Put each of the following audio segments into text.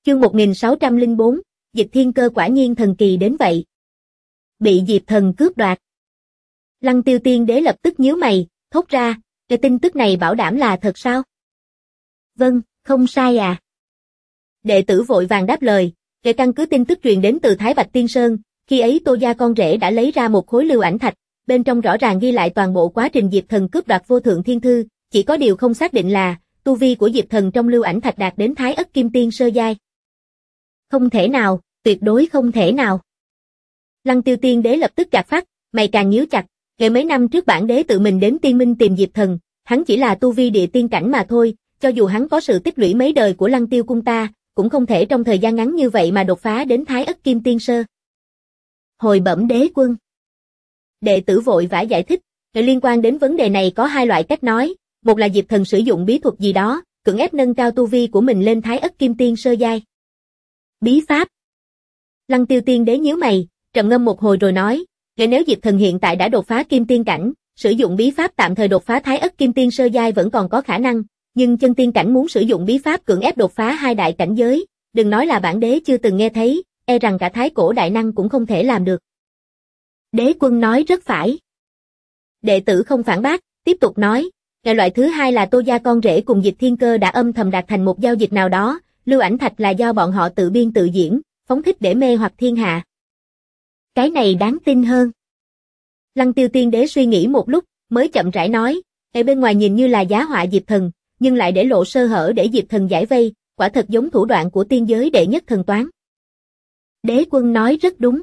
Chương 1604, Dịch Thiên Cơ quả nhiên thần kỳ đến vậy. Bị Diệp Thần cướp đoạt. Lăng Tiêu Tiên Đế lập tức nhíu mày, thốt ra, cái tin tức này bảo đảm là thật sao? Vâng, không sai à. Đệ tử vội vàng đáp lời, để căn cứ tin tức truyền đến từ Thái Bạch Tiên Sơn, khi ấy Tô gia con rể đã lấy ra một khối lưu ảnh thạch, bên trong rõ ràng ghi lại toàn bộ quá trình Diệp Thần cướp đoạt vô thượng thiên thư, chỉ có điều không xác định là tu vi của Diệp Thần trong lưu ảnh thạch đạt đến Thái Ất Kim Tiên sơ giai. Không thể nào, tuyệt đối không thể nào. Lăng Tiêu Tiên Đế lập tức gạt phắt, mày càng nhíu chặt, ngày mấy năm trước bản đế tự mình đến Tiên Minh tìm Diệp Thần, hắn chỉ là tu vi địa tiên cảnh mà thôi, cho dù hắn có sự tích lũy mấy đời của Lăng Tiêu cung ta, cũng không thể trong thời gian ngắn như vậy mà đột phá đến Thái Ất Kim Tiên sơ. Hồi bẩm đế quân. Đệ tử vội vã giải thích, liên quan đến vấn đề này có hai loại cách nói, một là Diệp Thần sử dụng bí thuật gì đó, cưỡng ép nâng cao tu vi của mình lên Thái Ất Kim Tiên sơ giai. Bí pháp. Lăng Tiêu Tiên Đế nhíu mày, trầm ngâm một hồi rồi nói, nếu Diệp Thần hiện tại đã đột phá Kim Tiên cảnh, sử dụng bí pháp tạm thời đột phá Thái Ất Kim Tiên sơ giai vẫn còn có khả năng, nhưng chân tiên cảnh muốn sử dụng bí pháp cưỡng ép đột phá hai đại cảnh giới, đừng nói là bản đế chưa từng nghe thấy, e rằng cả thái cổ đại năng cũng không thể làm được. Đế quân nói rất phải. Đệ tử không phản bác, tiếp tục nói, loại thứ hai là Tô gia con rể cùng Dịch Thiên Cơ đã âm thầm đạt thành một giao dịch nào đó, lưu ảnh thạch là do bọn họ tự biên tự diễn, phóng thích để mê hoặc thiên hạ. Cái này đáng tin hơn. Lăng Tiêu Tiên Đế suy nghĩ một lúc, mới chậm rãi nói, ở bên ngoài nhìn như là giá họa Diệp Thần, nhưng lại để lộ sơ hở để Diệp Thần giải vây, quả thật giống thủ đoạn của tiên giới đệ nhất thần toán. Đế quân nói rất đúng.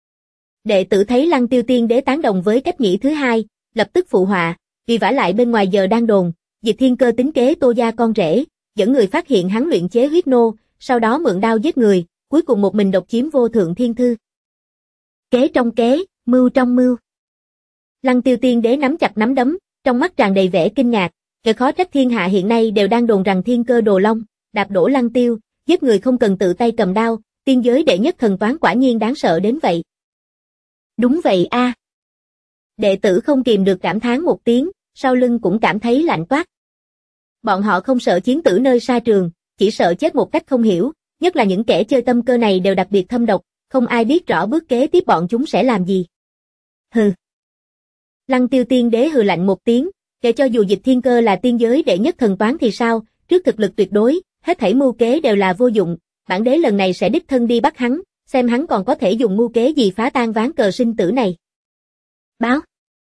Đệ tử thấy Lăng Tiêu Tiên Đế tán đồng với cách nghĩ thứ hai, lập tức phụ họa, vì vả lại bên ngoài giờ đang đồn, Dịch Thiên Cơ tính kế Tô gia con rể, dẫn người phát hiện hắn luyện chế huyết nô, sau đó mượn đao giết người, cuối cùng một mình độc chiếm vô thượng thiên thư. Kế trong kế, mưu trong mưu. Lăng Tiêu Tiên Đế nắm chặt nắm đấm, trong mắt tràn đầy vẻ kinh ngạc, kẻ khó trách thiên hạ hiện nay đều đang đồn rằng Thiên Cơ Đồ Long, đạp đổ Lăng Tiêu, giết người không cần tự tay cầm đao, tiên giới đệ nhất thần toán quả nhiên đáng sợ đến vậy. Đúng vậy a. Đệ tử không kìm được cảm thán một tiếng, sau lưng cũng cảm thấy lạnh toát. Bọn họ không sợ chiến tử nơi sa trường, chỉ sợ chết một cách không hiểu, nhất là những kẻ chơi tâm cơ này đều đặc biệt thâm độc, không ai biết rõ bước kế tiếp bọn chúng sẽ làm gì. Hừ. Lăng Tiêu Tiên Đế hừ lạnh một tiếng, kể cho dù Dịch Thiên Cơ là tiên giới đệ nhất thần toán thì sao, trước thực lực tuyệt đối, hết thảy mưu kế đều là vô dụng, bản đế lần này sẽ đích thân đi bắt hắn, xem hắn còn có thể dùng mưu kế gì phá tan ván cờ sinh tử này. Báo.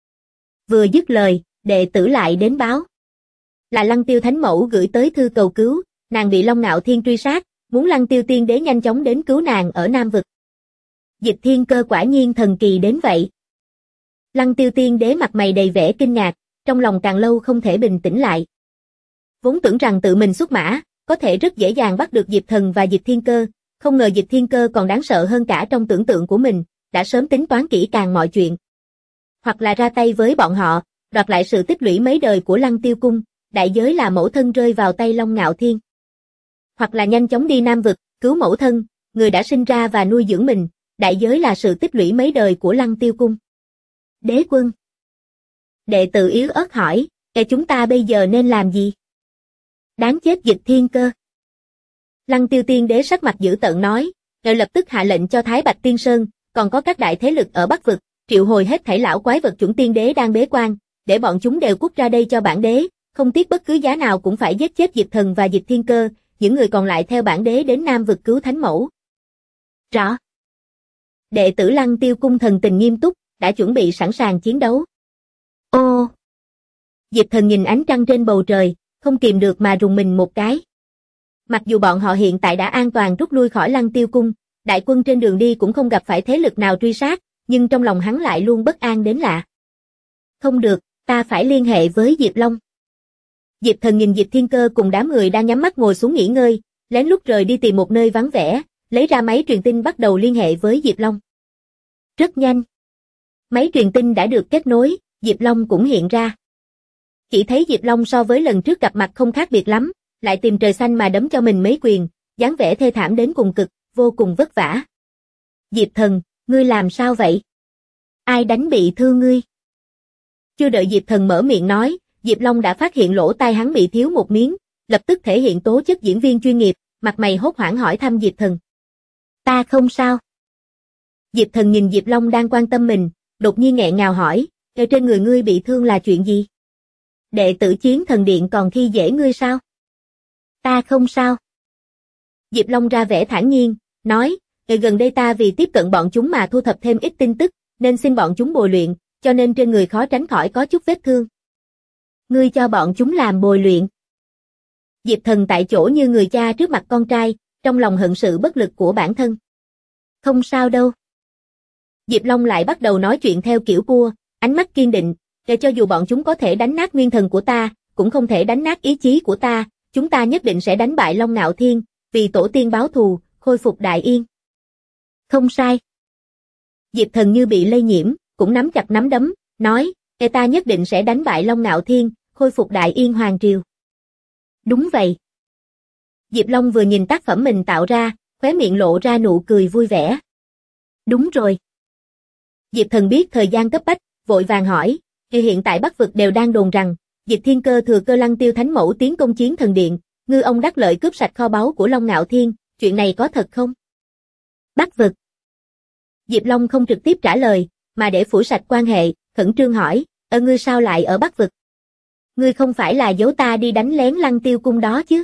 Vừa dứt lời, đệ tử lại đến báo. Là Lăng Tiêu Thánh Mẫu gửi tới thư cầu cứu, nàng bị Long Ngạo Thiên truy sát, muốn Lăng Tiêu Tiên Đế nhanh chóng đến cứu nàng ở Nam Vực. Dịch Thiên Cơ quả nhiên thần kỳ đến vậy. Lăng Tiêu Tiên Đế mặt mày đầy vẻ kinh ngạc, trong lòng càng lâu không thể bình tĩnh lại. Vốn tưởng rằng tự mình xuất mã, có thể rất dễ dàng bắt được Diệp Thần và Dịch Thiên Cơ, không ngờ Dịch Thiên Cơ còn đáng sợ hơn cả trong tưởng tượng của mình, đã sớm tính toán kỹ càng mọi chuyện. Hoặc là ra tay với bọn họ, đoạt lại sự tích lũy mấy đời của Lăng Tiêu Cung, đại giới là mẫu thân rơi vào tay Long Ngạo Thiên. Hoặc là nhanh chóng đi Nam Vực, cứu mẫu thân, người đã sinh ra và nuôi dưỡng mình, đại giới là sự tích lũy mấy đời của Lăng Tiêu Cung. Đế quân. Đệ tử yếu ớt hỏi, chúng ta bây giờ nên làm gì? Đáng chết Dịch Thiên Cơ. Lăng Tiêu Tiên Đế sắc mặt dữ tợn nói, rồi lập tức hạ lệnh cho Thái Bạch Tiên Sơn, còn có các đại thế lực ở Bắc Vực, triệu hồi hết thảy lão quái vật chuẩn tiên đế đang bế quan, để bọn chúng đều cút ra đây cho bản đế, không tiếc bất cứ giá nào cũng phải giết chết Diệp Thần và Dịch Thiên Cơ, những người còn lại theo bản đế đến Nam Vực cứu Thánh Mẫu. Rõ. Đệ tử Lăng Tiêu Cung thần tình nghiêm túc, đã chuẩn bị sẵn sàng chiến đấu. Ô! Diệp Thần nhìn ánh trăng trên bầu trời, không kìm được mà rùng mình một cái. Mặc dù bọn họ hiện tại đã an toàn rút lui khỏi Lăng Tiêu Cung, đại quân trên đường đi cũng không gặp phải thế lực nào truy sát, nhưng trong lòng hắn lại luôn bất an đến lạ. Không được, ta phải liên hệ với Diệp Long. Diệp Thần nhìn Dịch Thiên Cơ cùng đám người đang nhắm mắt ngồi xuống nghỉ ngơi, lén lút rời đi tìm một nơi vắng vẻ, lấy ra máy truyền tin bắt đầu liên hệ với Diệp Long. Rất nhanh. Máy truyền tin đã được kết nối, Diệp Long cũng hiện ra. Chỉ thấy Diệp Long so với lần trước gặp mặt không khác biệt lắm, lại tìm trời xanh mà đấm cho mình mấy quyền, dáng vẻ thê thảm đến cùng cực, vô cùng vất vả. Diệp Thần, ngươi làm sao vậy? Ai đánh bị thương ngươi? Chưa đợi Diệp Thần mở miệng nói, Diệp Long đã phát hiện lỗ tai hắn bị thiếu một miếng, lập tức thể hiện tố chất diễn viên chuyên nghiệp, mặt mày hốt hoảng hỏi thăm Diệp Thần. Ta không sao. Diệp Thần nhìn Diệp Long đang quan tâm mình, đột nhiên nghẹn ngào hỏi, ở trên người ngươi bị thương là chuyện gì? Đệ tử Chiến Thần Điện còn khi dễ ngươi sao? Ta không sao. Diệp Long ra vẻ thản nhiên, nói, gần đây ta vì tiếp cận bọn chúng mà thu thập thêm ít tin tức, nên xin bọn chúng bồi luyện, cho nên trên người khó tránh khỏi có chút vết thương. Ngươi cho bọn chúng làm bồi luyện. Diệp Thần tại chỗ như người cha trước mặt con trai, trong lòng hận sự bất lực của bản thân. Không sao đâu. Diệp Long lại bắt đầu nói chuyện theo kiểu cua, ánh mắt kiên định, để cho dù bọn chúng có thể đánh nát nguyên thần của ta, cũng không thể đánh nát ý chí của ta, chúng ta nhất định sẽ đánh bại Long Ngạo Thiên, vì tổ tiên báo thù, khôi phục Đại Yên. Không sai. Diệp Thần như bị lây nhiễm, cũng nắm chặt nắm đấm, nói, ta nhất định sẽ đánh bại Long Ngạo Thiên, khôi phục Đại Yên Hoàng Triều. Đúng vậy. Diệp Long vừa nhìn tác phẩm mình tạo ra, khóe miệng lộ ra nụ cười vui vẻ. Đúng rồi. Diệp Thần biết thời gian cấp bách, vội vàng hỏi, hiện tại Bắc vực đều đang đồn rằng, Dịch Thiên Cơ thừa cơ Lăng Tiêu Thánh Mẫu tiến công Chiến Thần Điện, ngư ông đắc lợi cướp sạch kho báu của Long Ngạo Thiên, chuyện này có thật không? Bắc vực. Diệp Long không trực tiếp trả lời, mà để phủi sạch quan hệ, khẩn trương hỏi, ngươi sao lại ở Bắc vực? Ngươi không phải là giấu ta đi đánh lén Lăng Tiêu cung đó chứ?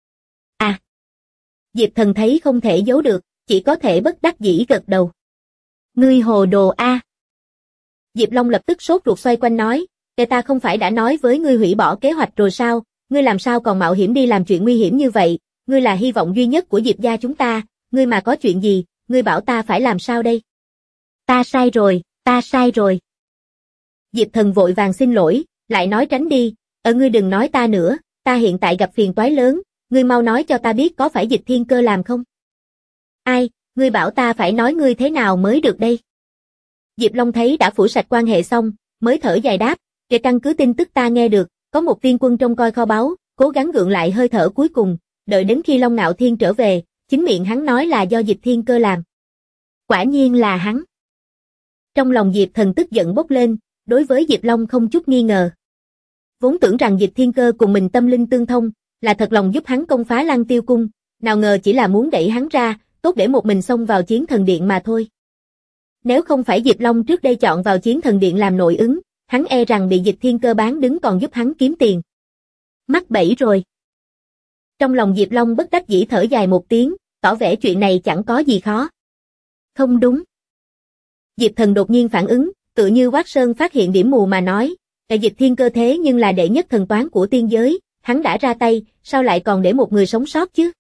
À. Diệp Thần thấy không thể giấu được, chỉ có thể bất đắc dĩ gật đầu. Ngươi hồ đồ a. Diệp Long lập tức sốt ruột xoay quanh nói, ta không phải đã nói với ngươi hủy bỏ kế hoạch rồi sao, ngươi làm sao còn mạo hiểm đi làm chuyện nguy hiểm như vậy, ngươi là hy vọng duy nhất của Diệp gia chúng ta, ngươi mà có chuyện gì, ngươi bảo ta phải làm sao đây? Ta sai rồi, ta sai rồi. Diệp Thần vội vàng xin lỗi, lại nói tránh đi, ngươi đừng nói ta nữa, ta hiện tại gặp phiền toái lớn, ngươi mau nói cho ta biết có phải Dịch Thiên Cơ làm không? Ai, ngươi bảo ta phải nói ngươi thế nào mới được đây? Diệp Long thấy đã phủi sạch quan hệ xong, mới thở dài đáp, để căn cứ tin tức ta nghe được, có một viên quân trông coi kho báu, cố gắng gượng lại hơi thở cuối cùng, đợi đến khi Long Ngạo Thiên trở về, chính miệng hắn nói là do Dịch Thiên Cơ làm. Quả nhiên là hắn. Trong lòng Diệp Thần tức giận bốc lên, đối với Diệp Long không chút nghi ngờ. Vốn tưởng rằng Dịch Thiên Cơ cùng mình tâm linh tương thông, là thật lòng giúp hắn công phá Lăng Tiêu cung, nào ngờ chỉ là muốn đẩy hắn ra, tốt để một mình xông vào Chiến Thần Điện mà thôi. Nếu không phải Diệp Long trước đây chọn vào Chiến Thần Điện làm nội ứng, hắn e rằng bị Dịch Thiên Cơ bán đứng còn giúp hắn kiếm tiền. Mắc bẫy rồi. Trong lòng Diệp Long bất đắc dĩ thở dài một tiếng, tỏ vẻ chuyện này chẳng có gì khó. Không đúng. Diệp Thần đột nhiên phản ứng, tựa như Quát Sơn phát hiện điểm mù mà nói, Dịch Thiên Cơ thế nhưng là đệ nhất thần toán của tiên giới, hắn đã ra tay, sao lại còn để một người sống sót chứ?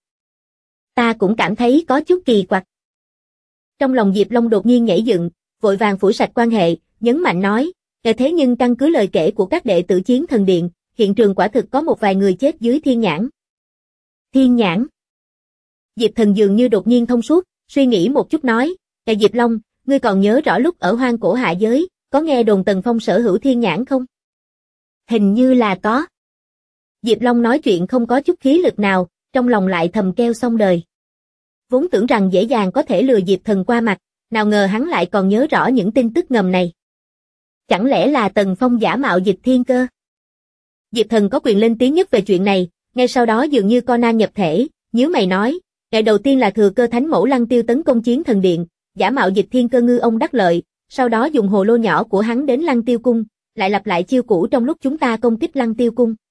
Ta cũng cảm thấy có chút kỳ quặc. Trong lòng Diệp Long đột nhiên nhảy dựng, vội vàng phủi sạch quan hệ, nhấn mạnh nói, thế nhưng căn cứ lời kể của các đệ tử Chiến Thần Điện, hiện trường quả thực có một vài người chết dưới thiên nhãn. Thiên nhãn. Diệp Thần dường như đột nhiên thông suốt, suy nghĩ một chút nói, Diệp Long, ngươi còn nhớ rõ lúc ở hoang cổ hạ giới, có nghe đồn Tần Phong sở hữu thiên nhãn không? Hình như là có. Diệp Long nói chuyện không có chút khí lực nào, trong lòng lại thầm kêu xong đời. Vốn tưởng rằng dễ dàng có thể lừa Diệp Thần qua mặt, nào ngờ hắn lại còn nhớ rõ những tin tức ngầm này. Chẳng lẽ là Tần Phong giả mạo Dịch Thiên Cơ? Diệp Thần có quyền lên tiếng nhất về chuyện này, ngay sau đó dường như Conan nhập thể, nhíu mày nói, ngày đầu tiên là thừa cơ Thánh Mẫu Lăng Tiêu tấn công Chiến Thần Điện, giả mạo Dịch Thiên Cơ ngư ông đắc lợi, sau đó dùng hồ lô nhỏ của hắn đến Lăng Tiêu cung, lại lặp lại chiêu cũ trong lúc chúng ta công kích Lăng Tiêu cung.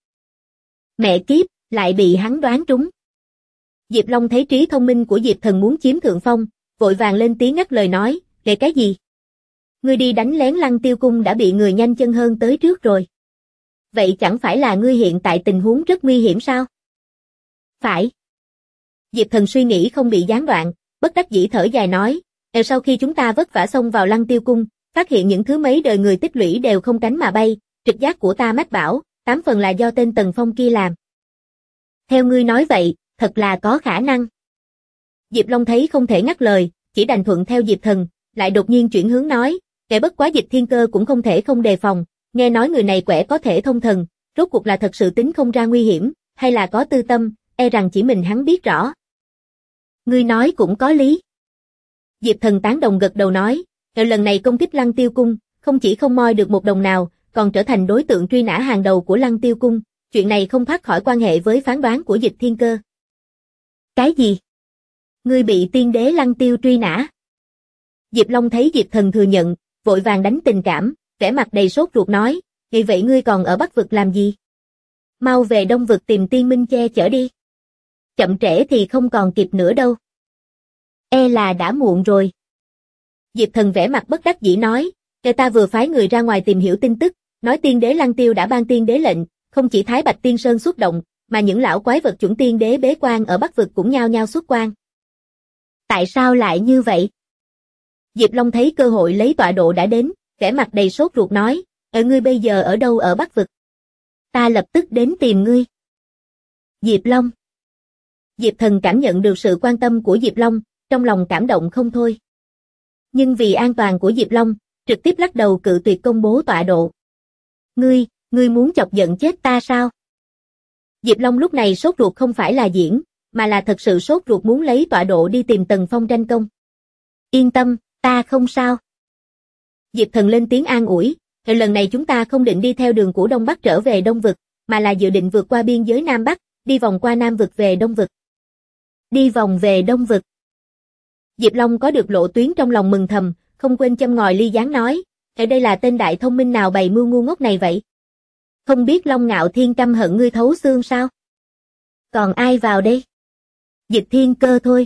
Mẹ kiếp, lại bị hắn đoán trúng. Diệp Long thấy trí thông minh của Diệp Thần muốn chiếm thượng phong, vội vàng lên tiếng ngắt lời nói, để cái gì? Ngươi đi đánh lén Lăng Tiêu cung đã bị người nhanh chân hơn tới trước rồi. Vậy chẳng phải là ngươi hiện tại tình huống rất nguy hiểm sao? Phải. Diệp Thần suy nghĩ không bị gián đoạn, bất đắc dĩ thở dài nói, sau khi chúng ta vất vả xông vào Lăng Tiêu cung, phát hiện những thứ mấy đời người tích lũy đều không cánh mà bay, trực giác của ta mách bảo, 8 phần là do tên Tần Phong kia làm. Theo ngươi nói vậy, thật là có khả năng. Diệp Long thấy không thể ngắt lời, chỉ đành thuận theo Diệp Thần, lại đột nhiên chuyển hướng nói, kẻ bất quá Dịch Thiên Cơ cũng không thể không đề phòng, nghe nói người này quẻ có thể thông thần, rốt cuộc là thật sự tính không ra nguy hiểm, hay là có tư tâm, e rằng chỉ mình hắn biết rõ. Ngươi nói cũng có lý. Diệp Thần tán đồng gật đầu nói, lần này công kích Lăng Tiêu cung, không chỉ không moi được một đồng nào, còn trở thành đối tượng truy nã hàng đầu của Lăng Tiêu cung, chuyện này không thoát khỏi quan hệ với phán đoán của Dịch Thiên Cơ. Cái gì? Ngươi bị tiên đế Lăng Tiêu truy nã? Diệp Long thấy Diệp Thần thừa nhận, vội vàng đánh tình cảm, vẻ mặt đầy sốt ruột nói, vậy ngươi còn ở Bắc vực làm gì? Mau về Đông vực tìm Tiên Minh che chở đi. Chậm trễ thì không còn kịp nữa đâu. E là đã muộn rồi. Diệp Thần vẻ mặt bất đắc dĩ nói, người ta vừa phái người ra ngoài tìm hiểu tin tức, nói tiên đế Lăng Tiêu đã ban tiên đế lệnh, không chỉ Thái Bạch Tiên Sơn xuất động, mà những lão quái vật chuẩn tiên đế bế quan ở Bắc vực cũng nhao nhao xuất quan. Tại sao lại như vậy? Diệp Long thấy cơ hội lấy tọa độ đã đến, vẻ mặt đầy sốt ruột nói, ngươi bây giờ ở đâu ở Bắc vực? Ta lập tức đến tìm ngươi. Diệp Long. Diệp Thần cảm nhận được sự quan tâm của Diệp Long, trong lòng cảm động không thôi. Nhưng vì an toàn của Diệp Long, trực tiếp lắc đầu cự tuyệt công bố tọa độ. Ngươi muốn chọc giận chết ta sao? Diệp Long lúc này sốt ruột không phải là diễn, mà là thật sự sốt ruột muốn lấy tọa độ đi tìm Tần Phong tranh công. Yên tâm, ta không sao. Diệp Thần lên tiếng an ủi, lần này chúng ta không định đi theo đường của Đông Bắc trở về Đông vực, mà là dự định vượt qua biên giới Nam Bắc, đi vòng qua Nam vực về Đông vực. Đi vòng về Đông vực. Diệp Long có được lộ tuyến trong lòng mừng thầm, không quên châm ngòi ly gián nói, đây là tên đại thông minh nào bày mưu ngu ngốc này vậy? Không biết Long Ngạo Thiên căm hận ngươi thấu xương sao? Còn ai vào đây? Dịch Thiên Cơ thôi.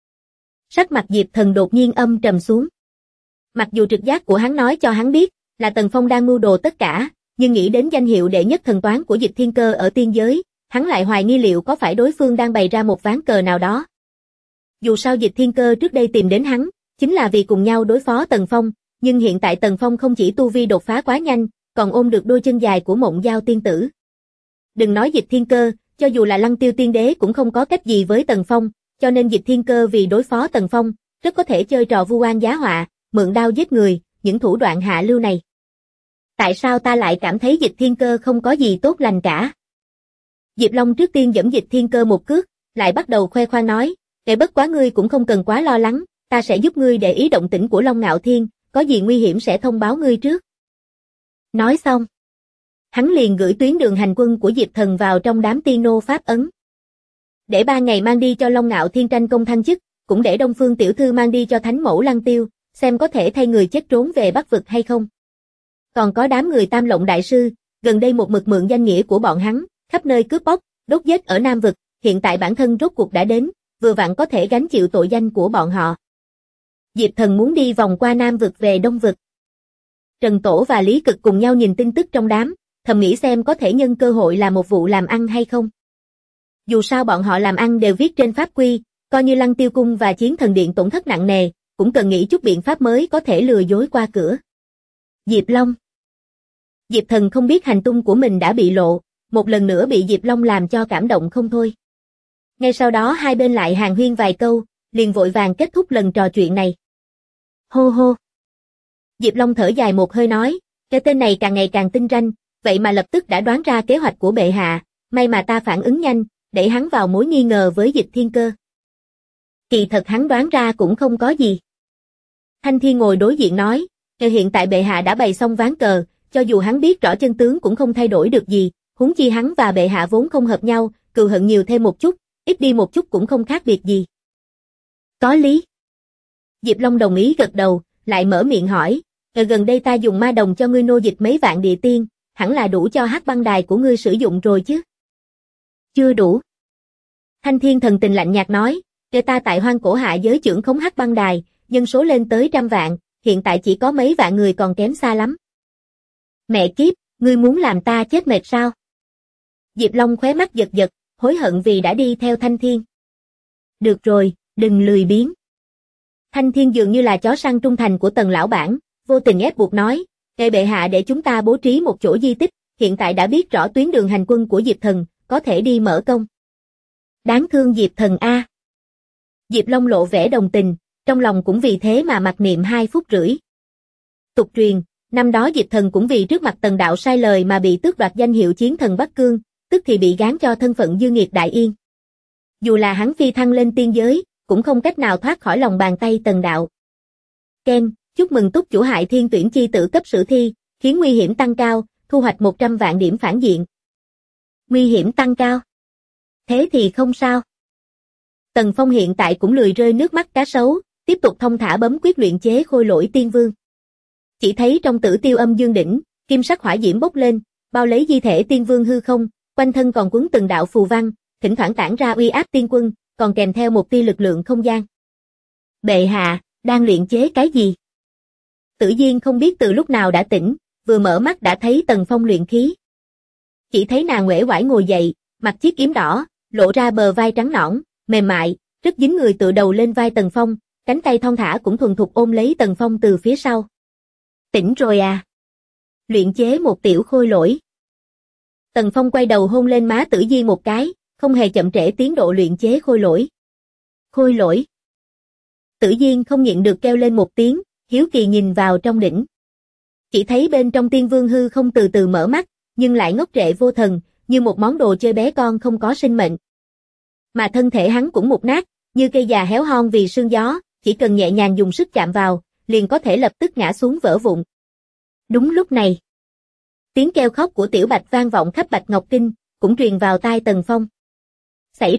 Sắc mặt Diệp Thần đột nhiên âm trầm xuống. Mặc dù trực giác của hắn nói cho hắn biết là Tần Phong đang mưu đồ tất cả, nhưng nghĩ đến danh hiệu đệ nhất thần toán của Dịch Thiên Cơ ở tiên giới, hắn lại hoài nghi liệu có phải đối phương đang bày ra một ván cờ nào đó. Dù sao Dịch Thiên Cơ trước đây tìm đến hắn, chính là vì cùng nhau đối phó Tần Phong, nhưng hiện tại Tần Phong không chỉ tu vi đột phá quá nhanh, còn ôm được đôi chân dài của Mộng Giao tiên tử. Đừng nói Dịch Thiên Cơ, cho dù là Lăng Tiêu tiên đế cũng không có cách gì với Tần Phong, cho nên Dịch Thiên Cơ vì đối phó Tần Phong, rất có thể chơi trò vu oan giá họa, mượn đao giết người, những thủ đoạn hạ lưu này. Tại sao ta lại cảm thấy Dịch Thiên Cơ không có gì tốt lành cả? Diệp Long trước tiên giẫm Dịch Thiên Cơ một cước, lại bắt đầu khoe khoang nói, để bất quá ngươi cũng không cần quá lo lắng, ta sẽ giúp ngươi để ý động tĩnh của Long Ngạo Thiên, có gì nguy hiểm sẽ thông báo ngươi trước. Nói xong, hắn liền gửi tuyến đường hành quân của Diệp Thần vào trong đám tiên nô pháp ấn. Để 3 ngày mang đi cho Long Ngạo Thiên tranh công thăng chức, cũng để Đông Phương tiểu thư mang đi cho Thánh Mẫu Lăng Tiêu, xem có thể thay người chết trốn về Bắc vực hay không. Còn có đám người Tam Lộng đại sư, gần đây một mực mượn danh nghĩa của bọn hắn, khắp nơi cướp bóc, đốt giết ở Nam vực, hiện tại bản thân rốt cuộc đã đến, vừa vặn có thể gánh chịu tội danh của bọn họ. Diệp Thần muốn đi vòng qua Nam vực về Đông vực. Trần Tổ và Lý Cực cùng nhau nhìn tin tức trong đám, thầm nghĩ xem có thể nhân cơ hội làm một vụ làm ăn hay không. Dù sao bọn họ làm ăn đều viết trên pháp quy, coi như Lăng Tiêu cung và Chiến Thần Điện tổn thất nặng nề, cũng cần nghĩ chút biện pháp mới có thể lừa dối qua cửa. Diệp Long. Diệp Thần không biết hành tung của mình đã bị lộ, một lần nữa bị Diệp Long làm cho cảm động không thôi. Ngay sau đó hai bên lại hàn huyên vài câu, liền vội vàng kết thúc lần trò chuyện này. Hô hô. Diệp Long thở dài một hơi nói, cái tên này càng ngày càng tinh ranh, vậy mà lập tức đã đoán ra kế hoạch của bệ hạ, may mà ta phản ứng nhanh, đẩy hắn vào mối nghi ngờ với Dịch Thiên Cơ. Kỳ thật hắn đoán ra cũng không có gì. Thanh Thiên ngồi đối diện nói, hiện tại bệ hạ đã bày xong ván cờ, cho dù hắn biết rõ chân tướng cũng không thay đổi được gì, huống chi hắn và bệ hạ vốn không hợp nhau, cừu hận nhiều thêm một chút, ít đi một chút cũng không khác biệt gì. Có lý. Diệp Long đồng ý gật đầu, lại mở miệng hỏi, gần đây ta dùng ma đồng cho ngươi nô dịch mấy vạn địa tiên, hẳn là đủ cho Hắc Băng Đài của ngươi sử dụng rồi chứ? Chưa đủ. Thanh Thiên thần tình lạnh nhạt nói, ta tại Hoang Cổ Hạ giới trưởng khống Hắc Băng Đài, nhân số lên tới 100 vạn, hiện tại chỉ có mấy vạn người còn kém xa lắm. Mẹ kiếp, ngươi muốn làm ta chết mệt sao? Diệp Long khóe mắt giật giật, hối hận vì đã đi theo Thanh Thiên. Được rồi, đừng lười biếng. Thanh Thiên dường như là chó săn trung thành của Tần lão bản, vô tình ép buộc nói, bệ hạ để chúng ta bố trí một chỗ di tích, hiện tại đã biết rõ tuyến đường hành quân của Diệp Thần, có thể đi mở công. Đáng thương Diệp Thần a. Diệp Long lộ vẻ đồng tình, trong lòng cũng vì thế mà mặc niệm 2 phút rưỡi. Tục truyền, năm đó Diệp Thần cũng vì trước mặt Tần đạo sai lời mà bị tước đoạt danh hiệu Chiến Thần Bắc Cương, tức thì bị gán cho thân phận dư nghiệt đại yên. Dù là hắn phi thăng lên tiên giới, cũng không cách nào thoát khỏi lòng bàn tay Tần đạo. Ken, chúc mừng túc chủ hại thiên tuyển chi tử cấp sử thi, khiến nguy hiểm tăng cao, thu hoạch 100 vạn điểm phản diện. Nguy hiểm tăng cao? Thế thì không sao. Tần Phong hiện tại cũng lười rơi nước mắt cá sấu, tiếp tục thông thả bấm quyết luyện chế khôi lỗi tiên vương. Chỉ thấy trong Tử Tiêu Âm Dương đỉnh, kim sắc hỏa diễm bốc lên, bao lấy di thể tiên vương hư không, quanh thân còn quấn từng đạo phù văn, thỉnh thoảng tản ra uy áp tiên quân, còn kèm theo một tia lực lượng không gian. Bệ hạ, đang luyện chế cái gì? Tử Diên không biết từ lúc nào đã tỉnh, vừa mở mắt đã thấy Tần Phong luyện khí. Chỉ thấy nàng uể oải ngồi dậy, mặc chiếc yếm đỏ, lộ ra bờ vai trắng nõn, mềm mại, rất dính người tựa đầu lên vai Tần Phong, cánh tay thon thả cũng thuần thục ôm lấy Tần Phong từ phía sau. Tỉnh rồi à? Luyện chế một tiểu khôi lỗi. Tần Phong quay đầu hôn lên má Tử Diên một cái, không hề chậm trễ tiến độ luyện chế khôi lỗi. Khôi lỗi. Tử Diên không nhịn được kêu lên một tiếng, hiếu kỳ nhìn vào trong đỉnh. Chỉ thấy bên trong tiên vương hư không từ từ mở mắt, nhưng lại ngốc trệ vô thần, như một món đồ chơi bé con không có sinh mệnh. Mà thân thể hắn cũng mục nát, như cây già héo hon vì sương gió, chỉ cần nhẹ nhàng dùng sức chạm vào, liền có thể lập tức ngã xuống vỡ vụn. Đúng lúc này, tiếng kêu khóc của Tiểu Bạch vang vọng khắp Bạch Ngọc Kinh, cũng truyền vào tai Tần Phong. Xảy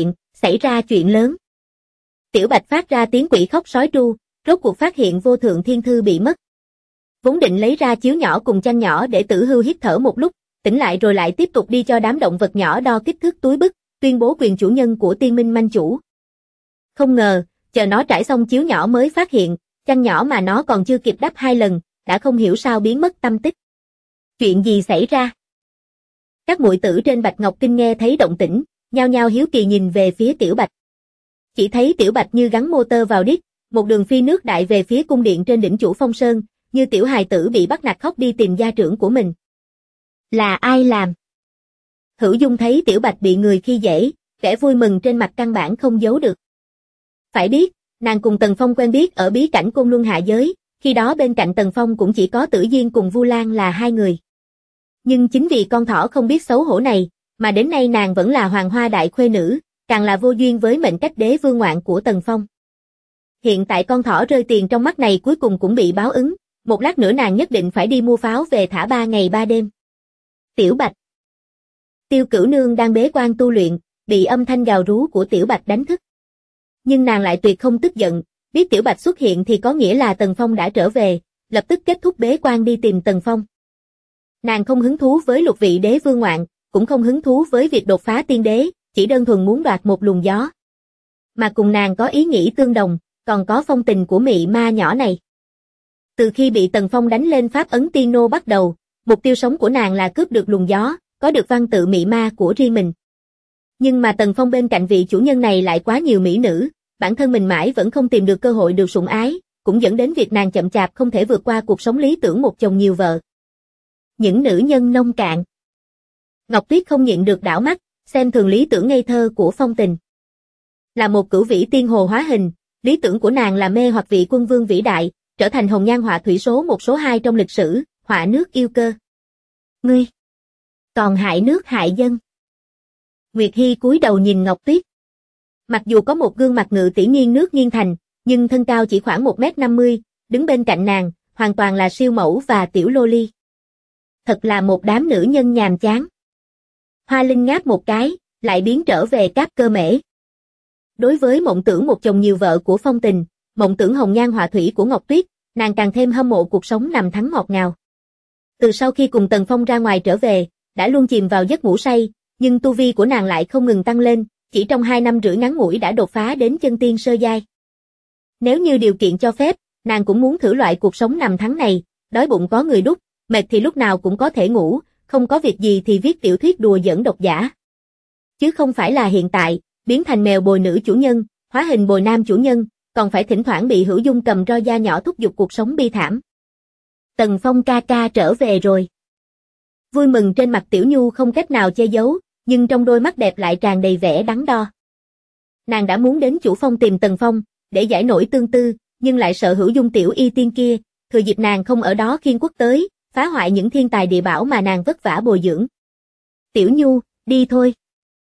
ra chuyện lớn. Tiểu Bạch phát ra tiếng quỷ khóc sói tru, rốt cuộc phát hiện vô thượng thiên thư bị mất. Vốn định lấy ra chiếu nhỏ cùng chanh nhỏ để Tử Hưu hít thở một lúc, tỉnh lại rồi lại tiếp tục đi cho đám động vật nhỏ đo kích thước túi bức, tuyên bố quyền chủ nhân của Tiên Minh Manh Chủ. Không ngờ, chờ nó trải xong chiếu nhỏ mới phát hiện, chanh nhỏ mà nó còn chưa kịp đắp 2 lần, đã không hiểu sao biến mất tâm tích. Chuyện gì xảy ra? Các muội tử trên Bạch Ngọc Kinh nghe thấy động tĩnh, nhao nhao hiếu kỳ nhìn về phía Tiểu Bạch. Chỉ thấy Tiểu Bạch như gắn motor vào đít, một đường phi nước đại về phía cung điện trên đỉnh Chủ Phong Sơn, như tiểu hài tử bị bắt nạt khóc đi tìm gia trưởng của mình. Là ai làm? Hữu Dung thấy Tiểu Bạch bị người khi dễ, vẻ vui mừng trên mặt căn bản không giấu được. Phải biết, nàng cùng Tần Phong quen biết ở bí cảnh Côn Luân hạ giới, khi đó bên cạnh Tần Phong cũng chỉ có Tử Diên cùng Vu Lan là 2 người. Nhưng chính vì con thỏ không biết xấu hổ này, mà đến nay nàng vẫn là hoàng hoa đại khuê nữ, càng là vô duyên với mệnh cách đế vương ngoạn của Tần Phong. Hiện tại con thỏ rơi tiền trong mắt này cuối cùng cũng bị báo ứng, một lát nữa nàng nhất định phải đi mua pháo về thả 3 ngày 3 đêm. Tiểu Bạch. Tiêu Cửu Nương đang bế quan tu luyện, bị âm thanh gào rú của Tiểu Bạch đánh thức. Nhưng nàng lại tuyệt không tức giận, biết Tiểu Bạch xuất hiện thì có nghĩa là Tần Phong đã trở về, lập tức kết thúc bế quan đi tìm Tần Phong. Nàng không hứng thú với lục vị đế vương ngoạn, cũng không hứng thú với việc đột phá tiên đế, chỉ đơn thuần muốn đoạt một luồng gió. Mà cùng nàng có ý nghĩ tương đồng, còn có phong tình của mị ma nhỏ này. Từ khi bị Tần Phong đánh lên pháp ấn tiên nô bắt đầu, mục tiêu sống của nàng là cướp được luồng gió, có được văn tự mị ma của riêng mình. Nhưng mà Tần Phong bên cạnh vị chủ nhân này lại quá nhiều mỹ nữ, bản thân mình mãi vẫn không tìm được cơ hội được sủng ái, cũng dẫn đến việc nàng chậm chạp không thể vượt qua cuộc sống lý tưởng một chồng nhiều vợ. Những nữ nhân nông cạn. Ngọc Tuyết không nhịn được đảo mắt, xem thường lý tưởng ngây thơ của Phong Tình. Là một cửu vĩ tiên hồ hóa hình, lý tưởng của nàng là mê hoặc vị quân vương vĩ đại, trở thành hồng nhan họa thủy số 1 số 2 trong lịch sử, họa nước yêu cơ. Ngươi còn hại nước hại dân. Nguyệt Hy cúi đầu nhìn Ngọc Tuyết. Mặc dù có một gương mặt ngự tỷ nghiêng nước nghiêng thành, nhưng thân cao chỉ khoảng 1m50, đứng bên cạnh nàng, hoàn toàn là siêu mẫu và tiểu lô ly. Thật là một đám nữ nhân nhàm chán. Hoa Linh ngáp một cái, lại biến trở về Cáp Cơ Mễ. Đối với mộng tưởng một chồng nhiều vợ của Phong Tình, mộng tưởng hồng nhan họa thủy của Ngọc Tuyết, nàng càng thêm hâm mộ cuộc sống nằm thắng ngọt ngào. Từ sau khi cùng Tần Phong ra ngoài trở về, đã luôn chìm vào giấc ngủ say, nhưng tu vi của nàng lại không ngừng tăng lên, chỉ trong 2 năm rưỡi ngắn ngủi đã đột phá đến chân tiên sơ giai. Nếu như điều kiện cho phép, nàng cũng muốn thử loại cuộc sống nằm thắng này, đói bụng có người đút, mệt thì lúc nào cũng có thể ngủ, không có việc gì thì viết tiểu thuyết đùa giỡn độc giả. Chứ không phải là hiện tại, biến thành mèo bồi nữ chủ nhân, hóa hình bồi nam chủ nhân, còn phải thỉnh thoảng bị Hữu Dung cầm roi da nhỏ thúc giục cuộc sống bi thảm. Tần Phong ca ca trở về rồi. Vui mừng trên mặt Tiểu Nhu không cách nào che giấu, nhưng trong đôi mắt đẹp lại tràn đầy vẻ đắn đo. Nàng đã muốn đến Chủ Phong tìm Tần Phong, để giải nổi tương tư, nhưng lại sợ Hữu Dung tiểu y tiên kia, thừa dịp nàng không ở đó khiên quốc tới, phá hoại những thiên tài địa bảo mà nàng vất vả bồi dưỡng. Tiểu Nhu, đi thôi.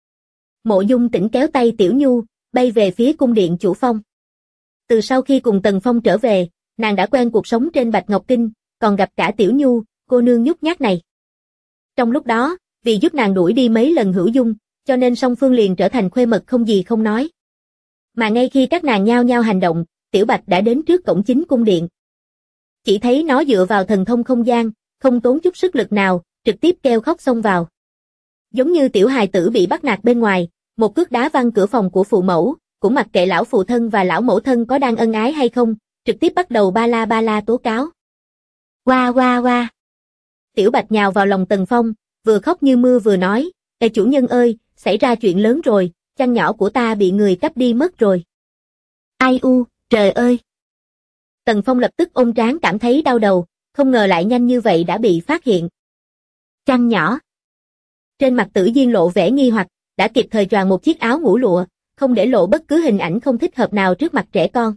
Mộ Dung Tĩnh kéo tay Tiểu Nhu, bay về phía cung điện Chủ Phong. Từ sau khi cùng Tần Phong trở về, nàng đã quen cuộc sống trên Bạch Ngọc Kinh, còn gặp cả Tiểu Nhu, cô nương nhút nhát này. Trong lúc đó, vì giúp nàng đuổi đi mấy lần Hữu Dung, cho nên song phương liền trở thành khuê mật không gì không nói. Mà ngay khi các nàng nhao nhao hành động, Tiểu Bạch đã đến trước cổng chính cung điện. Chỉ thấy nó dựa vào thần thông không gian, không tốn chút sức lực nào, trực tiếp kêu khóc xông vào. Giống như tiểu hài tử bị bắt nạt bên ngoài, một cước đá văng cửa phòng của phụ mẫu, cũng mặc kệ lão phụ thân và lão mẫu thân có đang ân ái hay không, trực tiếp bắt đầu ba la tố cáo. Oa oa oa. Tiểu Bạch nhào vào lòng Tần Phong, vừa khóc như mưa vừa nói, "Ê chủ nhân ơi, xảy ra chuyện lớn rồi, chăn nhỏ của ta bị người cắp đi mất rồi." Ai u, trời ơi. Tần Phong lập tức ôm trán cảm thấy đau đầu, không ngờ lại nhanh như vậy đã bị phát hiện. Chăn nhỏ. Trên mặt Tử Diên lộ vẻ nghi hoặc, đã kịp thời choàng một chiếc áo ngủ lụa, không để lộ bất cứ hình ảnh không thích hợp nào trước mặt trẻ con.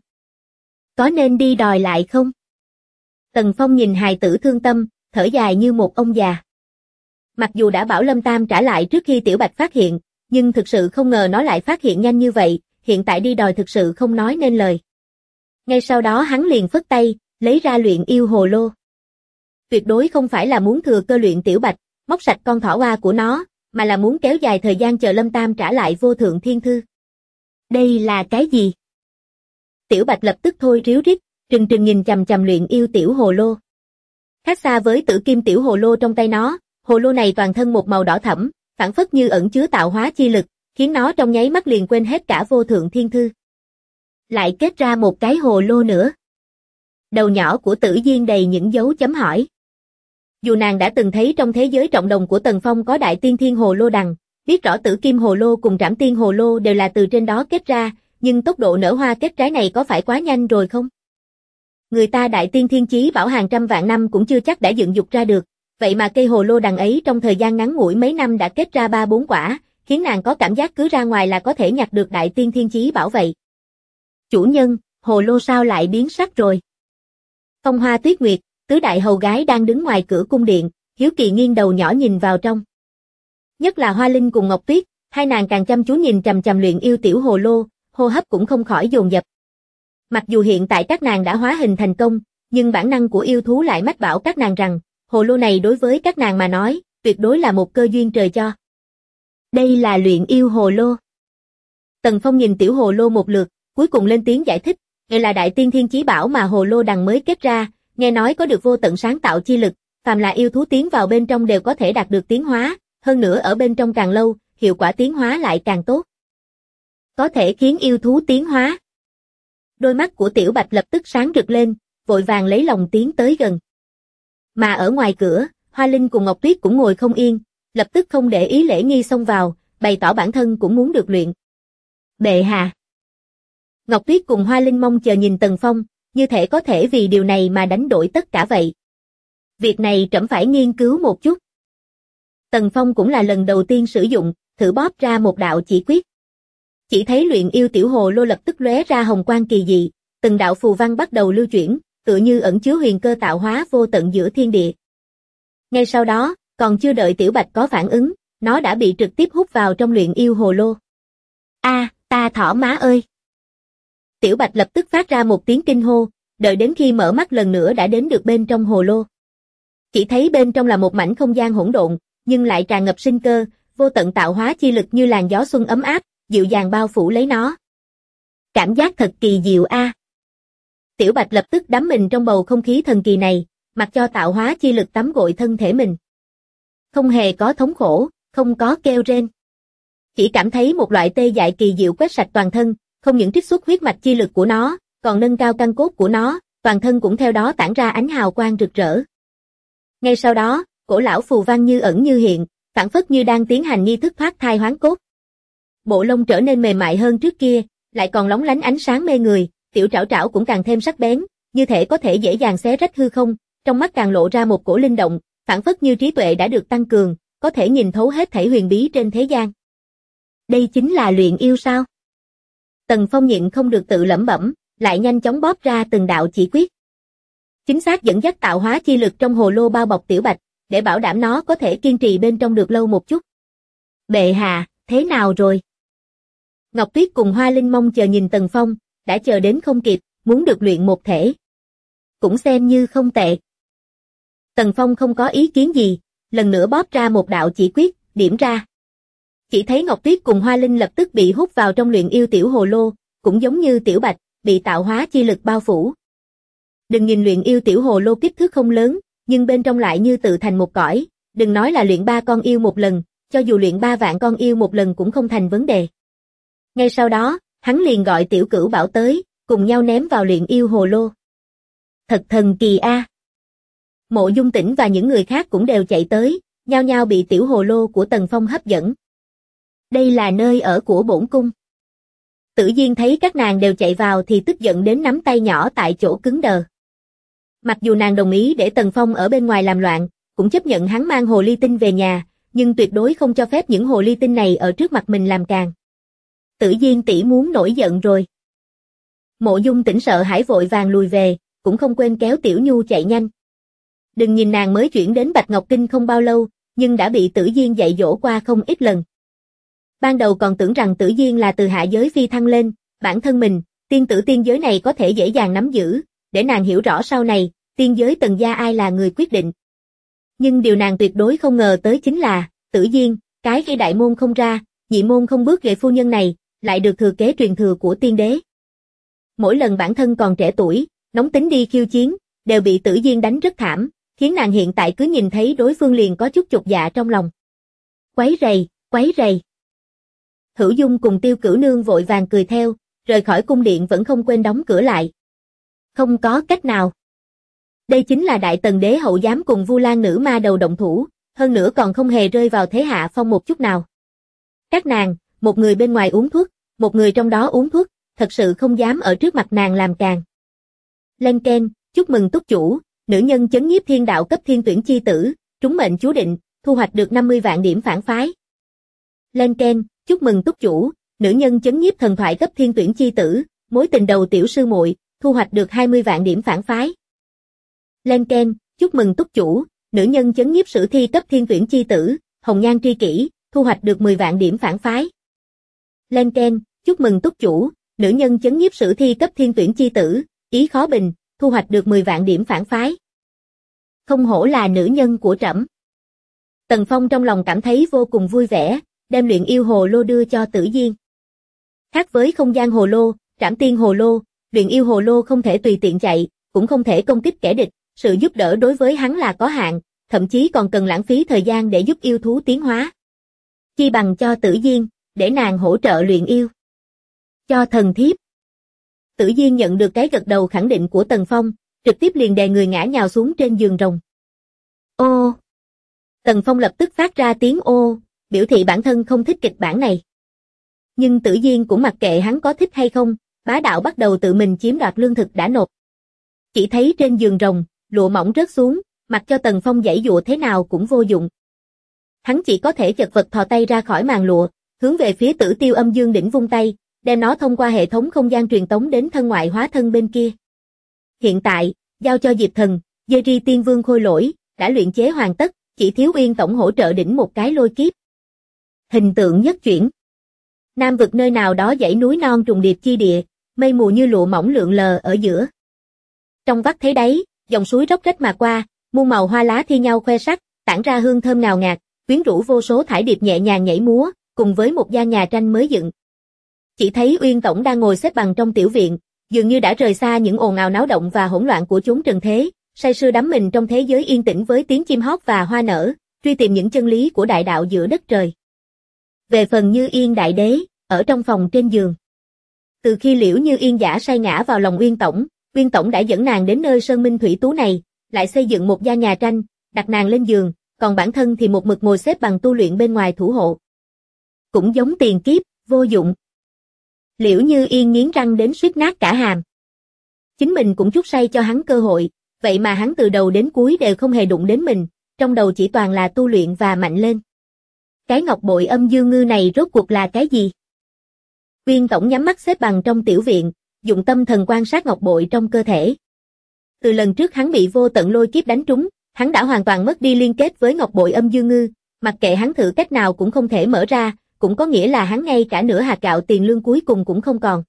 Có nên đi đòi lại không? Tần Phong nhìn hài tử thương tâm, thở dài như một ông già. Mặc dù đã bảo Lâm Tam trả lại trước khi Tiểu Bạch phát hiện, nhưng thực sự không ngờ nó lại phát hiện nhanh như vậy, hiện tại đi đòi thực sự không nói nên lời. Ngay sau đó hắn liền phất tay, lấy ra luyện yêu hồ lô. Tuyệt đối không phải là muốn thừa cơ luyện Tiểu Bạch, móc sạch con thỏ oa của nó, mà là muốn kéo dài thời gian chờ Lâm Tam trả lại vô thượng thiên thư. Đây là cái gì? Tiểu Bạch lập tức thôi ríu rít, trừng trừng nhìn chằm chằm luyện yêu tiểu hồ lô. Khác xa với tử kim tiểu hồ lô trong tay nó, hồ lô này toàn thân một màu đỏ thẫm, phảng phất như ẩn chứa tạo hóa chi lực, khiến nó trong nháy mắt liền quên hết cả vô thượng thiên thư. Lại kết ra một cái hồ lô nữa. Đầu nhỏ của Tử Diên đầy những dấu chấm hỏi. Dù nàng đã từng thấy trong thế giới trọng đồng của Tần Phong có đại tiên thiên hồ lô đằng, biết rõ tử kim hồ lô cùng trảm tiên hồ lô đều là từ trên đó kết ra, nhưng tốc độ nở hoa kết trái này có phải quá nhanh rồi không? Người ta đại tiên thiên chí bảo hàng trăm vạn năm cũng chưa chắc đã dựng dục ra được, vậy mà cây hồ lô đằng ấy trong thời gian ngắn ngủi mấy năm đã kết ra 3-4 quả, khiến nàng có cảm giác cứ ra ngoài là có thể nhặt được đại tiên thiên chí bảo vậy. Chủ nhân, hồ lô sao lại biến sắc rồi? Phong Hoa Tuyết Nguyệt, tứ đại hầu gái đang đứng ngoài cửa cung điện, hiếu kỳ nghiêng đầu nhỏ nhìn vào trong. Nhất là Hoa Linh cùng Ngọc Tuyết, hai nàng càng chăm chú nhìn chằm chằm luyện yêu tiểu hồ lô, hô hấp cũng không khỏi dồn dập. Mặc dù hiện tại các nàng đã hóa hình thành công, nhưng bản năng của yêu thú lại mách bảo các nàng rằng, hồ lô này đối với các nàng mà nói, tuyệt đối là một cơ duyên trời cho. Đây là luyện yêu hồ lô. Tần Phong nhìn tiểu hồ lô một lượt, cuối cùng lên tiếng giải thích, đây là đại tiên thiên chí bảo mà hồ lô đằng mới kết ra, nghe nói có được vô tận sáng tạo chi lực, phàm là yêu thú tiến vào bên trong đều có thể đạt được tiến hóa, hơn nữa ở bên trong càng lâu, hiệu quả tiến hóa lại càng tốt. Có thể khiến yêu thú tiến hóa. Đôi mắt của Tiểu Bạch lập tức sáng rực lên, vội vàng lấy lòng tiến tới gần. Mà ở ngoài cửa, Hoa Linh cùng Ngọc Tuyết cũng ngồi không yên, lập tức không để ý lễ nghi xông vào, bày tỏ bản thân cũng muốn được luyện. Bệ hạ. Ngọc Tuyết cùng Hoa Linh mong chờ nhìn Tần Phong, như thể có thể vì điều này mà đánh đổi tất cả vậy. Việc này trẫm phải nghiên cứu một chút. Tần Phong cũng là lần đầu tiên sử dụng, thử bóp ra một đạo chỉ quyết. Chỉ thấy luyện yêu tiểu hồ lô lập tức lóe ra hồng quang kỳ dị, từng đạo phù văn bắt đầu lưu chuyển, tựa như ẩn chứa huyền cơ tạo hóa vô tận giữa thiên địa. Ngay sau đó, còn chưa đợi Tiểu Bạch có phản ứng, nó đã bị trực tiếp hút vào trong luyện yêu hồ lô. Ta thỏ má ơi! Tiểu Bạch lập tức phát ra một tiếng kinh hô, đợi đến khi mở mắt lần nữa đã đến được bên trong hồ lô. Chỉ thấy bên trong là một mảnh không gian hỗn độn, nhưng lại tràn ngập sinh cơ, vô tận tạo hóa chi lực như làn gió xuân ấm áp, dịu dàng bao phủ lấy nó. Cảm giác thật kỳ diệu a. Tiểu Bạch lập tức đắm mình trong bầu không khí thần kỳ này, mặc cho tạo hóa chi lực tắm gội thân thể mình. Không hề có thống khổ, không có kêu rên. Chỉ cảm thấy một loại tê dại kỳ diệu quét sạch toàn thân, không những trích xuất huyết mạch chi lực của nó, còn nâng cao căn cốt của nó, toàn thân cũng theo đó tản ra ánh hào quang rực rỡ. Ngay sau đó, cổ lão phù văn như ẩn như hiện, phảng phất như đang tiến hành nghi thức thoát thai hoán cốt. Bộ lông trở nên mềm mại hơn trước kia, lại còn lóng lánh ánh sáng mê người, tiểu trảo trảo cũng càng thêm sắc bén, như thể có thể dễ dàng xé rách hư không, trong mắt càng lộ ra một cổ linh động, phảng phất như trí tuệ đã được tăng cường, có thể nhìn thấu hết thảy huyền bí trên thế gian. Đây chính là luyện yêu sao? Tần Phong nhịn không được tự lẩm bẩm, lại nhanh chóng bóp ra từng đạo chỉ quyết. Chính xác dẫn dắt tạo hóa chi lực trong hồ lô bao bọc Tiểu Bạch, để bảo đảm nó có thể kiên trì bên trong được lâu một chút. Bệ hạ, thế nào rồi? Ngọc Tuyết cùng Hoa Linh mong chờ nhìn Tần Phong, đã chờ đến không kịp, muốn được luyện một thể. Cũng xem như không tệ. Tần Phong không có ý kiến gì, lần nữa bóp ra một đạo chỉ quyết, điểm ra. Chỉ thấy Ngọc Tuyết cùng Hoa Linh lập tức bị hút vào trong luyện yêu tiểu hồ lô, cũng giống như Tiểu Bạch, bị tạo hóa chi lực bao phủ. Đừng nhìn luyện yêu tiểu hồ lô kích thước không lớn, nhưng bên trong lại như tự thành một cõi, đừng nói là luyện 3 con yêu một lần, cho dù luyện 3 vạn con yêu một lần cũng không thành vấn đề. Ngay sau đó, hắn liền gọi Tiểu Cửu Bảo tới, cùng nhau ném vào luyện yêu hồ lô. Thật thần kỳ a. Mộ Dung Tĩnh và những người khác cũng đều chạy tới, nhao nhao bị tiểu hồ lô của Tần Phong hấp dẫn. Đây là nơi ở của bổn cung. Tử Diên thấy các nàng đều chạy vào thì tức giận đến nắm tay nhỏ tại chỗ cứng đờ. Mặc dù nàng đồng ý để Tần Phong ở bên ngoài làm loạn, cũng chấp nhận hắn mang hồ ly tinh về nhà, nhưng tuyệt đối không cho phép những hồ ly tinh này ở trước mặt mình làm càn. Tử Diên tỷ muốn nổi giận rồi. Mộ Dung Tĩnh sợ hãi vội vàng lùi về, cũng không quên kéo Tiểu Nhu chạy nhanh. Đừng nhìn nàng mới chuyển đến Bạch Ngọc Kinh không bao lâu, nhưng đã bị Tử Diên dạy dỗ qua không ít lần. Ban đầu còn tưởng rằng Tử Diên là từ hạ giới phi thăng lên, bản thân mình, tiên tử tiên giới này có thể dễ dàng nắm giữ, để nàng hiểu rõ sau này, tiên giới Tần gia ai là người quyết định. Nhưng điều nàng tuyệt đối không ngờ tới chính là, Tử Diên, cái khi đại môn không ra, nhị môn không bước ghệ phu nhân này, lại được thừa kế truyền thừa của tiên đế. Mỗi lần bản thân còn trẻ tuổi, nóng tính đi khiêu chiến, đều bị Tử Diên đánh rất thảm, khiến nàng hiện tại cứ nhìn thấy đối phương liền có chút chột dạ trong lòng. Quấy rầy, quấy rầy. Hữu Dung cùng Tiêu Cửu Nương vội vàng cười theo, rời khỏi cung điện vẫn không quên đóng cửa lại. Không có cách nào. Đây chính là Đại Tần Đế hậu dám cùng Vu Lan nữ ma đầu động thủ, hơn nữa còn không hề rơi vào thế hạ phong một chút nào. Các nàng, một người bên ngoài uống thuốc, một người trong đó uống thuốc, thật sự không dám ở trước mặt nàng làm càn. Lên keng, chúc mừng túc chủ, nữ nhân chấn nhiếp thiên đạo cấp thiên tuyển chi tử, trúng mệnh chú định, thu hoạch được 50 vạn điểm phản phái. Lên keng, chúc mừng túc chủ, nữ nhân chấn nhiếp thần thoại cấp thiên tuyển chi tử, mối tình đầu tiểu sư muội, thu hoạch được 20 vạn điểm phản phái. Lên keng, chúc mừng túc chủ, nữ nhân chấn nhiếp sử thi cấp thiên tuyển chi tử, hồng nhan tri kỷ, thu hoạch được 10 vạn điểm phản phái. Lên keng, chúc mừng túc chủ, nữ nhân chấn nhiếp sử thi cấp thiên tuyển chi tử, ý khó bình, thu hoạch được 10 vạn điểm phản phái. Không hổ là nữ nhân của trẫm. Tần Phong trong lòng cảm thấy vô cùng vui vẻ, đem luyện yêu hồ lô đưa cho Tử Diên. Khác với không gian hồ lô, trảm tiên hồ lô, luyện yêu hồ lô không thể tùy tiện chạy, cũng không thể công kích kẻ địch, sự giúp đỡ đối với hắn là có hạn, thậm chí còn cần lãng phí thời gian để giúp yêu thú tiến hóa. Chi bằng cho Tử Diên, để nàng hỗ trợ luyện yêu. Cho thần thiếp. Tử Diên nhận được cái gật đầu khẳng định của Tần Phong, trực tiếp liền đè người ngã nhào xuống trên giường rồng. Ô! Tần Phong lập tức phát ra tiếng ô, biểu thị bản thân không thích kịch bản này. Nhưng Tử Diên cũng mặc kệ hắn có thích hay không, bá đạo bắt đầu tự mình chiếm đoạt lương thực đã nộp. Chỉ thấy trên giường rồng, lụa mỏng rớt xuống, mặc cho Tần Phong giãy giụa thế nào cũng vô dụng. Hắn chỉ có thể chật vật thò tay ra khỏi màn lụa, hướng về phía Tử Tiêu Âm Dương đỉnh vung tay, đem nó thông qua hệ thống không gian truyền tống đến thân ngoại hóa thân bên kia. Hiện tại, giao cho Diệp Thần, Dê Tiên Vương Khôi Lỗi, đã luyện chế hoàn tất, chỉ thiếu Uyên Tổng hỗ trợ đỉnh một cái lôi kiếp. Hình tượng nhất chuyển. Nam vực nơi nào đó dãy núi non trùng điệp chi địa, mây mù như lụa mỏng lượn lờ ở giữa. Trong vắt thấy đáy, dòng suối róc rách mà qua, muôn màu hoa lá thi nhau khoe sắc, tản ra hương thơm ngào ngạt, quyến rũ vô số thải điệp nhẹ nhàng nhảy múa, cùng với một gian nhà tranh mới dựng. Chỉ thấy Uyên Tổng đang ngồi xếp bằng trong tiểu viện, dường như đã rời xa những ồn ào náo động và hỗn loạn của chốn trần thế, say sưa đắm mình trong thế giới yên tĩnh với tiếng chim hót và hoa nở, truy tìm những chân lý của đại đạo giữa đất trời. Về phần Như Yên đại đế, ở trong phòng trên giường. Từ khi Liễu Như Yên giả say ngã vào lòng Uyên Tổng đã dẫn nàng đến nơi sơn minh thủy tú này, lại xây dựng một gian nhà tranh, đặt nàng lên giường, còn bản thân thì một mực ngồi xếp bằng tu luyện bên ngoài thủ hộ. Cũng giống tiền kiếp, vô dụng. Liễu Như Yên nghiến răng đến suýt nát cả hàm. Chính mình cũng chút say cho hắn cơ hội, vậy mà hắn từ đầu đến cuối đều không hề đụng đến mình, trong đầu chỉ toàn là tu luyện và mạnh lên. Cái ngọc bội âm dương ngư này rốt cuộc là cái gì? Uyên Tổng nhắm mắt xếp bằng trong tiểu viện, dụng tâm thần quan sát ngọc bội trong cơ thể. Từ lần trước hắn bị vô tận lôi kiếp đánh trúng, hắn đã hoàn toàn mất đi liên kết với ngọc bội âm dương ngư, mặc kệ hắn thử cách nào cũng không thể mở ra, cũng có nghĩa là hắn ngay cả nửa hạt gạo tiền lương cuối cùng cũng không còn.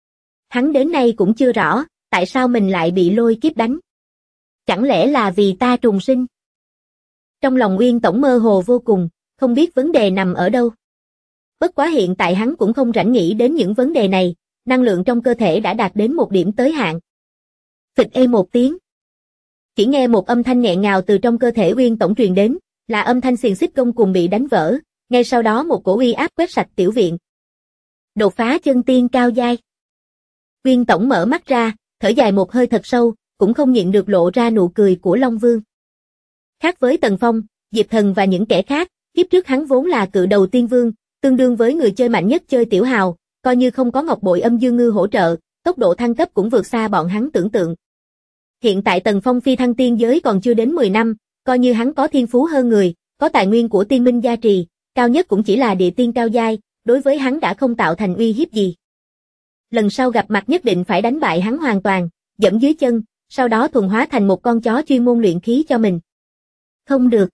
Hắn đến nay cũng chưa rõ, tại sao mình lại bị lôi kiếp đánh. Chẳng lẽ là vì ta trùng sinh? Trong lòng Uyên Tổng mơ hồ vô cùng, không biết vấn đề nằm ở đâu. Bất quá hiện tại hắn cũng không rảnh nghĩ đến những vấn đề này, năng lượng trong cơ thể đã đạt đến một điểm tới hạn. Phịch ê một tiếng. Chỉ nghe một âm thanh nghẹn ngào từ trong cơ thể Uyên Tổng truyền đến, là âm thanh xiềng xích gông cùng bị đánh vỡ, ngay sau đó một cổ uy áp quét sạch tiểu viện. Đột phá chân tiên cao giai. Uyên Tổng mở mắt ra, thở dài một hơi thật sâu, cũng không nhịn được lộ ra nụ cười của Long Vương. Khác với Tần Phong, Diệp Thần và những kẻ khác, kiếp trước hắn vốn là cự đầu tiên vương, tương đương với người chơi mạnh nhất chơi tiểu hào, coi như không có Ngọc Bội Âm Dương Ngư hỗ trợ, tốc độ thăng cấp cũng vượt xa bọn hắn tưởng tượng. Hiện tại Tần Phong phi thăng tiên giới còn chưa đến 10 năm, coi như hắn có thiên phú hơn người, có tài nguyên của tiên minh gia trì, cao nhất cũng chỉ là địa tiên cao giai, đối với hắn đã không tạo thành uy hiếp gì. Lần sau gặp mặt nhất định phải đánh bại hắn hoàn toàn, dẫm dưới chân, sau đó thuần hóa thành một con chó chuyên môn luyện khí cho mình. Không được.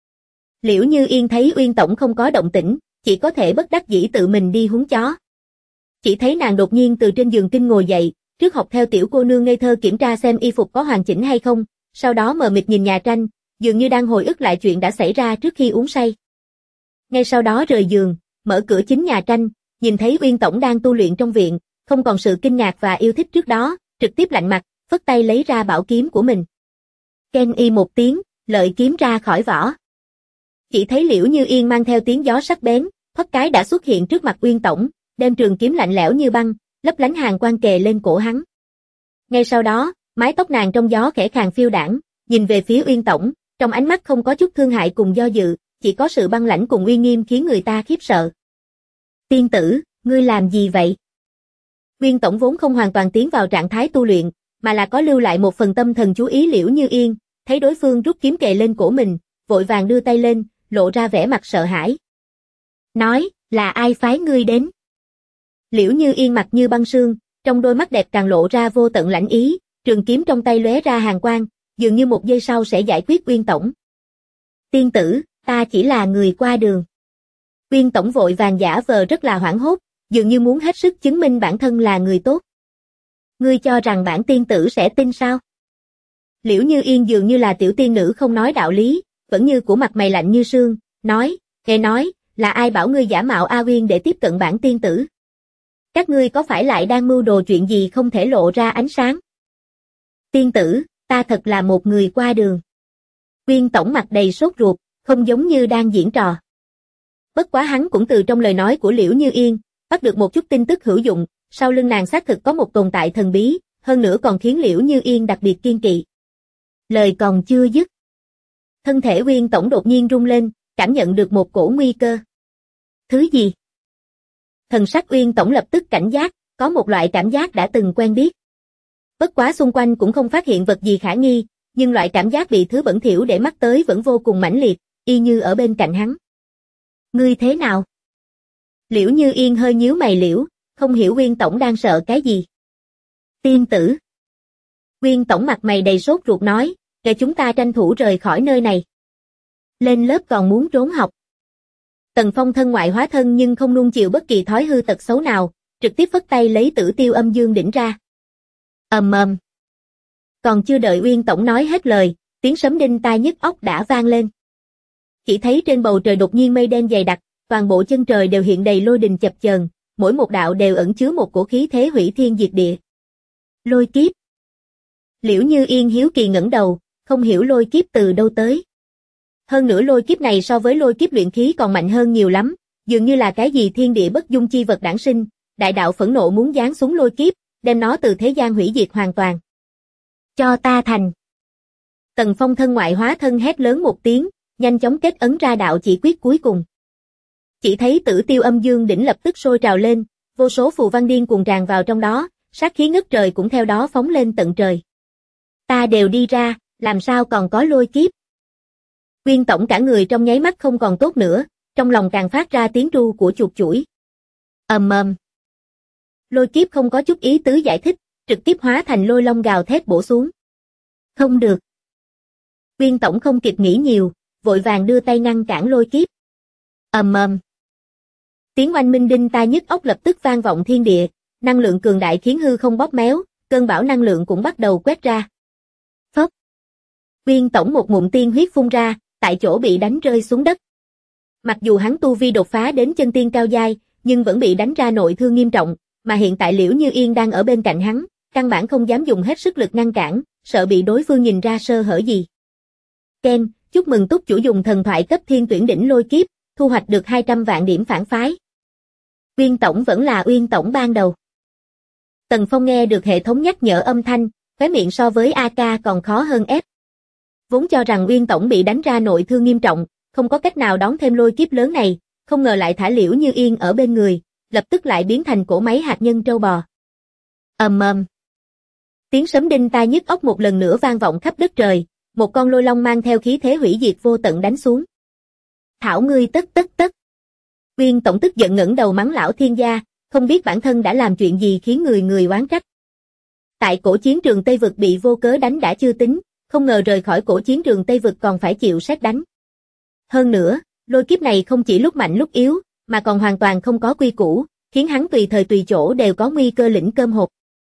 Liễu Như Yên thấy Uyên Tổng không có động tĩnh, chỉ có thể bất đắc dĩ tự mình đi huấn chó. Chỉ thấy nàng đột nhiên từ trên giường kinh ngồi dậy, trước học theo tiểu cô nương ngây thơ kiểm tra xem y phục có hoàn chỉnh hay không, sau đó mờ mịt nhìn nhà tranh, dường như đang hồi ức lại chuyện đã xảy ra trước khi uống say. Ngay sau đó rời giường, mở cửa chính nhà tranh, nhìn thấy Uyên Tổng đang tu luyện trong viện, không còn sự kinh ngạc và yêu thích trước đó, trực tiếp lạnh mặt, phất tay lấy ra bảo kiếm của mình. Ken y một tiếng, lợi kiếm ra khỏi vỏ. Chỉ thấy Liễu Như Yên mang theo tiếng gió sắc bén, thoát cái đã xuất hiện trước mặt Uyên Tổng, đem trường kiếm lạnh lẽo như băng, lấp lánh hàn quang kề lên cổ hắn. Ngay sau đó, mái tóc nàng trong gió khẽ khàng phiêu đãng, nhìn về phía Uyên Tổng, trong ánh mắt không có chút thương hại cùng do dự, chỉ có sự băng lãnh cùng uy nghiêm khiến người ta khiếp sợ. Tiên tử, ngươi làm gì vậy? Uyên Tổng vốn không hoàn toàn tiến vào trạng thái tu luyện, mà là có lưu lại một phần tâm thần chú ý Liễu Như Yên, thấy đối phương rút kiếm kề lên cổ mình, vội vàng đưa tay lên, lộ ra vẻ mặt sợ hãi. Nói, là ai phái ngươi đến? Liễu Như Yên mặt như băng sương, trong đôi mắt đẹp càng lộ ra vô tận lãnh ý, trường kiếm trong tay lóe ra hàn quang, dường như một giây sau sẽ giải quyết Uyên Tổng. Tiên tử, ta chỉ là người qua đường. Uyên Tổng vội vàng giả vờ rất là hoảng hốt, dường như muốn hết sức chứng minh bản thân là người tốt. Ngươi cho rằng bản tiên tử sẽ tin sao? Liễu Như Yên dường như là tiểu tiên nữ không nói đạo lý, vẫn như của mặt mày lạnh như sương, nói, nghe nói, là ai bảo ngươi giả mạo A Uyên để tiếp cận bản tiên tử? Các ngươi có phải lại đang mưu đồ chuyện gì không thể lộ ra ánh sáng? Tiên tử, ta thật là một người qua đường. Uyên Tổng mặt đầy sốt ruột, không giống như đang diễn trò. Bất quá hắn cũng từ trong lời nói của Liễu Như Yên, bắt được một chút tin tức hữu dụng, sau lưng nàng xác thực có một tồn tại thần bí, hơn nữa còn khiến Liễu Như Yên đặc biệt kiên kỵ. Lời còn chưa dứt. Thân thể Uyên Tổng đột nhiên rung lên, cảm nhận được một cổ nguy cơ. Thứ gì? Thần sắc Uyên Tổng lập tức cảnh giác, có một loại cảm giác đã từng quen biết. Bất quá xung quanh cũng không phát hiện vật gì khả nghi, nhưng loại cảm giác bị thứ bẩn thỉu để mắt tới vẫn vô cùng mãnh liệt, y như ở bên cạnh hắn. Ngươi thế nào? Liễu Như Yên hơi nhíu mày liễu, không hiểu Uyên Tổng đang sợ cái gì. Tiên tử. Uyên Tổng mặt mày đầy sốt ruột nói, để chúng ta tranh thủ rời khỏi nơi này. Lên lớp còn muốn trốn học. Tần Phong thân ngoại hóa thân nhưng không nuông chịu bất kỳ thói hư tật xấu nào, trực tiếp phất tay lấy Tử Tiêu Âm Dương đỉnh ra. Ầm ầm. Còn chưa đợi Uyên Tổng nói hết lời, tiếng sấm đinh tai nhức óc đã vang lên. Chỉ thấy trên bầu trời đột nhiên mây đen dày đặc, toàn bộ chân trời đều hiện đầy lôi đình chập chờn, mỗi một đạo đều ẩn chứa một cổ khí thế hủy thiên diệt địa. Lôi kiếp. Liễu Như Yên hiếu kỳ ngẩng đầu, không hiểu lôi kiếp từ đâu tới. Hơn nữa lôi kiếp này so với lôi kiếp luyện khí còn mạnh hơn nhiều lắm, dường như là cái gì thiên địa bất dung chi vật đản sinh, đại đạo phẫn nộ muốn giáng xuống lôi kiếp, đem nó từ thế gian hủy diệt hoàn toàn. Cho ta thành. Tần Phong thân ngoại hóa thân hét lớn một tiếng, nhanh chóng kết ấn ra đạo chỉ quyết cuối cùng. Chỉ thấy Tử Tiêu Âm Dương đỉnh lập tức sôi trào lên, vô số phù văn điên cuồng tràn vào trong đó, sát khí ngất trời cũng theo đó phóng lên tận trời. Ta đều đi ra, làm sao còn có lôi kiếp? Uyên Tổng cả người trong nháy mắt không còn tốt nữa, trong lòng càng phát ra tiếng ru của chuột chủi. Ầm ầm. Lôi kiếp không có chút ý tứ giải thích, trực tiếp hóa thành lôi long gào thét bổ xuống. Không được. Uyên Tổng không kịp nghĩ nhiều, vội vàng đưa tay ngăn cản lôi kiếp. Ầm ầm. Tiếng oanh minh đinh tai nhức óc lập tức vang vọng thiên địa, năng lượng cường đại khiến hư không bóp méo, cơn bão năng lượng cũng bắt đầu quét ra. Phốc. Uyên Tổng một ngụm tiên huyết phun ra, tại chỗ bị đánh rơi xuống đất. Mặc dù hắn tu vi đột phá đến chân tiên cao giai, nhưng vẫn bị đánh ra nội thương nghiêm trọng, mà hiện tại Liễu Như Yên đang ở bên cạnh hắn, căn bản không dám dùng hết sức lực ngăn cản, sợ bị đối phương nhìn ra sơ hở gì. Ken, chúc mừng túc chủ dùng thần thoại cấp thiên tuyển đỉnh lôi kiếp, thu hoạch được 200 vạn điểm phản phái. Uyên tổng vẫn là Uyên tổng ban đầu. Tần Phong nghe được hệ thống nhắc nhở âm thanh, khóe miệng so với AK còn khó hơn ép. Vốn cho rằng Uyên tổng bị đánh ra nội thương nghiêm trọng, không có cách nào đón thêm lôi kiếp lớn này, không ngờ lại thả Liễu Như Yên ở bên người, lập tức lại biến thành cỗ máy hạt nhân trâu bò. Tiếng sấm đinh tai nhức óc một lần nữa vang vọng khắp đất trời, một con lôi long mang theo khí thế hủy diệt vô tận đánh xuống. Thảo ngươi tất tất tất. Uyên tổng tức giận ngẩng đầu mắng lão thiên gia, không biết bản thân đã làm chuyện gì khiến người người oán trách. Tại cổ chiến trường Tây Vực bị vô cớ đánh đã chưa tính, không ngờ rời khỏi cổ chiến trường Tây Vực còn phải chịu sét đánh. Hơn nữa, lôi kiếp này không chỉ lúc mạnh lúc yếu, mà còn hoàn toàn không có quy củ, khiến hắn tùy thời tùy chỗ đều có nguy cơ lĩnh cơm hộp.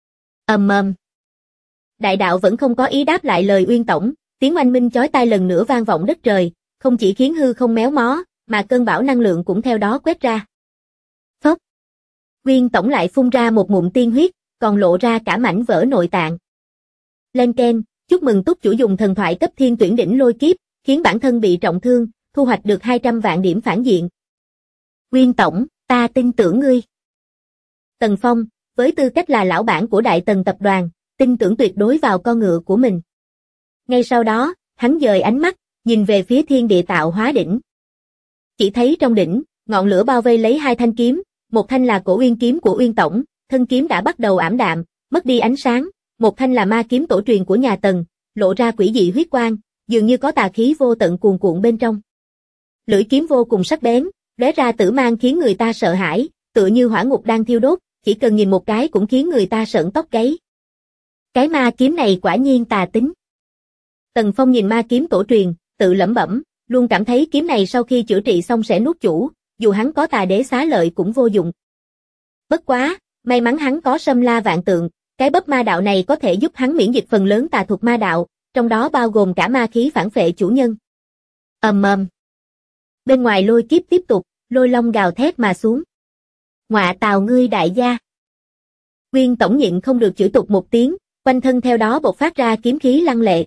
Đại đạo vẫn không có ý đáp lại lời Uyên tổng, tiếng oanh minh chói tai lần nữa vang vọng đất trời, không chỉ khiến hư không méo mó, mà cơn bão năng lượng cũng theo đó quét ra. Phốc. Uyên tổng lại phun ra một ngụm tiên huyết, còn lộ ra cả mảnh vỡ nội tạng. Lên Ken, chúc mừng túc chủ dùng thần thoại cấp thiên tuyển đỉnh lôi kiếp, khiến bản thân bị trọng thương, thu hoạch được 200 vạn điểm phản diện. Uyên tổng, ta tin tưởng ngươi. Tần Phong, với tư cách là lão bản của Đại Tần tập đoàn, tin tưởng tuyệt đối vào con ngựa của mình. Ngay sau đó, hắn dời ánh mắt, nhìn về phía thiên địa tạo hóa đỉnh. Chỉ thấy trong đỉnh, ngọn lửa bao vây lấy hai thanh kiếm, một thanh là cổ uyên kiếm của Uyên tổng, thân kiếm đã bắt đầu ảm đạm, mất đi ánh sáng, một thanh là ma kiếm tổ truyền của nhà Tần, lộ ra quỷ dị huyết quang, dường như có tà khí vô tận cuồn cuộn bên trong. Lưỡi kiếm vô cùng sắc bén, lóe ra tử mang khiến người ta sợ hãi, tựa như hỏa ngục đang thiêu đốt, chỉ cần nhìn một cái cũng khiến người ta sởn tóc gáy. Cái ma kiếm này quả nhiên tà tính. Tần Phong nhìn ma kiếm tổ truyền, tự lẩm bẩm, luôn cảm thấy kiếm này sau khi chữa trị xong sẽ nuốt chủ, dù hắn có tà đế xá lợi cũng vô dụng. Bất quá, may mắn hắn có Sâm La Vạn Tượng, cái bắp ma đạo này có thể giúp hắn miễn dịch phần lớn tà thuật ma đạo, trong đó bao gồm cả ma khí phản phệ chủ nhân. Bên ngoài lôi kiếp tiếp tục, lôi long gào thét mà xuống. Ngọa tào ngươi đại gia. Uyên tổng nhịn không được chửi tục một tiếng, quanh thân theo đó bộc phát ra kiếm khí lăng lệ.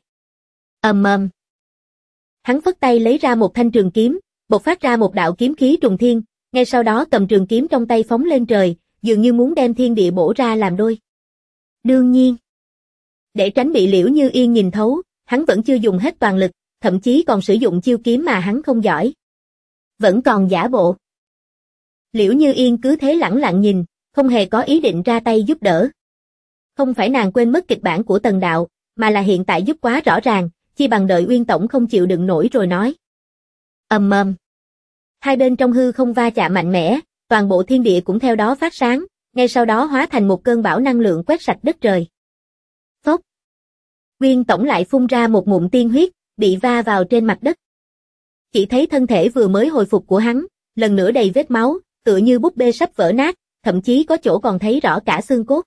Hắn phất tay lấy ra một thanh trường kiếm, bộc phát ra một đạo kiếm khí trùng thiên, ngay sau đó cầm trường kiếm trong tay phóng lên trời, dường như muốn đem thiên địa bổ ra làm đôi. Đương nhiên, để tránh bị Liễu Như Yên nhìn thấu, hắn vẫn chưa dùng hết toàn lực, thậm chí còn sử dụng chiêu kiếm mà hắn không giỏi. Vẫn còn giả bộ. Liễu Như Yên cứ thế lẳng lặng nhìn, không hề có ý định ra tay giúp đỡ. Không phải nàng quên mất kịch bản của Tần đạo, mà là hiện tại giúp quá rõ ràng, chi bằng đợi Uyên tổng không chịu đựng nổi rồi nói. Hai bên trong hư không va chạm mạnh mẽ, toàn bộ thiên địa cũng theo đó phát sáng, ngay sau đó hóa thành một cơn bão năng lượng quét sạch đất trời. Phốc. Uyên tổng lại phun ra một ngụm tiên huyết, bị va vào trên mặt đất. Chỉ thấy thân thể vừa mới hồi phục của hắn, lần nữa đầy vết máu, tựa như búp bê sắp vỡ nát, thậm chí có chỗ còn thấy rõ cả xương cốt.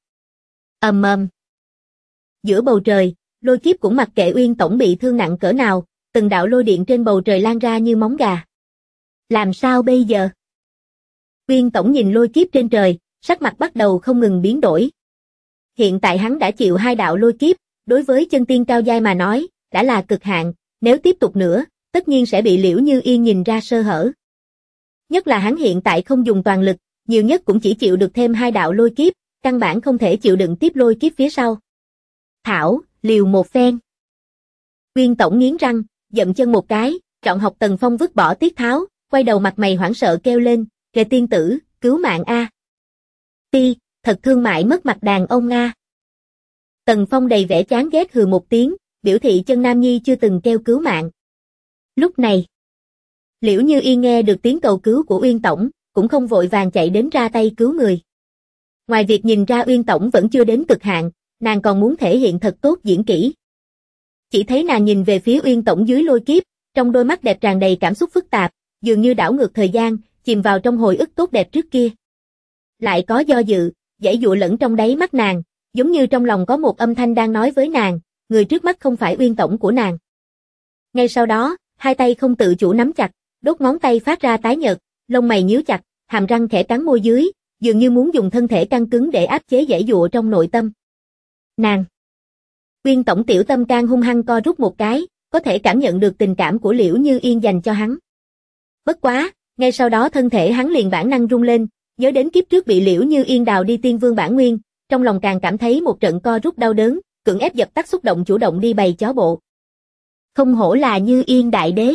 Giữa bầu trời, lôi kiếp cũng mặc kệ Uyên tổng bị thương nặng cỡ nào, từng đạo lôi điện trên bầu trời lan ra như móng gà. Làm sao bây giờ? Uyên tổng nhìn lôi kiếp trên trời, sắc mặt bắt đầu không ngừng biến đổi. Hiện tại hắn đã chịu hai đạo lôi kiếp, đối với chân tiên cao giai mà nói, đã là cực hạn, nếu tiếp tục nữa, tất nhiên sẽ bị Liễu Như Yên nhìn ra sơ hở. Nhất là hắn hiện tại không dùng toàn lực, nhiều nhất cũng chỉ chịu được thêm hai đạo lôi kiếp, căn bản không thể chịu đựng tiếp lôi kiếp phía sau. Thảo, liều một phen. Uyên tổng nghiến răng, dậm chân một cái, chọn học Tần Phong vứt bỏ tiết tháo, quay đầu mặt mày hoảng sợ kêu lên, "Kệ tiên tử, cứu mạng a." Ti, thật thương mại mất mặt đàn ông a. Tần Phong đầy vẻ chán ghét hừ một tiếng, biểu thị chân nam nhi chưa từng kêu cứu mạng. Lúc này, Liễu Như Yên nghe được tiếng cầu cứu của Uyên tổng, cũng không vội vàng chạy đến ra tay cứu người. Ngoài việc nhìn ra Uyên tổng vẫn chưa đến cực hạn, nàng còn muốn thể hiện thật tốt diễn kỹ. Chỉ thấy nàng nhìn về phía Uyên tổng dưới lôi kiếp, trong đôi mắt đẹp tràn đầy cảm xúc phức tạp, dường như đảo ngược thời gian, chìm vào trong hồi ức tốt đẹp trước kia. Lại có do dự, giãy giụa lẫn trong đáy mắt nàng, giống như trong lòng có một âm thanh đang nói với nàng, người trước mắt không phải Uyên tổng của nàng. Ngay sau đó, hai tay không tự chủ nắm chặt, đốt ngón tay phát ra tái nhợt, lông mày nhíu chặt, hàm răng khẽ cắn môi dưới, dường như muốn dùng thân thể căng cứng để áp chế giãy giụa trong nội tâm. Nàng! Uyên Tổng tiểu tâm can hung hăng co rút một cái, có thể cảm nhận được tình cảm của Liễu Như Yên dành cho hắn. Bất quá, ngay sau đó thân thể hắn liền bản năng rung lên, nhớ đến kiếp trước bị Liễu Như Yên đào đi tiên vương bản nguyên, trong lòng càng cảm thấy một trận co rút đau đớn, cưỡng ép dập tắt xúc động chủ động đi bày chó bộ. Không hổ là Như Yên đại đế.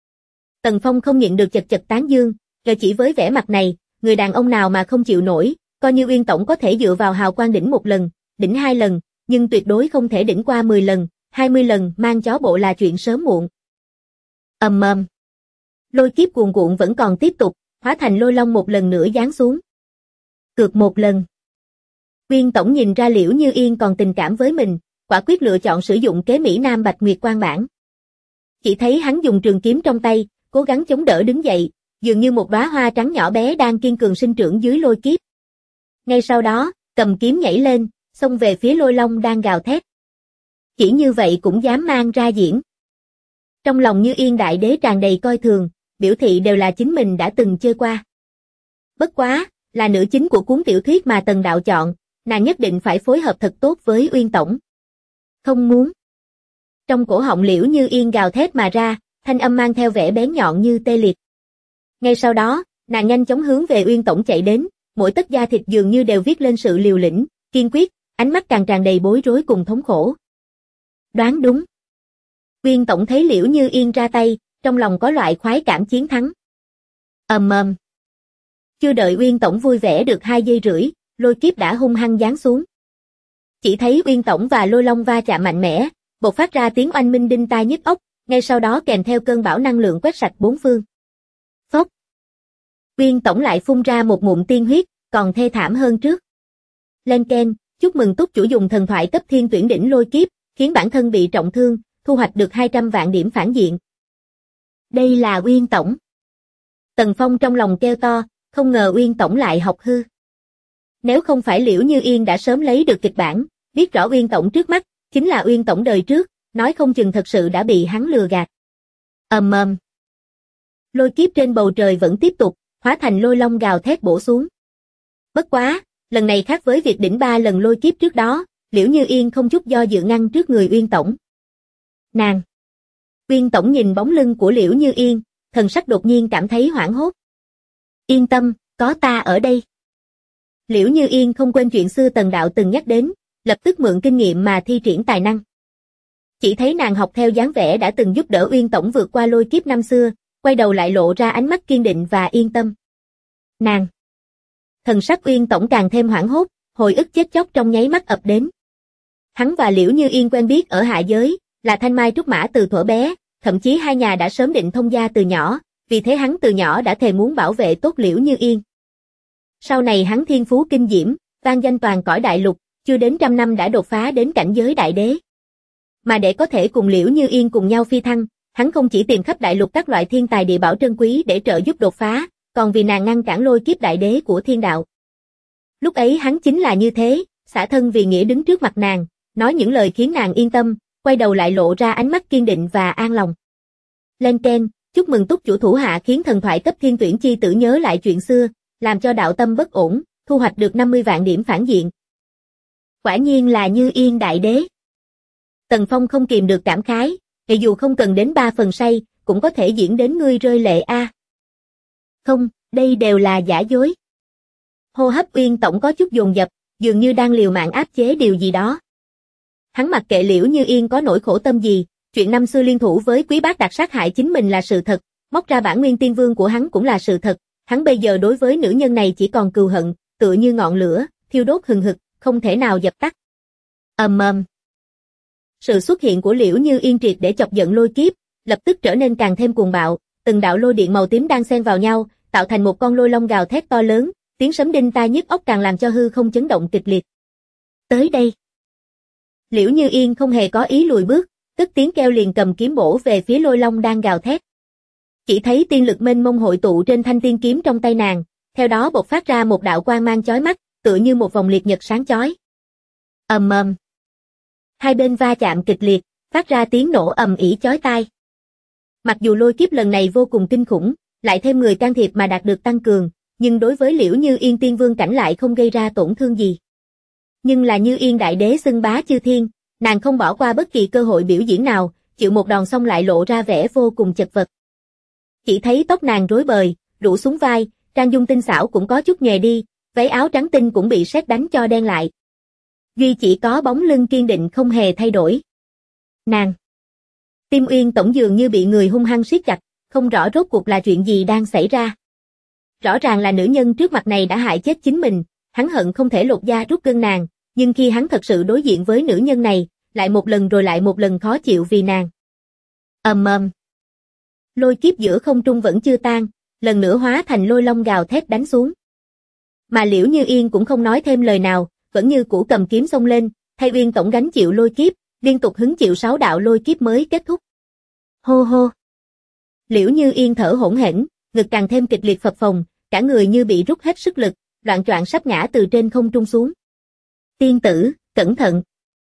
Tần Phong không nhịn được chật chật tán dương, chỉ với vẻ mặt này, người đàn ông nào mà không chịu nổi, coi như Uyên Tổng có thể dựa vào hào quang đỉnh một lần, đỉnh 2 lần, nhưng tuyệt đối không thể đỉnh qua 10 lần, 20 lần, mang chó bộ là chuyện sớm muộn. Ầm ầm. Lôi kiếp cuồn cuộn vẫn còn tiếp tục, hóa thành lôi long một lần nữa giáng xuống. Cược một lần. Uyên Tổng nhìn ra Liễu Như Yên còn tình cảm với mình, quả quyết lựa chọn sử dụng kế Mỹ Nam Bạch Nguyệt Quan bản. Chỉ thấy hắn dùng trường kiếm trong tay, cố gắng chống đỡ đứng dậy, dường như một đóa hoa trắng nhỏ bé đang kiên cường sinh trưởng dưới lôi kiếp. Ngay sau đó, cầm kiếm nhảy lên, xông về phía lôi long đang gào thét. Chỉ như vậy cũng dám mang ra diễn. Trong lòng Như Yên đại đế tràn đầy coi thường, biểu thị đều là chính mình đã từng chơi qua. Bất quá, là nữ chính của cuốn tiểu thuyết mà Tần Đạo chọn, nàng nhất định phải phối hợp thật tốt với Uyên Tổng. Không muốn. Trong cổ họng Liễu Như Yên gào thét mà ra, thanh âm mang theo vẻ bén nhọn như tê liệt. Ngay sau đó, nàng nhanh chóng hướng về Uyên Tổng chạy đến, mỗi tấc da thịt dường như đều viết lên sự liều lĩnh, kiên quyết, ánh mắt càng tràn đầy bối rối cùng thống khổ. Đoán đúng. Uyên Tổng thấy Liễu Như Yên ra tay, trong lòng có loại khoái cảm chiến thắng. Ầm ầm. Chưa đợi Uyên Tổng vui vẻ được 2 giây rưỡi, lôi kiếp đã hung hăng giáng xuống. Chỉ thấy Uyên Tổng và lôi long va chạm mạnh mẽ, bộc phát ra tiếng oanh minh đinh tai nhức óc, ngay sau đó kèm theo cơn bão năng lượng quét sạch bốn phương. Phốc. Uyên Tổng lại phun ra một ngụm tiên huyết, còn thê thảm hơn trước. Lên keng, chúc mừng túc chủ dùng thần thoại cấp thiên tuyển đỉnh lôi kiếp, khiến bản thân bị trọng thương, thu hoạch được 200 vạn điểm phản diện. Đây là Uyên Tổng. Tần Phong trong lòng kêu to, không ngờ Uyên Tổng lại học hư. Nếu không phải Liễu Như Yên đã sớm lấy được kịch bản, biết rõ Uyên Tổng trước mắt, chính là Uyên Tổng đời trước, nói không chừng thật sự đã bị hắn lừa gạt. Ầm ầm. Lôi kiếp trên bầu trời vẫn tiếp tục, hóa thành lôi long gào thét bổ xuống. Bất quá, lần này khác với việc đỉnh 3 lần lôi kiếp trước đó, Liễu Như Yên không chút do dự ngăn trước người Uyên Tổng. Nàng. Uyên Tổng nhìn bóng lưng của Liễu Như Yên, thần sắc đột nhiên cảm thấy hoảng hốt. Yên tâm, có ta ở đây. Liễu Như Yên không quên chuyện xưa Tần Đạo từng nhắc đến, lập tức mượn kinh nghiệm mà thi triển tài năng. Chỉ thấy nàng học theo dáng vẻ đã từng giúp đỡ Uyên Tổng vượt qua lôi kiếp năm xưa, quay đầu lại lộ ra ánh mắt kiên định và yên tâm. Nàng. Thần sắc Uyên Tổng càng thêm hoảng hốt, hồi ức chết chóc trong nháy mắt ập đến. Hắn và Liễu Như Yên quen biết ở hạ giới, là thanh mai trúc mã từ thuở bé, thậm chí hai nhà đã sớm định thông gia từ nhỏ, vì thế hắn từ nhỏ đã thề muốn bảo vệ tốt Liễu Như Yên. Sau này hắn thiên phú kinh diễm, vang danh toàn cõi đại lục, chưa đến 100 năm đã đột phá đến cảnh giới đại đế. Mà để có thể cùng Liễu Như Yên cùng nhau phi thăng, hắn không chỉ tìm khắp đại lục các loại thiên tài địa bảo trân quý để trợ giúp đột phá, còn vì nàng ngăn cản lôi kiếp đại đế của thiên đạo. Lúc ấy hắn chính là như thế, xả thân vì nghĩa đứng trước mặt nàng, nói những lời khiến nàng yên tâm, quay đầu lại lộ ra ánh mắt kiên định và an lòng. Lên keng, chúc mừng túc chủ thủ hạ khiến thần thoại cấp thiên tuyển chi tử nhớ lại chuyện xưa, làm cho đạo tâm bất ổn, thu hoạch được 50 vạn điểm phản diện. Quả nhiên là Như Yên đại đế. Tần Phong không kìm được cảm khái, dù không cần đến 3 phần say, cũng có thể diễn đến ngươi rơi lệ a. Không, đây đều là giả dối. Hô hấp Uyên Tổng có chút dồn dập, dường như đang liều mạng áp chế điều gì đó. Hắn mặc kệ Liễu Như Yên có nỗi khổ tâm gì, chuyện năm xưa liên thủ với Quý Bác Đạt sát hại chính mình là sự thật, móc ra bản nguyên tiên vương của hắn cũng là sự thật, hắn bây giờ đối với nữ nhân này chỉ còn cừu hận, tựa như ngọn lửa, thiêu đốt hừng hực, không thể nào dập tắt. Ầm ầm. Sự xuất hiện của Liễu Như Yên triệt để chọc giận lôi kiếp, lập tức trở nên càng thêm cuồng bạo, từng đạo lôi điện màu tím đang xen vào nhau, tạo thành một con lôi long gào thét to lớn, tiếng sấm đinh tai nhức óc càng làm cho hư không chấn động kịch liệt. Tới đây. Liễu Như Yên không hề có ý lùi bước, tức tiếng kêu liền cầm kiếm bổ về phía lôi long đang gào thét. Chỉ thấy tiên lực mênh mông hội tụ trên thanh tiên kiếm trong tay nàng, theo đó bộc phát ra một đạo quang mang chói mắt, tựa như một vòng liệt nhật sáng chói. Ầm ầm. Hai bên va chạm kịch liệt, phát ra tiếng nổ ầm ĩ chói tai. Mặc dù lôi kiếp lần này vô cùng kinh khủng, lại thêm người can thiệp mà đạt được tăng cường, nhưng đối với Liễu Như Yên Tiên Vương cảnh lại không gây ra tổn thương gì. Nhưng là Như Yên đại đế xưng bá chư thiên, nàng không bỏ qua bất kỳ cơ hội biểu diễn nào, chịu một đòn xong lại lộ ra vẻ vô cùng chật vật. Chỉ thấy tóc nàng rối bời, rủ xuống vai, trang dung tinh xảo cũng có chút nhòe đi, váy áo trắng tinh cũng bị sét đánh cho đen lại. Duy chỉ có bóng lưng kiên định không hề thay đổi. Nàng. Tim Uyên Tổng dường như bị người hung hăng siết chặt, không rõ rốt cuộc là chuyện gì đang xảy ra. Rõ ràng là nữ nhân trước mặt này đã hại chết chính mình, hắn hận không thể lột da rút gân nàng, nhưng khi hắn thật sự đối diện với nữ nhân này, lại một lần rồi lại một lần khó chịu vì nàng. Ầm. Lôi kiếp giữa không trung vẫn chưa tan, lần nữa hóa thành lôi long gào thét đánh xuống. Mà Liễu Như Yên cũng không nói thêm lời nào, vẫn như cũ cầm kiếm xông lên, thay Uyên Tổng gánh chịu lôi kiếp, liên tục hứng chịu 6 đạo lôi kiếp mới kết thúc. Hô hô. Liễu Như Yên thở hổn hển, ngực càng thêm kịch liệt phập phồng, cả người như bị rút hết sức lực, loạng choạng sắp ngã từ trên không trung xuống. Tiên tử, cẩn thận.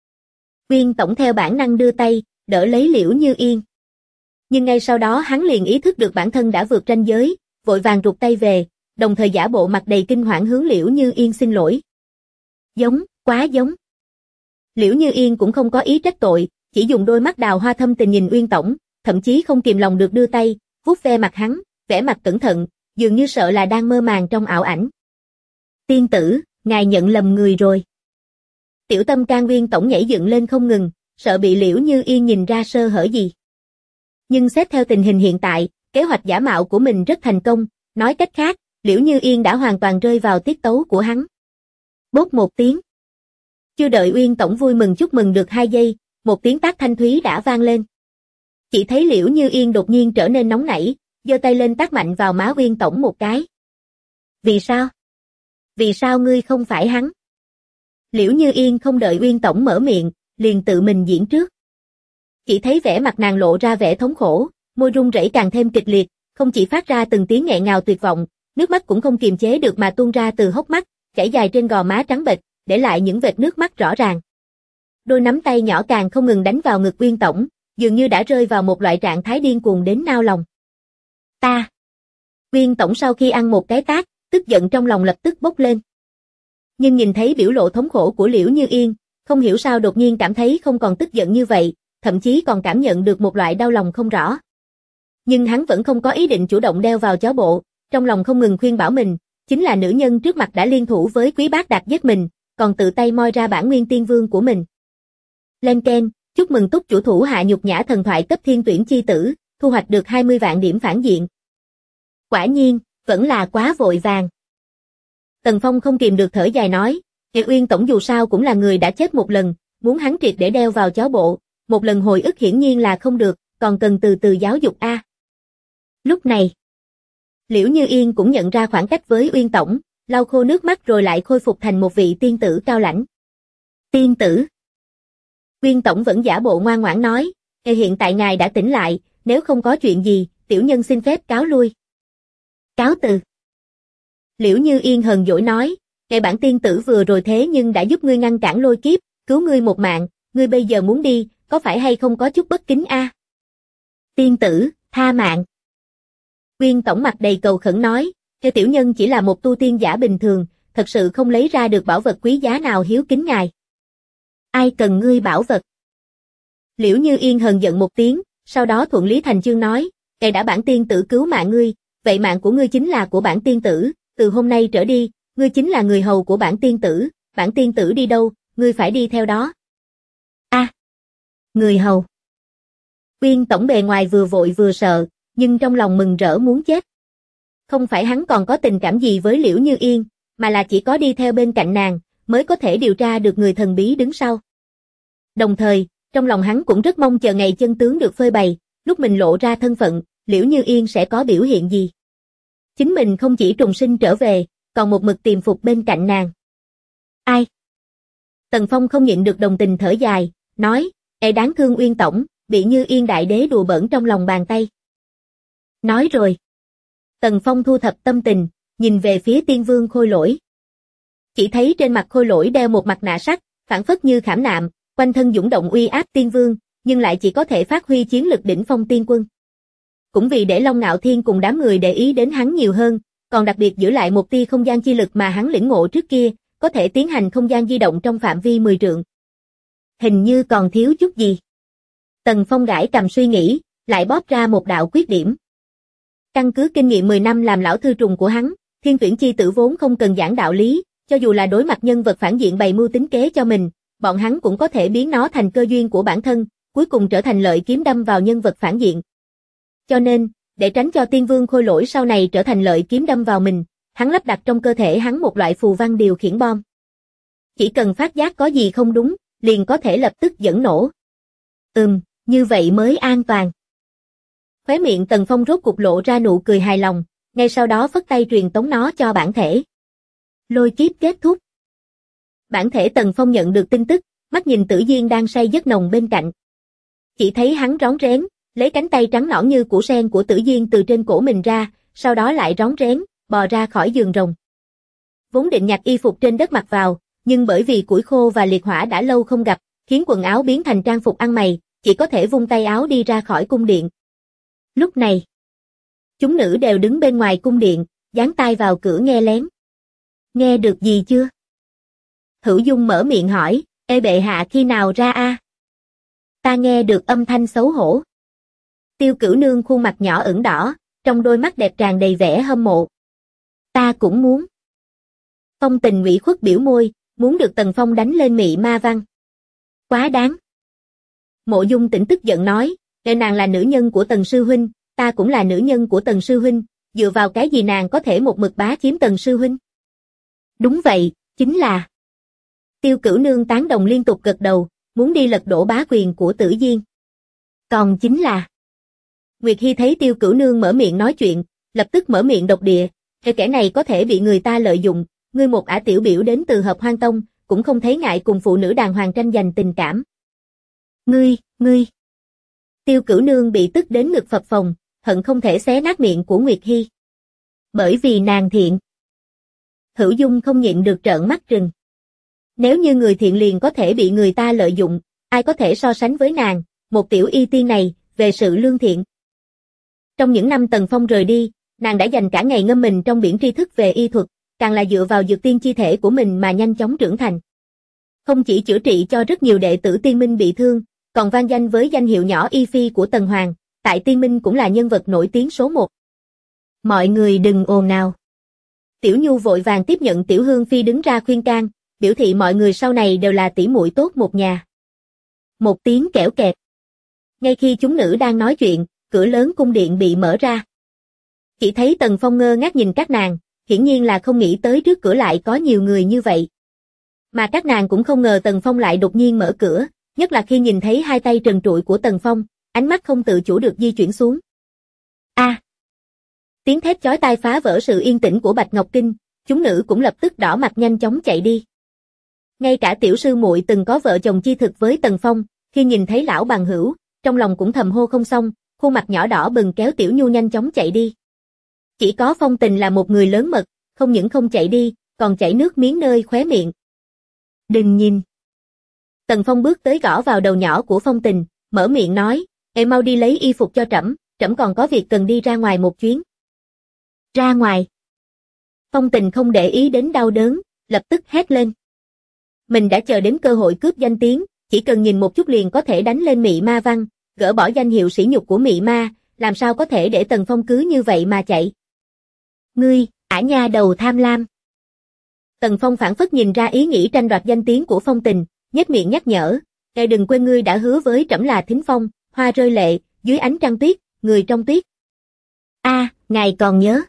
Uyên Tổng theo bản năng đưa tay, đỡ lấy Liễu Như Yên. Nhưng ngay sau đó hắn liền ý thức được bản thân đã vượt ranh giới, vội vàng rụt tay về, đồng thời giả bộ mặt đầy kinh hoảng hướng Liễu Như Yên xin lỗi. Giống, quá giống. Liễu Như Yên cũng không có ý trách tội, chỉ dùng đôi mắt đào hoa thâm tình nhìn Uyên Tổng, thậm chí không kìm lòng được đưa tay, vuốt ve mặt hắn, vẻ mặt cẩn thận, dường như sợ là đang mơ màng trong ảo ảnh. Tiên tử, ngài nhận lầm người rồi. Tiểu tâm can Uyên Tổng nhảy dựng lên không ngừng, sợ bị Liễu Như Yên nhìn ra sơ hở gì. Nhưng xét theo tình hình hiện tại, kế hoạch giả mạo của mình rất thành công, nói cách khác, Liễu Như Yên đã hoàn toàn rơi vào tiết tấu của hắn. Bốp một tiếng. Chưa đợi Uyên Tổng vui mừng chúc mừng được 2 giây, một tiếng tát thanh thúy đã vang lên. Chỉ thấy Liễu Như Yên đột nhiên trở nên nóng nảy, giơ tay lên tát mạnh vào má Uyên Tổng một cái. Vì sao? Vì sao ngươi không phải hắn? Liễu Như Yên không đợi Uyên Tổng mở miệng, liền tự mình diễn trước. Chỉ thấy vẻ mặt nàng lộ ra vẻ thống khổ, môi run rẩy càng thêm kịch liệt, không chỉ phát ra từng tiếng nghẹn ngào tuyệt vọng, nước mắt cũng không kiềm chế được mà tuôn ra từ hốc mắt, chảy dài trên gò má trắng bệch, để lại những vệt nước mắt rõ ràng. Đôi nắm tay nhỏ càng không ngừng đánh vào ngực Uyên Tổng, dường như đã rơi vào một loại trạng thái điên cuồng đến nao lòng. Ta. Uyên Tổng sau khi ăn một cái tát, tức giận trong lòng lập tức bốc lên. Nhưng nhìn thấy biểu lộ thống khổ của Liễu Như Yên, không hiểu sao đột nhiên cảm thấy không còn tức giận như vậy, thậm chí còn cảm nhận được một loại đau lòng không rõ. Nhưng hắn vẫn không có ý định chủ động đeo vào chó bộ, trong lòng không ngừng khuyên bảo mình, chính là nữ nhân trước mặt đã liên thủ với Quý Bác Đạt giết mình, còn tự tay moi ra bản nguyên tiên vương của mình. Lên keng, chúc mừng túc chủ thủ hạ nhục nhã thần thoại cấp thiên tuyển chi tử, thu hoạch được 20 vạn điểm phản diện. Quả nhiên, vẫn là quá vội vàng. Tần Phong không kìm được thở dài nói, Uyên Tổng dù sao cũng là người đã chết một lần, muốn hắn triệt để đeo vào chó bộ, một lần hồi ức hiển nhiên là không được, còn cần từ từ giáo dục a. Lúc này, Liễu Như Yên cũng nhận ra khoảng cách với Uyên Tổng, lau khô nước mắt rồi lại khôi phục thành một vị tiên tử cao lãnh. Tiên tử. Uyên Tổng vẫn giả bộ ngoan ngoãn nói, hiện tại ngài đã tỉnh lại, nếu không có chuyện gì, tiểu nhân xin phép cáo lui. Cáo từ. Liễu Như Yên hờn dỗi nói, bản tiên tử vừa rồi thế nhưng đã giúp ngươi ngăn cản lôi kiếp, cứu ngươi một mạng, ngươi bây giờ muốn đi, có phải hay không có chút bất kính a? Tiên tử, tha mạng. Uyên Tổng mặt đầy cầu khẩn nói, tiểu nhân chỉ là một tu tiên giả bình thường, thật sự không lấy ra được bảo vật quý giá nào hiếu kính ngài. Ai cần ngươi bảo vật? Liễu Như Yên hờn giận một tiếng, sau đó thuận lý thành chương nói, đã bản tiên tử cứu mạng ngươi, vậy mạng của ngươi chính là của bản tiên tử, từ hôm nay trở đi, ngươi chính là người hầu của bản tiên tử đi đâu, ngươi phải đi theo đó. A, người hầu. Uyên Tổng bề ngoài vừa vội vừa sợ, nhưng trong lòng mừng rỡ muốn chết. Không phải hắn còn có tình cảm gì với Liễu Như Yên, mà là chỉ có đi theo bên cạnh nàng, mới có thể điều tra được người thần bí đứng sau. Đồng thời, trong lòng hắn cũng rất mong chờ ngày chân tướng được phơi bày, lúc mình lộ ra thân phận, Liễu Như Yên sẽ có biểu hiện gì. Chính mình không chỉ trùng sinh trở về, còn một mực tìm phục bên cạnh nàng. Ai? Tần Phong không nhịn được đồng tình thở dài, nói, đáng thương Uyên Tổng, bị Như Yên đại đế đùa bỡn trong lòng bàn tay. Nói rồi. Tần Phong thu thập tâm tình, nhìn về phía tiên vương Khôi Lỗi. Chỉ thấy trên mặt Khôi Lỗi đeo một mặt nạ sắt, phảng phất như khảm nạm, quanh thân dũng động uy áp tiên vương, nhưng lại chỉ có thể phát huy chiến lực đỉnh phong tiên quân. Cũng vì để Long Ngạo Thiên cùng đám người để ý đến hắn nhiều hơn, còn đặc biệt giữ lại một tia không gian chi lực mà hắn lĩnh ngộ trước kia, có thể tiến hành không gian di động trong phạm vi 10 trượng. Hình như còn thiếu chút gì. Tần Phong gãi cầm suy nghĩ, lại bóp ra một đạo quyết điểm. Căn cứ kinh nghiệm 10 năm làm lão thư trùng của hắn, thiên tuyển chi tử vốn không cần giảng đạo lý, cho dù là đối mặt nhân vật phản diện bày mưu tính kế cho mình, bọn hắn cũng có thể biến nó thành cơ duyên của bản thân, cuối cùng trở thành lợi kiếm đâm vào nhân vật phản diện. Cho nên, để tránh cho tiên vương khôi lỗi sau này trở thành lợi kiếm đâm vào mình, hắn lắp đặt trong cơ thể hắn một loại phù văn điều khiển bom. Chỉ cần phát giác có gì không đúng, liền có thể lập tức dẫn nổ. Như vậy mới an toàn. Khóe miệng Tần Phong rốt cục lộ ra nụ cười hài lòng, ngay sau đó phất tay truyền tống nó cho bản thể. Lôi kiếp kết thúc. Bản thể Tần Phong nhận được tin tức, mắt nhìn Tử Diên đang say giấc nồng bên cạnh. Chỉ thấy hắn rón rén, lấy cánh tay trắng nõn như củ sen của Tử Diên từ trên cổ mình ra, sau đó lại rón rén, bò ra khỏi giường rồng. Vốn định nhặt y phục trên đất mặc vào, nhưng bởi vì củi khô và liệt hỏa đã lâu không gặp, khiến quần áo biến thành trang phục ăn mày, chỉ có thể vung tay áo đi ra khỏi cung điện. Lúc này, chúng nữ đều đứng bên ngoài cung điện, dán tai vào cửa nghe lén. Nghe được gì chưa? Hữu Dung mở miệng hỏi, ê bệ hạ khi nào ra a? Ta nghe được âm thanh xấu hổ. Tiêu Cửu Nương khuôn mặt nhỏ ửng đỏ, trong đôi mắt đẹp tràn đầy vẻ hâm mộ. Ta cũng muốn. Phong Tình ủy khuất biểu môi, muốn được Tần Phong đánh lên mị ma văn. Quá đáng. Mộ Dung Tĩnh tức giận nói, để nàng là nữ nhân của Tần sư huynh, ta cũng là nữ nhân của Tần sư huynh, dựa vào cái gì nàng có thể một mực bá chiếm Tần sư huynh? Đúng vậy, chính là. Tiêu Cửu Nương tán đồng liên tục gật đầu, muốn đi lật đổ bá quyền của Tử Diên. Còn chính là. Nguyệt Hi thấy Tiêu Cửu Nương mở miệng nói chuyện, lập tức mở miệng độc địa, kẻ này có thể bị người ta lợi dụng, ngươi một ả tiểu biểu đến từ Hợp Hoang Tông, cũng không thấy ngại cùng phụ nữ đàng hoàng tranh giành tình cảm. Ngươi. Tiêu Cửu Nương bị tức đến ngực phập phồng, hận không thể xé nát miệng của Nguyệt Hi. Bởi vì nàng thiện. Hữu Dung không nhịn được trợn mắt trừng. Nếu như người thiện liền có thể bị người ta lợi dụng, ai có thể so sánh với nàng, một tiểu y tiên này, về sự lương thiện. Trong những năm Tần Phong rời đi, nàng đã dành cả ngày ngâm mình trong biển tri thức về y thuật, càng là dựa vào dược tiên chi thể của mình mà nhanh chóng trưởng thành. Không chỉ chữa trị cho rất nhiều đệ tử Tiên Minh bị thương, còn vang danh với danh hiệu nhỏ y phi của Tần Hoàng, tại Tiên Minh cũng là nhân vật nổi tiếng số 1. Mọi người đừng ồn ào. Tiểu Nhu vội vàng tiếp nhận Tiểu Hương Phi đứng ra khuyên can, biểu thị mọi người sau này đều là tỷ muội tốt một nhà. Một tiếng kẽo kẹt. Ngay khi chúng nữ đang nói chuyện, cửa lớn cung điện bị mở ra. Chỉ thấy Tần Phong ngơ ngác nhìn các nàng, hiển nhiên là không nghĩ tới trước cửa lại có nhiều người như vậy. Mà các nàng cũng không ngờ Tần Phong lại đột nhiên mở cửa, nhất là khi nhìn thấy hai tay trần trụi của Tần Phong, ánh mắt không tự chủ được di chuyển xuống. A! Tiếng thét chói tai phá vỡ sự yên tĩnh của Bạch Ngọc Kinh, chúng nữ cũng lập tức đỏ mặt nhanh chóng chạy đi. Ngay cả tiểu sư muội từng có vợ chồng chi thực với Tần Phong, khi nhìn thấy lão bằng hữu, trong lòng cũng thầm hô không xong, khuôn mặt nhỏ đỏ bừng kéo Tiểu Nhu nhanh chóng chạy đi. Chỉ có Phong Tình là một người lớn mật, không những không chạy đi, còn chảy nước miếng nơi khóe miệng. Đừng nhìn. Tần Phong bước tới gõ vào đầu nhỏ của Phong Tình, mở miệng nói, em mau đi lấy y phục cho trẫm, trẫm còn có việc cần đi ra ngoài một chuyến. Ra ngoài. Phong Tình không để ý đến đau đớn, lập tức hét lên. Mình đã chờ đến cơ hội cướp danh tiếng, chỉ cần nhìn một chút liền có thể đánh lên mị ma văn, gỡ bỏ danh hiệu sỉ nhục của mị ma, làm sao có thể để Tần Phong cứ như vậy mà chạy. Ngươi, ả nha đầu tham lam. Tần Phong phảng phất nhìn ra ý nghĩ tranh đoạt danh tiếng của Phong Tình, nhếch miệng nhắc nhở, "Ngài đừng quên ngươi đã hứa với trẫm là Thính Phong, hoa rơi lệ, dưới ánh trăng tuyết, người trong tuyết." A, ngài còn nhớ.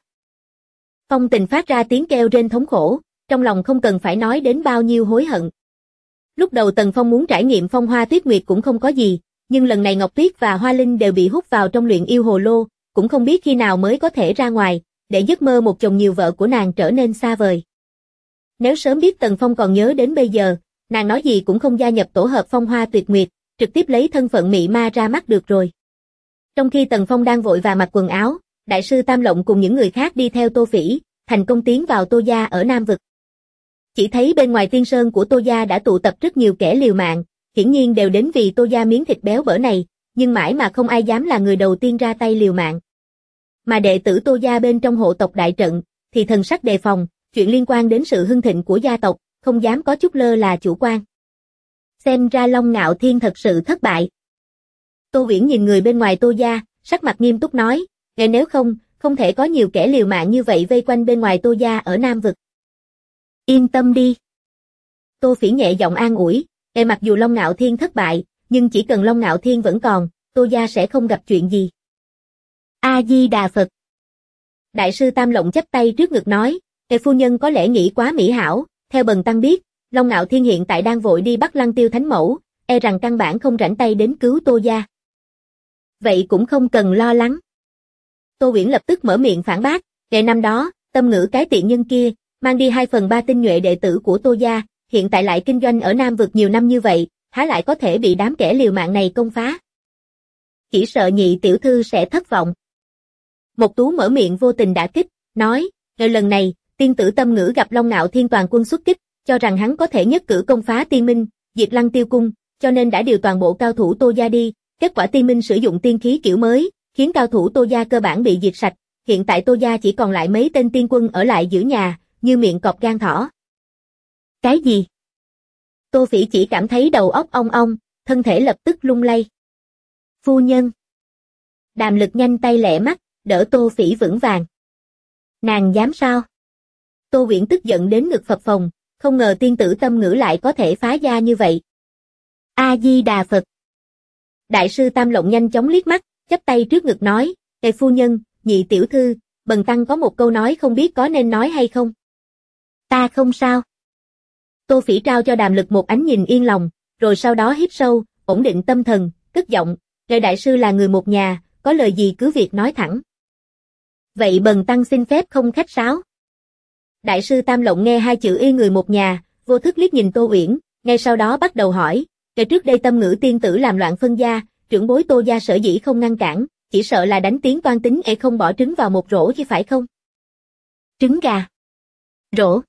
Phong Tình phát ra tiếng kêu rên thống khổ, trong lòng không cần phải nói đến bao nhiêu hối hận. Lúc đầu Tần Phong muốn trải nghiệm phong hoa tuyết nguyệt cũng không có gì, nhưng lần này Ngọc Tuyết và Hoa Linh đều bị hút vào trong luyện yêu hồ lô, cũng không biết khi nào mới có thể ra ngoài, để giấc mơ một chồng nhiều vợ của nàng trở nên xa vời. Nếu sớm biết Tần Phong còn nhớ đến bây giờ, nàng nói gì cũng không gia nhập tổ hợp phong hoa tuyệt nguyệt, trực tiếp lấy thân phận mị ma ra mắt được rồi. Trong khi Tần Phong đang vội và mặc quần áo, đại sư Tam Lộng cùng những người khác đi theo Tô Phỉ, thành công tiến vào Tô gia ở Nam Vực. Chỉ thấy bên ngoài tiên sơn của Tô gia đã tụ tập rất nhiều kẻ liều mạng, hiển nhiên đều đến vì Tô gia miếng thịt béo bở này, nhưng mãi mà không ai dám là người đầu tiên ra tay liều mạng. Mà đệ tử Tô gia bên trong hộ tộc đại trận, thì thần sắc đề phòng, chuyện liên quan đến sự hưng thịnh của gia tộc, không dám có chút lơ là chủ quan. Xem ra Long Ngạo Thiên thật sự thất bại. Tô Uyển nhìn người bên ngoài Tô gia, sắc mặt nghiêm túc nói, nếu không thể có nhiều kẻ liều mạng như vậy vây quanh bên ngoài Tô gia ở Nam Vực. Yên tâm đi. Tô Phỉ nhẹ giọng an ủi, mặc dù Long Ngạo Thiên thất bại, nhưng chỉ cần Long Ngạo Thiên vẫn còn, Tô gia sẽ không gặp chuyện gì. A-di-đà Phật. Đại sư Tam Lộng chắp tay trước ngực nói, phu nhân có lẽ nghĩ quá mỹ hảo, theo bần tăng biết, Long Ngạo Thiên hiện tại đang vội đi bắt Lăng Tiêu Thánh Mẫu, rằng căn bản không rảnh tay đến cứu Tô gia. Vậy cũng không cần lo lắng. Tô Uyển lập tức mở miệng phản bác, năm đó, Tâm Ngữ cái tiện nhân kia, mang đi 2/3 tinh nhuệ đệ tử của Tô gia, hiện tại lại kinh doanh ở Nam Vực nhiều năm như vậy, há lại có thể bị đám kẻ liều mạng này công phá. Chỉ sợ nhị tiểu thư sẽ thất vọng. Một Tú mở miệng vô tình đả kích, nói, lần này, tiên tử Tâm Ngữ gặp Long Ngạo Thiên toàn quân xuất kích, cho rằng hắn có thể nhất cử công phá Tiên Minh, diệt Lăng Tiêu cung, cho nên đã điều toàn bộ cao thủ Tô gia đi, kết quả Tiên Minh sử dụng tiên khí kiểu mới, khiến cao thủ Tô gia cơ bản bị diệt sạch, hiện tại Tô gia chỉ còn lại mấy tên tiên quân ở lại giữ nhà, như miệng cọp gan thỏ. Cái gì? Tô Phỉ chỉ cảm thấy đầu óc ong ong, thân thể lập tức lung lay. Phu nhân. Đàm Lực nhanh tay lẹ mắt, đỡ Tô Phỉ vững vàng. Nàng dám sao? Tô Uyển tức giận đến ngực phập phồng, không ngờ tiên tử Tâm Ngữ lại có thể phá gia như vậy. A-di-đà Phật. Đại sư Tam Lộng nhanh chóng liếc mắt, chắp tay trước ngực nói, phu nhân, nhị tiểu thư, bần tăng có một câu nói không biết có nên nói hay không. Ta không sao. Tô Phỉ trao cho Đàm Lực một ánh nhìn yên lòng, rồi sau đó hít sâu, ổn định tâm thần, cất giọng, đại sư là người một nhà, có lời gì cứ việc nói thẳng. Vậy bần tăng xin phép không khách sáo. Đại sư Tam Lộng nghe hai chữ y người một nhà, vô thức liếc nhìn Tô Uyển, ngay sau đó bắt đầu hỏi, trước đây Tâm Ngữ tiên tử làm loạn phân gia, trưởng bối Tô gia sở dĩ không ngăn cản, chỉ sợ là đánh tiếng toan tính không bỏ trứng vào một rổ chứ phải không? Trứng gà. Rổ.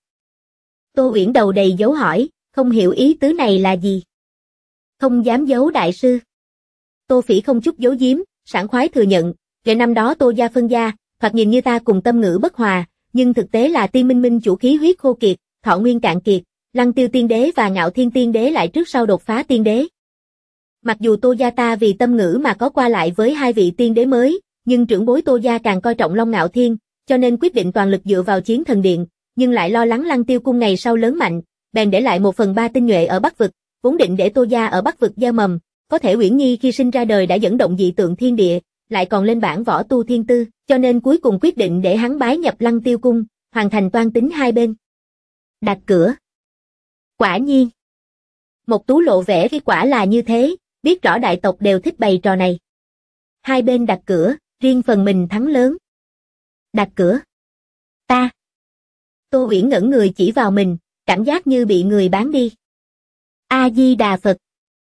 Tô Uyển đầu đầy dấu hỏi, không hiểu ý tứ này là gì. Không dám giấu đại sư. Tô Phỉ không chút giấu giếm, sảng khoái thừa nhận, năm đó Tô gia phân gia, thoạt nhìn như ta cùng Tâm Ngữ bất hòa, nhưng thực tế là Tiên Minh Minh chủ khí huyết khô kiệt, thọ nguyên cạn kiệt, Lăng Tiêu tiên đế và Ngạo Thiên tiên đế lại trước sau đột phá tiên đế. Mặc dù Tô gia ta vì Tâm Ngữ mà có qua lại với hai vị tiên đế mới, nhưng trưởng bối Tô gia càng coi trọng Long Ngạo Thiên, cho nên quyết định toàn lực dựa vào Chiến Thần Điện, nhưng lại lo lắng Lăng Tiêu cung ngày sau lớn mạnh, bèn để lại 1/3 tinh nhuệ ở Bắc Vực, vốn định để Tô gia ở Bắc Vực gieo mầm, có thể Uyển Nhi khi sinh ra đời đã dẫn động dị tượng thiên địa, lại còn lên bảng võ tu thiên tư, cho nên cuối cùng quyết định để hắn bái nhập Lăng Tiêu cung, hoàn thành toan tính hai bên. Đặt cửa. Quả nhiên. Một Tú lộ vẻ cái quả là như thế, biết rõ đại tộc đều thích bày trò này. Hai bên đặt cửa, riêng phần mình thắng lớn. Đặt cửa. Ta. Tô Uyển ngẩn người chỉ vào mình, cảm giác như bị người bán đi. A-di-đà Phật.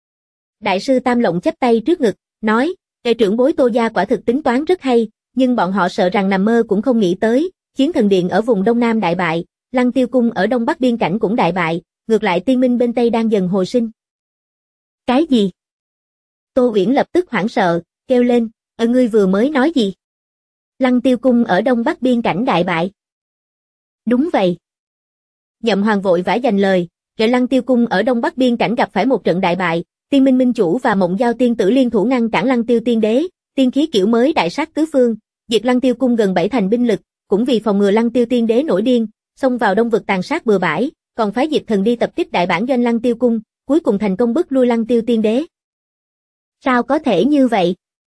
Đại sư Tam Lộng chắp tay trước ngực, nói, trưởng bối Tô gia quả thực tính toán rất hay, nhưng bọn họ sợ rằng nằm mơ cũng không nghĩ tới, Chiến Thần Điện ở vùng Đông Nam đại bại, Lăng Tiêu cung ở Đông Bắc biên cảnh cũng đại bại, ngược lại Tiên Minh bên Tây đang dần hồi sinh. Cái gì? Tô Uyển lập tức hoảng sợ, kêu lên, ngươi vừa mới nói gì? Lăng Tiêu cung ở Đông Bắc biên cảnh đại bại. Đúng vậy. Nhậm Hoàng vội vã giành lời, Lăng Tiêu cung ở Đông Bắc biên cảnh gặp phải một trận đại bại, Tiên Minh Minh chủ và Mộng Giao tiên tử liên thủ ngăn cản Lăng Tiêu tiên đế, tiên khí kiểu mới đại sát tứ phương, diệt Lăng Tiêu cung gần 7 thành binh lực, cũng vì phòng ngừa Lăng Tiêu tiên đế nổi điên, xông vào Đông Vực tàn sát bừa bãi, còn phái Diệp Thần đi tập kích đại bản doanh Lăng Tiêu cung, cuối cùng thành công bức lui Lăng Tiêu tiên đế. Sao có thể như vậy?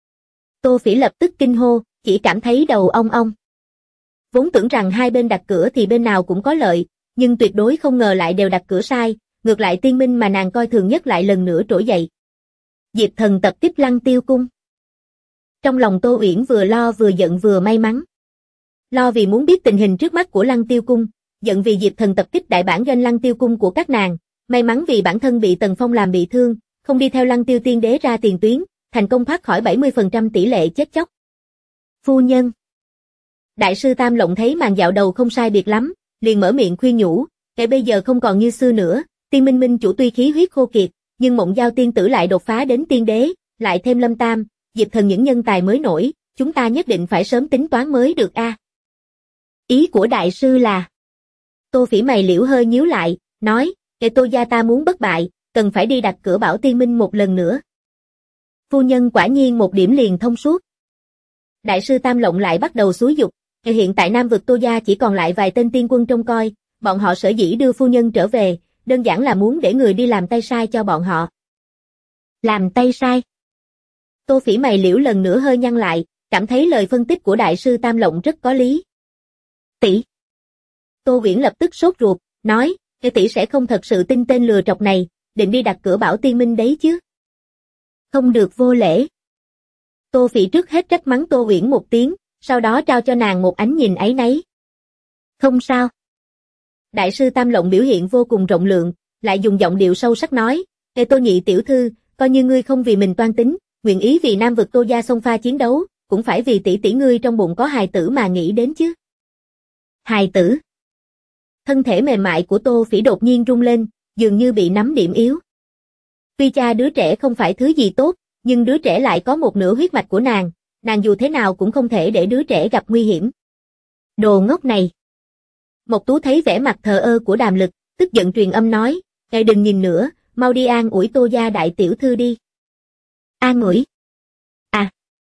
Tô Phỉ lập tức kinh hô, chỉ cảm thấy đầu ong ong. Vốn tưởng rằng hai bên đặt cửa thì bên nào cũng có lợi, nhưng tuyệt đối không ngờ lại đều đặt cửa sai, ngược lại Tiên Minh mà nàng coi thường nhất lại lần nữa trỗi dậy. Diệp Thần tập kích Lăng Tiêu cung. Trong lòng Tô Uyển vừa lo vừa giận vừa may mắn. Lo vì muốn biết tình hình trước mắt của Lăng Tiêu cung, giận vì Diệp Thần tập kích đại bản doanh Lăng Tiêu cung của các nàng, may mắn vì bản thân bị Tần Phong làm bị thương, không đi theo Lăng Tiêu tiên đế ra tiền tuyến, thành công thoát khỏi 70% tỷ lệ chết chóc. Phu nhân. Đại sư Tam Lộng thấy màn dạo đầu không sai biệt lắm, liền mở miệng khuyên nhủ, kể bây giờ không còn như xưa nữa, Tiên Minh Minh chủ tuy khí huyết khô kiệt, nhưng Mộng Giao tiên tử lại đột phá đến tiên đế, lại thêm Lâm Tam, Diệp Thần những nhân tài mới nổi, chúng ta nhất định phải sớm tính toán mới được a. Ý của đại sư là... Tô Phỉ mày liễu hơi nhíu lại, nói, Tô gia ta muốn bất bại, cần phải đi đặt cửa Bảo Tiên Minh một lần nữa. Phu nhân quả nhiên một điểm liền thông suốt. Đại sư Tam Lộng lại bắt đầu xúi giục, hiện tại Nam vực Tô gia chỉ còn lại vài tên tiên quân trông coi, bọn họ sở dĩ đưa phu nhân trở về, đơn giản là muốn để người đi làm tay sai cho bọn họ. Làm tay sai? Tô Phỉ mày liễu lần nữa hơi nhăn lại, cảm thấy lời phân tích của đại sư Tam Lộng rất có lý. Tỷ. Tô Uyển lập tức sốt ruột, nói, tỷ sẽ không thật sự tin tên lừa trọc này, định đi đặt cửa Bảo Tiên Minh đấy chứ. Không được vô lễ. Tô Phỉ trước hết trách mắng Tô Uyển một tiếng, sau đó trao cho nàng một ánh nhìn áy náy. Không sao. Đại sư Tam Lộng biểu hiện vô cùng rộng lượng, lại dùng giọng điệu sâu sắc nói, Tô nhị tiểu thư, coi như ngươi không vì mình toan tính, nguyện ý vì Nam vực Tô gia xông pha chiến đấu, cũng phải vì tỷ tỷ ngươi trong bụng có hài tử mà nghĩ đến chứ. Hài tử. Thân thể mềm mại của Tô Phỉ đột nhiên rung lên, dường như bị nắm điểm yếu. Tuy cha đứa trẻ không phải thứ gì tốt, nhưng đứa trẻ lại có một nửa huyết mạch của nàng dù thế nào cũng không thể để đứa trẻ gặp nguy hiểm. Đồ ngốc này. Mộc Tú thấy vẻ mặt thờ ơ của Đàm Lực, tức giận truyền âm nói, đừng nhìn nữa, mau đi an ủi Tô gia đại tiểu thư đi. An ủi? À.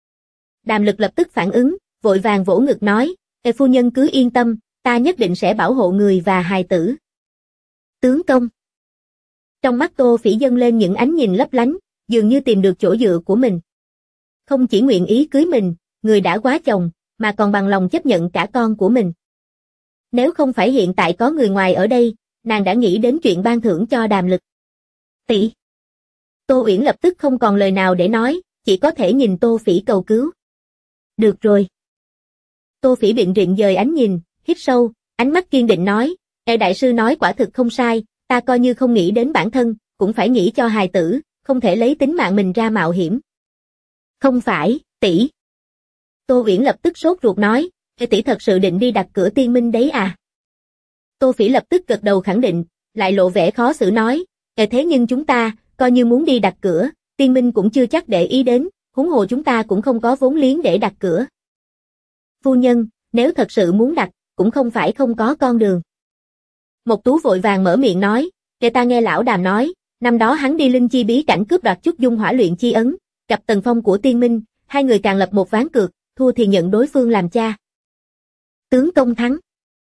Đàm Lực lập tức phản ứng, vội vàng vỗ ngực nói, phu nhân cứ yên tâm, ta nhất định sẽ bảo hộ người và hài tử. Tướng công. Trong mắt Tô Phỉ dâng lên những ánh nhìn lấp lánh, dường như tìm được chỗ dựa của mình. Không chỉ nguyện ý cưới mình, người đã quá chồng, mà còn bằng lòng chấp nhận cả con của mình. Nếu không phải hiện tại có người ngoài ở đây, nàng đã nghĩ đến chuyện ban thưởng cho Đàm Lực. Tỷ. Tô Uyển lập tức không còn lời nào để nói, chỉ có thể nhìn Tô Phỉ cầu cứu. Được rồi. Tô Phỉ biện rịn dời ánh nhìn, hít sâu, ánh mắt kiên định nói, đại sư nói quả thực không sai, ta coi như không nghĩ đến bản thân, cũng phải nghĩ cho hài tử, không thể lấy tính mạng mình ra mạo hiểm. Không phải, tỷ. Tô Uyển lập tức sốt ruột nói, tỷ thật sự định đi đặt cửa Tiên Minh đấy à? Tô Phỉ lập tức gật đầu khẳng định, lại lộ vẻ khó xử nói, thế nhưng chúng ta, coi như muốn đi đặt cửa, Tiên Minh cũng chưa chắc để ý đến, huống hồ chúng ta cũng không có vốn liếng để đặt cửa. Phu nhân, nếu thật sự muốn đặt, cũng không phải không có con đường. Mộc Tú vội vàng mở miệng nói, ta nghe lão Đàm nói, năm đó hắn đi linh chi bí cảnh cướp đoạt chút dung hỏa luyện chi ấn, gặp Tần Phong của Tiên Minh, hai người càng lập một ván cược, thua thì nhận đối phương làm cha. Tướng công thắng.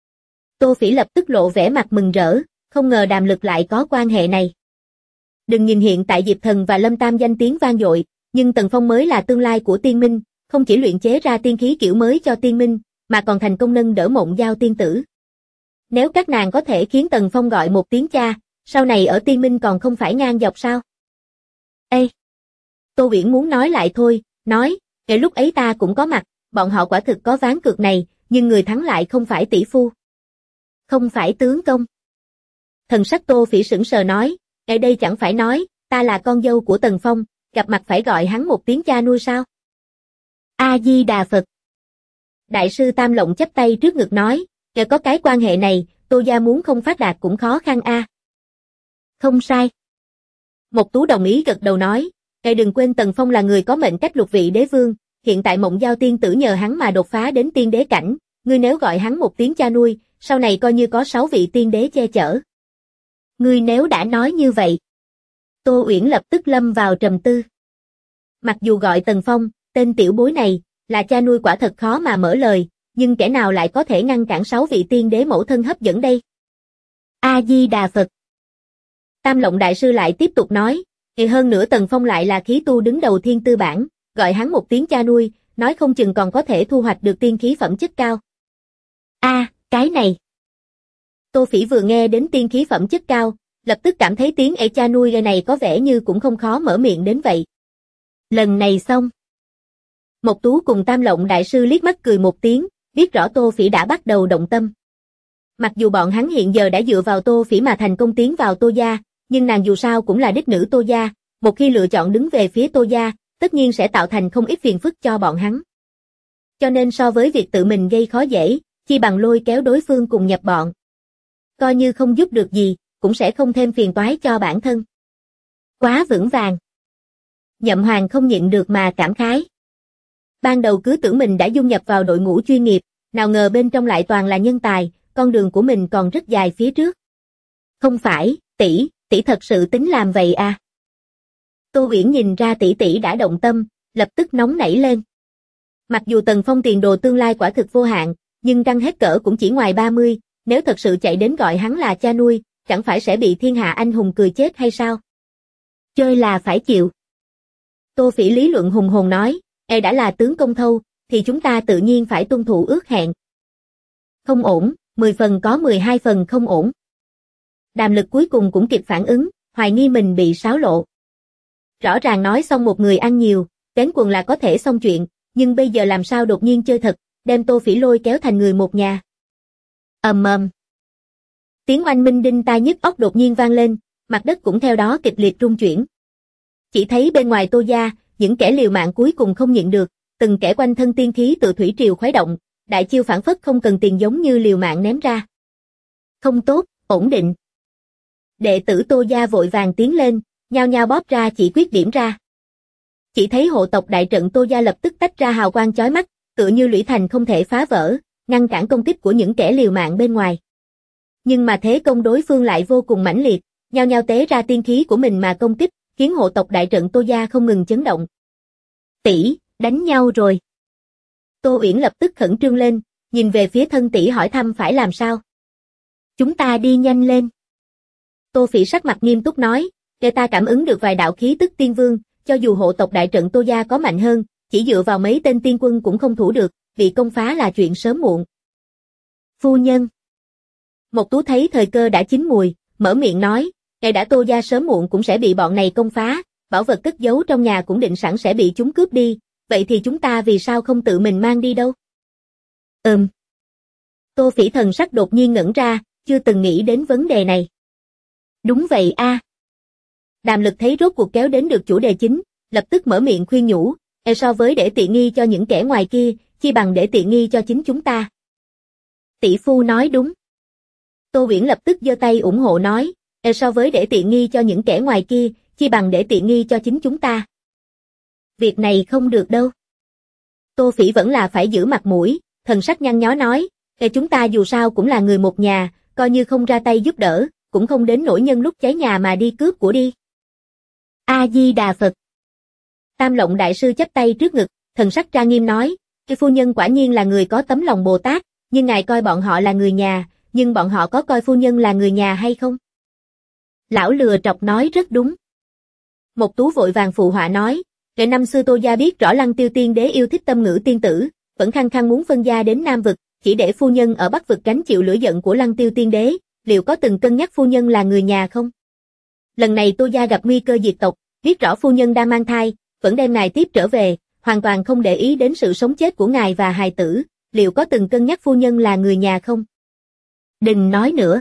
Tô Phỉ lập tức lộ vẻ mặt mừng rỡ, không ngờ Đàm Lực lại có quan hệ này. Đừng nhìn hiện tại Diệp Thần và Lâm Tam danh tiếng vang dội, nhưng Tần Phong mới là tương lai của Tiên Minh, không chỉ luyện chế ra tiên khí kiểu mới cho Tiên Minh, mà còn thành công nâng đỡ Mộng Giao tiên tử. Nếu các nàng có thể khiến Tần Phong gọi một tiếng cha, sau này ở Tiên Minh còn không phải ngang dọc sao? Ê! Tô Uyển muốn nói lại thôi, nói, lúc ấy ta cũng có mặt, bọn họ quả thực có ván cược này, nhưng người thắng lại không phải tỷ phu. Không phải tướng công. Thần sắc Tô Phỉ sững sờ nói, đây chẳng phải nói, ta là con dâu của Tần Phong, gặp mặt phải gọi hắn một tiếng cha nuôi sao? A-di-đà Phật. Đại sư Tam Lộng chắp tay trước ngực nói, có cái quan hệ này, Tô gia muốn không phát đạt cũng khó khăn a. Không sai. Mộc Tú đồng ý gật đầu nói, đừng quên Tần Phong là người có mệnh cách lục vị đế vương, hiện tại Mộng Giao tiên tử nhờ hắn mà đột phá đến tiên đế cảnh, ngươi nếu gọi hắn một tiếng cha nuôi, sau này coi như có 6 vị tiên đế che chở. Ngươi nếu đã nói như vậy. Tô Uyển lập tức lâm vào trầm tư. Mặc dù gọi Tần Phong, tên tiểu bối này, là cha nuôi quả thật khó mà mở lời, nhưng kẻ nào lại có thể ngăn cản 6 vị tiên đế mẫu thân hấp dẫn đây? A-di-đà Phật. Tam Lộng đại sư lại tiếp tục nói, hơn nữa Tần Phong lại là khí tu đứng đầu thiên tư bản, gọi hắn một tiếng cha nuôi, nói không chừng còn có thể thu hoạch được tiên khí phẩm chất cao. Cái này. Tô Phỉ vừa nghe đến tiên khí phẩm chất cao, lập tức cảm thấy tiếng cha nuôi này có vẻ như cũng không khó mở miệng đến vậy. Lần này xong. Mộc Tú cùng Tam Lộng đại sư liếc mắt cười một tiếng, biết rõ Tô Phỉ đã bắt đầu động tâm. Mặc dù bọn hắn hiện giờ đã dựa vào Tô Phỉ mà thành công tiến vào Tô gia, nhưng nàng dù sao cũng là đích nữ Tô gia, một khi lựa chọn đứng về phía Tô gia, tất nhiên sẽ tạo thành không ít phiền phức cho bọn hắn. Cho nên so với việc tự mình gây khó dễ, chi bằng lôi kéo đối phương cùng nhập bọn. Coi như không giúp được gì, cũng sẽ không thêm phiền toái cho bản thân. Quá vững vàng. Nhậm Hoàng không nhịn được mà cảm khái. Ban đầu cứ tưởng mình đã dung nhập vào đội ngũ chuyên nghiệp, nào ngờ bên trong lại toàn là nhân tài, con đường của mình còn rất dài phía trước. Không phải, tỷ thật sự tính làm vậy à? Tô Uyển nhìn ra tỷ đã động tâm, lập tức nóng nảy lên. Mặc dù Tần Phong tiền đồ tương lai quả thực vô hạn, nhưng căng hết cỡ cũng chỉ ngoài 30, nếu thật sự chạy đến gọi hắn là cha nuôi, chẳng phải sẽ bị thiên hạ anh hùng cười chết hay sao? Chơi là phải chịu. Tô Phỉ lý luận hùng hồn nói, đã là tướng công thâu, thì chúng ta tự nhiên phải tuân thủ ước hẹn. Không ổn, 10 phần có 12 phần không ổn. Đàm Lực cuối cùng cũng kịp phản ứng, hoài nghi mình bị xáo lộ. Rõ ràng nói xong một người ăn nhiều, kén quần là có thể xong chuyện, nhưng bây giờ làm sao đột nhiên chơi thật, đem Tô Phỉ lôi kéo thành người một nhà. Ầm ầm. Tiếng oanh minh đinh tai nhức óc đột nhiên vang lên, mặt đất cũng theo đó kịch liệt rung chuyển. Chỉ thấy bên ngoài Tô gia, những kẻ liều mạng cuối cùng không nhịn được, từng kẻ quanh thân tiên khí tự thủy triều khuấy động, đại chiêu phản phất không cần tiền giống như liều mạng ném ra. Không tốt, ổn định. Đệ tử Tô gia vội vàng tiến lên, nhao nhao bóp ra chỉ quyết điểm ra. Chỉ thấy hộ tộc đại trận Tô gia lập tức tách ra hào quang chói mắt, tựa như lũy thành không thể phá vỡ, ngăn cản công kích của những kẻ liều mạng bên ngoài. Nhưng mà thế công đối phương lại vô cùng mãnh liệt, nhao nhao tế ra tiên khí của mình mà công kích, khiến hộ tộc đại trận Tô gia không ngừng chấn động. Tỷ, đánh nhau rồi. Tô Uyển lập tức khẩn trương lên, nhìn về phía thân tỷ hỏi thăm phải làm sao. Chúng ta đi nhanh lên. Tô Phỉ sắc mặt nghiêm túc nói, để ta cảm ứng được vài đạo khí tức tiên vương, cho dù hộ tộc đại trận Tô gia có mạnh hơn, chỉ dựa vào mấy tên tiên quân cũng không thủ được, bị công phá là chuyện sớm muộn. Phu nhân. Mộc Tú thấy thời cơ đã chín mùi, mở miệng nói, ngày đã Tô gia sớm muộn cũng sẽ bị bọn này công phá, bảo vật cất giấu trong nhà cũng định sẵn sẽ bị chúng cướp đi, vậy thì chúng ta vì sao không tự mình mang đi đâu? Tô Phỉ thần sắc đột nhiên ngẩn ra, chưa từng nghĩ đến vấn đề này. Đúng vậy a. Đàm Lực thấy rốt cuộc kéo đến được chủ đề chính, lập tức mở miệng khuyên nhủ, so với để tiện nghi cho những kẻ ngoài kia, chi bằng để tiện nghi cho chính chúng ta. Tỷ phu nói đúng. Tô Uyển lập tức giơ tay ủng hộ nói, so với để tiện nghi cho những kẻ ngoài kia, chi bằng để tiện nghi cho chính chúng ta. Việc này không được đâu. Tô Phỉ vẫn là phải giữ mặt mũi, thần sắc nhăn nhó nói, chúng ta dù sao cũng là người một nhà, coi như không ra tay giúp đỡ, cũng không đến nỗi nhân lúc cháy nhà mà đi cướp của đi. A-di-đà Phật. Tam Lộng đại sư chắp tay trước ngực, thần sắc trang nghiêm nói, phu nhân quả nhiên là người có tấm lòng Bồ Tát, nhưng ngài coi bọn họ là người nhà, nhưng bọn họ có coi phu nhân là người nhà hay không? Lão lừa trọc nói rất đúng. Mộc Tú vội vàng phụ họa nói, kể năm xưa Tô gia biết rõ Lăng Tiêu Tiên đế yêu thích Tâm Ngữ tiên tử, vẫn khăng khăng muốn phân gia đến Nam vực, chỉ để phu nhân ở Bắc vực gánh chịu lửa giận của Lăng Tiêu Tiên đế, liệu có từng cân nhắc phu nhân là người nhà không? Lần này Tô gia gặp nguy cơ diệt tộc, biết rõ phu nhân đang mang thai, vẫn đem ngài tiếp trở về, hoàn toàn không để ý đến sự sống chết của ngài và hài tử, liệu có từng cân nhắc phu nhân là người nhà không? Đừng nói nữa.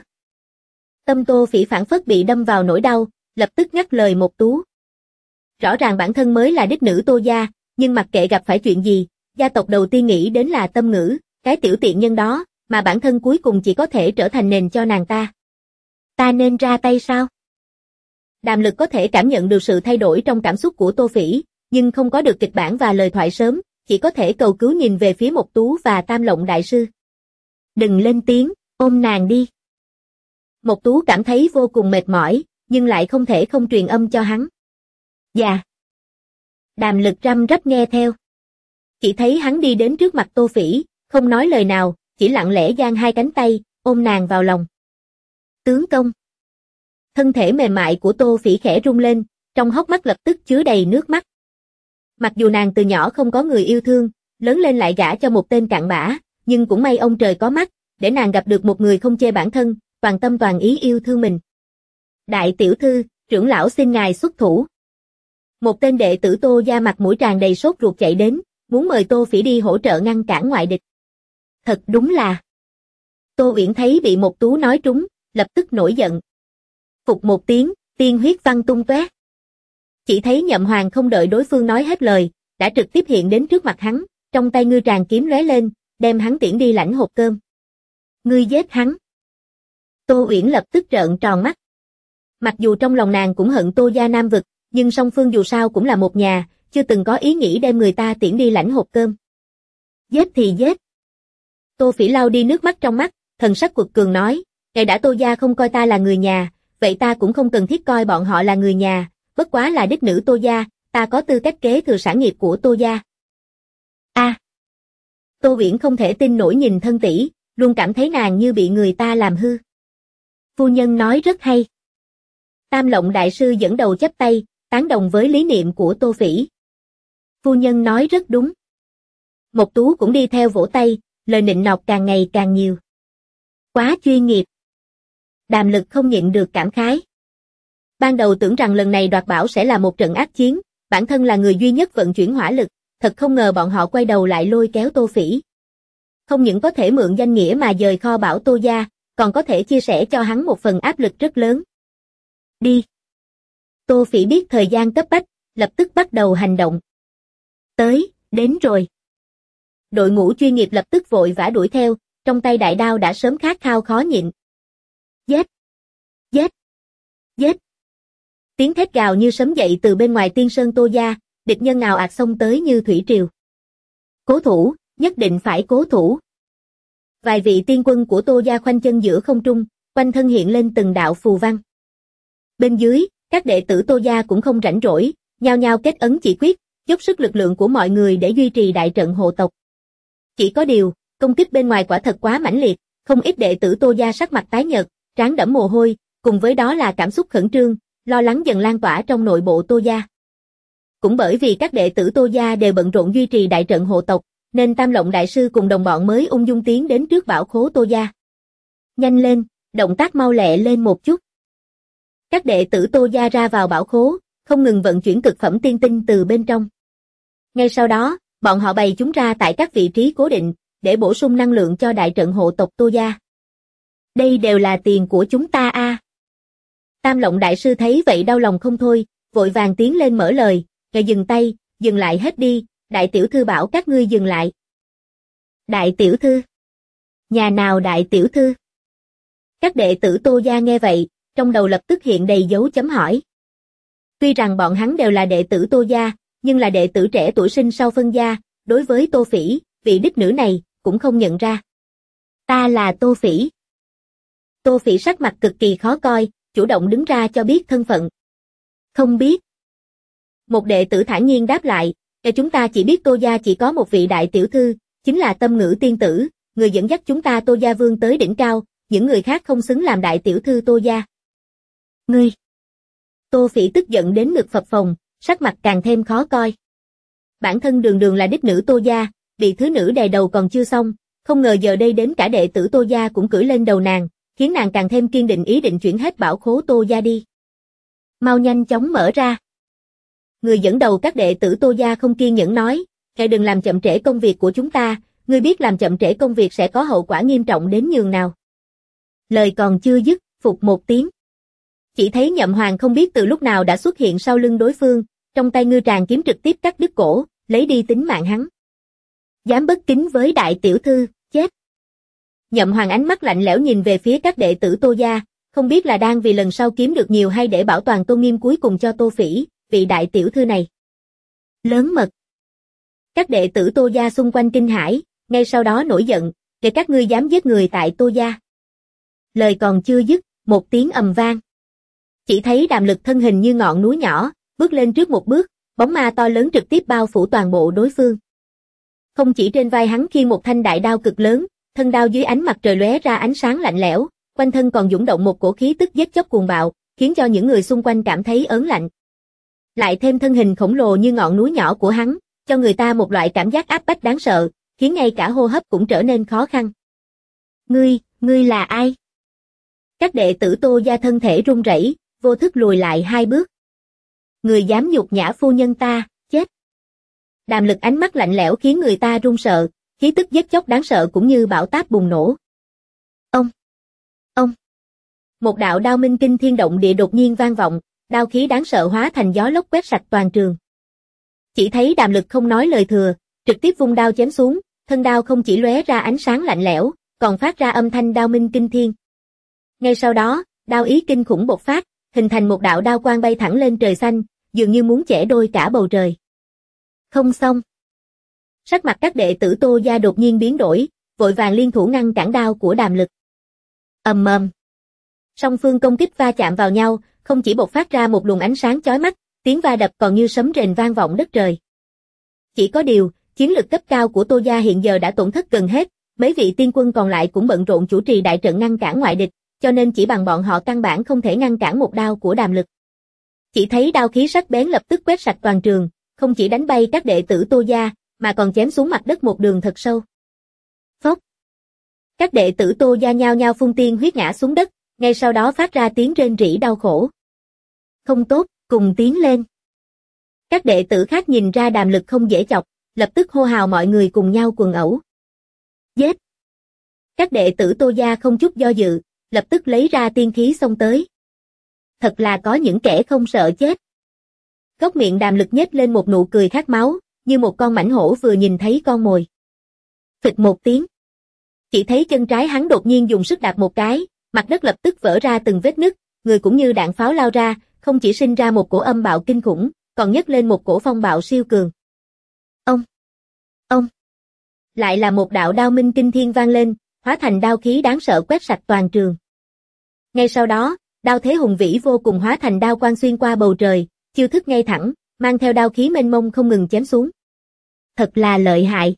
Tâm Tô Phỉ phản phất bị đâm vào nỗi đau, lập tức ngắt lời Mộc Tú. Rõ ràng bản thân mới là đích nữ Tô gia, nhưng mặc kệ gặp phải chuyện gì, gia tộc đầu tiên nghĩ đến là Tâm Ngữ, cái tiểu tiện nhân đó, mà bản thân cuối cùng chỉ có thể trở thành nền cho nàng ta. Ta nên ra tay sao? Đàm Lực có thể cảm nhận được sự thay đổi trong cảm xúc của Tô Phỉ, nhưng không có được kịch bản và lời thoại sớm, chỉ có thể cầu cứu nhìn về phía Mộc Tú và Tam Lộng đại sư. Đừng lên tiếng, ôm nàng đi. Mộc Tú cảm thấy vô cùng mệt mỏi, nhưng lại không thể không truyền âm cho hắn. Dạ. Đàm Lực răm rắp nghe theo. Chỉ thấy hắn đi đến trước mặt Tô Phỉ, không nói lời nào, chỉ lặng lẽ giang hai cánh tay, ôm nàng vào lòng. Tướng công. Thân thể mềm mại của Tô Phỉ khẽ rung lên, trong hốc mắt lập tức chứa đầy nước mắt. Mặc dù nàng từ nhỏ không có người yêu thương, lớn lên lại gả cho một tên cặn bã, nhưng cũng may ông trời có mắt, để nàng gặp được một người không chê bản thân, toàn tâm toàn ý yêu thương mình. Đại tiểu thư, trưởng lão xin ngài xuất thủ. Một tên đệ tử Tô gia mặt mũi tràn đầy sốt ruột chạy đến, muốn mời Tô Phỉ đi hỗ trợ ngăn cản ngoại địch. Thật đúng là. Tô Uyển thấy bị Mộc Tú nói trúng, lập tức nổi giận. Phục một tiếng, tiên huyết văng tung tóe. Chỉ thấy Nhậm Hoàng không đợi đối phương nói hết lời, đã trực tiếp hiện đến trước mặt hắn, trong tay ngư tràng kiếm lóe lên, đem hắn tiễn đi lãnh hộp cơm. Ngươi giết hắn. Tô Uyển lập tức trợn tròn mắt. Mặc dù trong lòng nàng cũng hận Tô gia Nam vực, nhưng song phương dù sao cũng là một nhà, chưa từng có ý nghĩ đem người ta tiễn đi lãnh hộp cơm. Giết thì giết. Tô Phỉ lau đi nước mắt trong mắt, thần sắc quật cường nói, ngài đã Tô gia không coi ta là người nhà, vậy ta cũng không cần thiết coi bọn họ là người nhà, bất quá là đích nữ Tô gia, ta có tư cách kế thừa sản nghiệp của Tô gia. A. Tô Viễn không thể tin nổi nhìn thân tỷ, luôn cảm thấy nàng như bị người ta làm hư. Phu nhân nói rất hay. Tam Lộng đại sư dẫn đầu chắp tay, tán đồng với lý niệm của Tô Phỉ. Phu nhân nói rất đúng. Mộc Tú cũng đi theo vỗ tay, lời nịnh nọt càng ngày càng nhiều. Quá chuyên nghiệp. Đàm Lực không nhịn được cảm khái. Ban đầu tưởng rằng lần này đoạt bảo sẽ là một trận ác chiến, bản thân là người duy nhất vận chuyển hỏa lực, thật không ngờ bọn họ quay đầu lại lôi kéo Tô Phỉ. Không những có thể mượn danh nghĩa mà dời kho bảo Tô gia, còn có thể chia sẻ cho hắn một phần áp lực rất lớn. Đi. Tô Phỉ biết thời gian cấp bách, lập tức bắt đầu hành động. Đến rồi. Đội ngũ chuyên nghiệp lập tức vội vã đuổi theo, trong tay đại đao đã sớm khát khao khó nhịn. Giết! Giết! Giết! Tiếng thét gào như sấm dậy từ bên ngoài Tiên Sơn Tô gia, địch nhân nào ạt xông tới như thủy triều. Cố thủ, nhất định phải cố thủ. Vài vị tiên quân của Tô gia khoanh chân giữa không trung, quanh thân hiện lên từng đạo phù văn. Bên dưới, các đệ tử Tô gia cũng không rảnh rỗi, nhao nhao kết ấn chỉ quyết, dốc sức lực lượng của mọi người để duy trì đại trận hộ tộc. Chỉ có điều, công kích bên ngoài quả thật quá mãnh liệt, không ít đệ tử Tô gia sắc mặt tái nhợt, trán đẫm mồ hôi, cùng với đó là cảm xúc khẩn trương, lo lắng dần lan tỏa trong nội bộ Tô gia. Cũng bởi vì các đệ tử Tô gia đều bận rộn duy trì đại trận hộ tộc, nên Tam Lộng đại sư cùng đồng bọn mới ung dung tiến đến trước bảo khố Tô gia. Nhanh lên, động tác mau lẹ lên một chút. Các đệ tử Tô gia ra vào bảo khố, không ngừng vận chuyển cực phẩm tiên tinh từ bên trong. Ngay sau đó, bọn họ bày chúng ra tại các vị trí cố định, để bổ sung năng lượng cho đại trận hộ tộc Tô gia. Đây đều là tiền của chúng ta a. Tam Lộng đại sư thấy vậy đau lòng không thôi, vội vàng tiến lên mở lời, "Ngài dừng tay, dừng lại hết đi, đại tiểu thư bảo các ngươi dừng lại." Đại tiểu thư? Nhà nào đại tiểu thư? Các đệ tử Tô gia nghe vậy, trong đầu lập tức hiện đầy dấu chấm hỏi. Tuy rằng bọn hắn đều là đệ tử Tô gia, nhưng là đệ tử trẻ tuổi sinh sau phân gia, đối với Tô Phỉ, vị đích nữ này, cũng không nhận ra. Ta là Tô Phỉ. Tô Phỉ sắc mặt cực kỳ khó coi, chủ động đứng ra cho biết thân phận. Không biết. Một đệ tử thản nhiên đáp lại, chúng ta chỉ biết Tô gia chỉ có một vị đại tiểu thư, chính là Tâm Ngữ tiên tử, người dẫn dắt chúng ta Tô gia vương tới đỉnh cao, những người khác không xứng làm đại tiểu thư Tô gia. Ngươi! Tô Phỉ tức giận đến ngực phập phồng, sắc mặt càng thêm khó coi. Bản thân đường đường là đích nữ Tô gia, bị thứ nữ đè đầu còn chưa xong, không ngờ giờ đây đến cả đệ tử Tô gia cũng cưỡi lên đầu nàng, khiến nàng càng thêm kiên định ý định chuyển hết bảo khố Tô gia đi. Mau nhanh chóng mở ra. Người dẫn đầu các đệ tử Tô gia không kiên nhẫn nói, "Ngài đừng làm chậm trễ công việc của chúng ta, ngươi biết làm chậm trễ công việc sẽ có hậu quả nghiêm trọng đến nhường nào." Lời còn chưa dứt, phụt một tiếng. Chỉ thấy Nhậm Hoàng không biết từ lúc nào đã xuất hiện sau lưng đối phương, trong tay ngư tràng kiếm trực tiếp cắt đứt cổ, lấy đi tính mạng hắn. Dám bất kính với đại tiểu thư, chết. Nhậm Hoàng ánh mắt lạnh lẽo nhìn về phía các đệ tử Tô gia, không biết là đang vì lần sau kiếm được nhiều hay để bảo toàn tôn nghiêm cuối cùng cho Tô Phỉ, vị đại tiểu thư này. Lớn mật. Các đệ tử Tô gia xung quanh kinh hãi, ngay sau đó nổi giận, "Kể các ngươi dám giết người tại Tô gia." Lời còn chưa dứt, một tiếng ầm vang. Chỉ thấy Đàm Lực thân hình như ngọn núi nhỏ, bước lên trước một bước, bóng ma to lớn trực tiếp bao phủ toàn bộ đối phương. Không chỉ trên vai hắn khiêng một thanh đại đao cực lớn, thân đao dưới ánh mặt trời lóe ra ánh sáng lạnh lẽo, quanh thân còn dũng động một cổ khí tức giết chóc cuồng bạo, khiến cho những người xung quanh cảm thấy ớn lạnh. Lại thêm thân hình khổng lồ như ngọn núi nhỏ của hắn, cho người ta một loại cảm giác áp bách đáng sợ, khiến ngay cả hô hấp cũng trở nên khó khăn. Ngươi là ai? Các đệ tử Tô gia thân thể run rẩy, vô thức lùi lại hai bước. Người dám nhục nhã phu nhân ta, chết. Đàm Lực ánh mắt lạnh lẽo khiến người ta run sợ, khí tức giết chóc đáng sợ cũng như bão táp bùng nổ. Ông! Một đạo đao minh kinh thiên động địa đột nhiên vang vọng, đao khí đáng sợ hóa thành gió lốc quét sạch toàn trường. Chỉ thấy Đàm Lực không nói lời thừa, trực tiếp vung đao chém xuống, thân đao không chỉ lóe ra ánh sáng lạnh lẽo, còn phát ra âm thanh đao minh kinh thiên. Ngay sau đó, đao ý kinh khủng bộc phát, hình thành một đạo đao quang bay thẳng lên trời xanh, dường như muốn chẻ đôi cả bầu trời. Không xong. Sắc mặt các đệ tử Tô gia đột nhiên biến đổi, vội vàng liên thủ ngăn cản đao của Đàm Lực. Ầm ầm. Song phương công kích va chạm vào nhau, không chỉ bộc phát ra một luồng ánh sáng chói mắt, tiếng va đập còn như sấm rền vang vọng đất trời. Chỉ có điều, chiến lực cấp cao của Tô gia hiện giờ đã tổn thất gần hết, mấy vị tiên quân còn lại cũng bận rộn chủ trì đại trận ngăn cản ngoại địch, cho nên chỉ bằng bọn họ căn bản không thể ngăn cản một đao của Đàm Lực. Chỉ thấy đao khí sắc bén lập tức quét sạch toàn trường, không chỉ đánh bay các đệ tử Tô gia, mà còn chém xuống mặt đất một đường thật sâu. Phốc. Các đệ tử Tô gia nhao nhao phun tiên huyết ngã xuống đất, ngay sau đó phát ra tiếng rên rỉ đau khổ. Không tốt, cùng tiến lên. Các đệ tử khác nhìn ra Đàm Lực không dễ chọc, lập tức hô hào mọi người cùng nhau quần ẩu. Giết! Các đệ tử Tô gia không chút do dự, lập tức lấy ra tiên khí xông tới. Thật là có những kẻ không sợ chết. Góc miệng Đàm Lực nhếch lên một nụ cười khát máu, như một con mãnh hổ vừa nhìn thấy con mồi. Phịch một tiếng. Chỉ thấy chân trái hắn đột nhiên dùng sức đạp một cái, mặt đất lập tức vỡ ra từng vết nứt, người cũng như đạn pháo lao ra, không chỉ sinh ra một cổ âm bạo kinh khủng, còn nhấc lên một cổ phong bạo siêu cường. Ông! Lại là một đạo đao minh kinh thiên vang lên, hóa thành đao khí đáng sợ quét sạch toàn trường. Ngay sau đó, đao thế hùng vĩ vô cùng hóa thành đao quang xuyên qua bầu trời, chiêu thức ngay thẳng, mang theo đao khí mênh mông không ngừng chém xuống. Thật là lợi hại.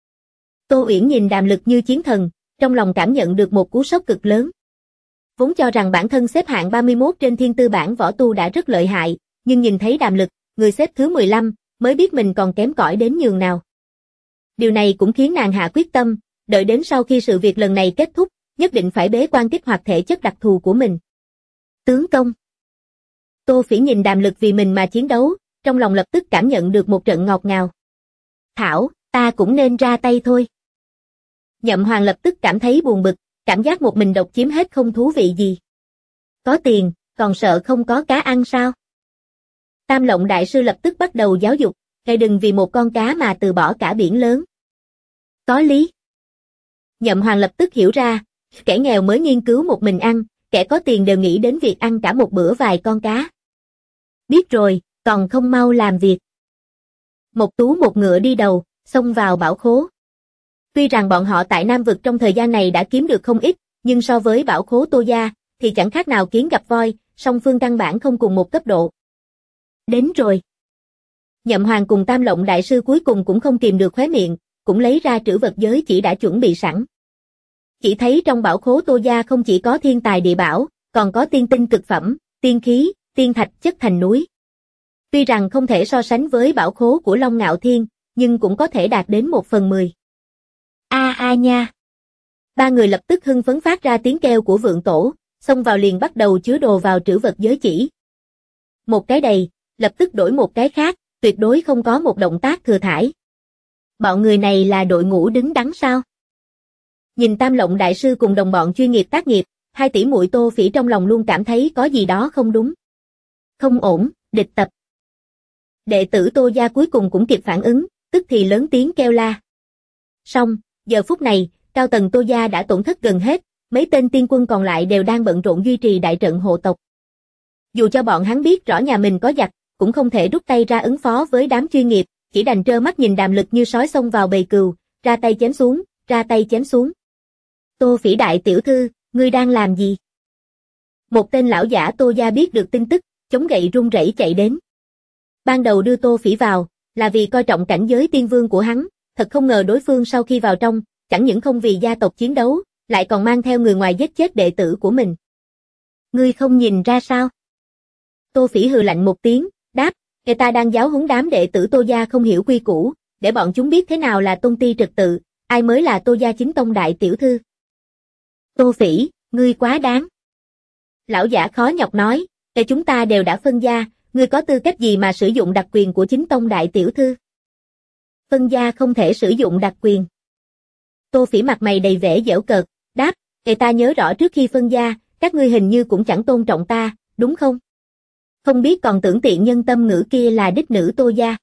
Tô Uyển nhìn Đàm Lực như chiến thần, trong lòng cảm nhận được một cú sốc cực lớn. Vốn cho rằng bản thân xếp hạng 31 trên thiên tư bảng võ tu đã rất lợi hại, nhưng nhìn thấy Đàm Lực, người xếp thứ 15, mới biết mình còn kém cỏi đến nhường nào. Điều này cũng khiến nàng hạ quyết tâm, đợi đến sau khi sự việc lần này kết thúc, nhất định phải bế quan kích hoạt thể chất đặc thù của mình. Tướng công. Tô Phỉ nhìn Đàm Lực vì mình mà chiến đấu, trong lòng lập tức cảm nhận được một trận ngọt ngào. Thảo, ta cũng nên ra tay thôi. Nhậm Hoàng lập tức cảm thấy buồn bực, cảm giác một mình độc chiếm hết không thú vị gì. Có tiền, còn sợ không có cá ăn sao? Tam Lộng đại sư lập tức bắt đầu giáo dục, ngài đừng vì một con cá mà từ bỏ cả biển lớn. Có lý. Nhậm Hoàng lập tức hiểu ra, kẻ nghèo mới nghiên cứu một mình ăn, kẻ có tiền đều nghĩ đến việc ăn cả một bữa vài con cá. Biết rồi, còn không mau làm việc. Một tú một ngựa đi đầu, xông vào bảo khố. Tuy rằng bọn họ tại Nam Vực trong thời gian này đã kiếm được không ít, nhưng so với bảo khố Tô gia, thì chẳng khác nào kiến gặp voi, song phương căn bản không cùng một cấp độ. Đến rồi. Nhậm Hoàng cùng Tam Lộng đại sư cuối cùng cũng không kìm được khóe miệng, cũng lấy ra trữ vật giới chỉ đã chuẩn bị sẵn. Chỉ thấy trong bảo khố Tô gia không chỉ có thiên tài địa bảo, còn có tiên tinh cực phẩm, tiên khí, tiên thạch chất thành núi. Tuy rằng không thể so sánh với bảo khố của Long Ngạo Thiên, nhưng cũng có thể đạt đến 1/10. A a nha. Ba người lập tức hưng phấn phát ra tiếng kêu của vượng tổ, xông vào liền bắt đầu chứa đồ vào trữ vật giới chỉ. Một cái đầy, lập tức đổi một cái khác, tuyệt đối không có một động tác thừa thãi. Bọn người này là đội ngũ đứng đắn sao? Nhìn Tam Lộng đại sư cùng đồng bọn chuyên nghiệp tác nghiệp, hai tỷ muội Tô Phỉ trong lòng luôn cảm thấy có gì đó không đúng. Không ổn, địch tập. Đệ tử Tô gia cuối cùng cũng kịp phản ứng, tức thì lớn tiếng kêu la. Xong, giờ phút này, cao tầng Tô gia đã tổn thất gần hết, mấy tên tiên quân còn lại đều đang bận rộn duy trì đại trận hộ tộc. Dù cho bọn hắn biết rõ nhà mình có giặc, cũng không thể rút tay ra ứng phó với đám chuyên nghiệp, chỉ đành trơ mắt nhìn Đàm Lực như sói xông vào bầy cừu, ra tay chém xuống, ra tay chém xuống. Tô Phỉ đại tiểu thư, ngươi đang làm gì? Một tên lão giả Tô gia biết được tin tức, chống gậy run rẩy chạy đến. Ban đầu đưa Tô Phỉ vào, là vì coi trọng cảnh giới tiên vương của hắn, thật không ngờ đối phương sau khi vào trong, chẳng những không vì gia tộc chiến đấu, lại còn mang theo người ngoài giết chết đệ tử của mình. Ngươi không nhìn ra sao? Tô Phỉ hừ lạnh một tiếng, đáp, người ta đang giáo huấn đám đệ tử Tô gia không hiểu quy củ, để bọn chúng biết thế nào là tôn ti trật tự, ai mới là Tô gia chính tông đại tiểu thư. Tô Phỉ, ngươi quá đáng. Lão giả khó nhọc nói, để chúng ta đều đã phân gia, ngươi có tư cách gì mà sử dụng đặc quyền của chính tông đại tiểu thư? Phân gia không thể sử dụng đặc quyền. Tô Phỉ mặt mày đầy vẻ giễu cợt, đáp, người ta nhớ rõ trước khi phân gia, các ngươi hình như cũng chẳng tôn trọng ta, đúng không? Không biết còn tưởng tiện nhân tâm ngữ kia là đích nữ Tô gia.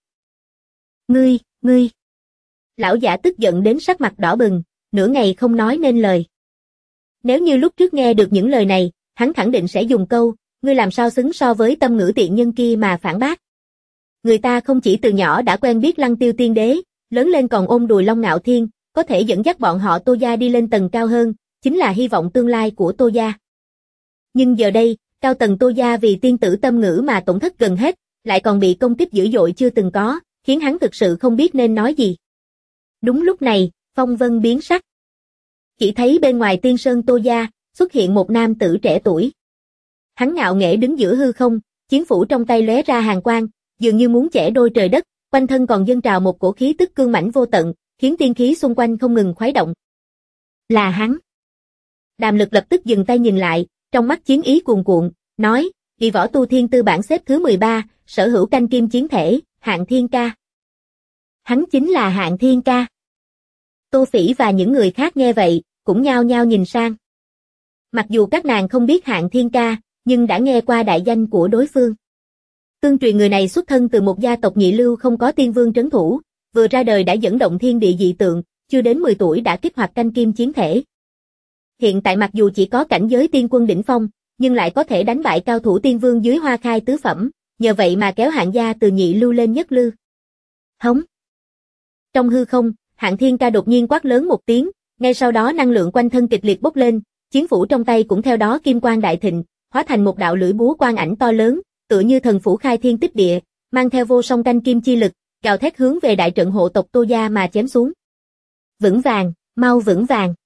Ngươi. Lão giả tức giận đến sắc mặt đỏ bừng, nửa ngày không nói nên lời. Nếu như lúc trước nghe được những lời này, hắn khẳng định sẽ dùng câu, ngươi làm sao xứng so với tâm ngữ tiện nhân kia mà phản bác. Người ta không chỉ từ nhỏ đã quen biết Lăng Tiêu tiên đế, lớn lên còn ôm đùi Long Ngạo Thiên, có thể dẫn dắt bọn họ Tô gia đi lên tầng cao hơn, chính là hy vọng tương lai của Tô gia. Nhưng giờ đây, cao tầng Tô gia vì tiên tử tâm ngữ mà tổn thất gần hết, lại còn bị công kích dữ dội chưa từng có, khiến hắn thực sự không biết nên nói gì. Đúng lúc này, phong vân biến sắc. Chỉ thấy bên ngoài tiên sơn Tô gia, xuất hiện một nam tử trẻ tuổi. Hắn ngạo nghễ đứng giữa hư không, chiến phủ trong tay lóe ra hàn quang, dường như muốn chẻ đôi trời đất, quanh thân còn dâng trào một cổ khí tức cương mãnh vô tận, khiến tiên khí xung quanh không ngừng khuấy động. Là hắn. Đàm Lực lập tức dừng tay nhìn lại, trong mắt chiến ý cuồn cuộn, nói, vị võ tu thiên tư bảng xếp thứ 13, sở hữu canh kim chiến thể, Hạng Thiên Ca. Hắn chính là Hạng Thiên Ca. Tô Phỉ và những người khác nghe vậy, cũng nhao nhao nhìn sang. Mặc dù các nàng không biết Hạng Thiên Ca, nhưng đã nghe qua đại danh của đối phương. Tương truyền người này xuất thân từ một gia tộc nhị lưu không có tiên vương trấn thủ, vừa ra đời đã dẫn động thiên địa dị tượng, chưa đến 10 tuổi đã kích hoạt canh kim chiến thể. Hiện tại mặc dù chỉ có cảnh giới tiên quân đỉnh phong, nhưng lại có thể đánh bại cao thủ tiên vương dưới hoa khai tứ phẩm, nhờ vậy mà kéo Hạng gia từ nhị lưu lên nhất lưu. Hống. Trong hư không, Hạng Thiên Ca đột nhiên quát lớn một tiếng, ngay sau đó năng lượng quanh thân kịch liệt bốc lên, chiến phủ trong tay cũng theo đó kim quang đại thịnh, hóa thành một đạo lưỡi búa quang ảnh to lớn, tựa như thần phủ khai thiên tích địa, mang theo vô song canh kim chi lực, gào thét hướng về đại trận hộ tộc Tô gia mà chém xuống. Vững vàng, mau vững vàng.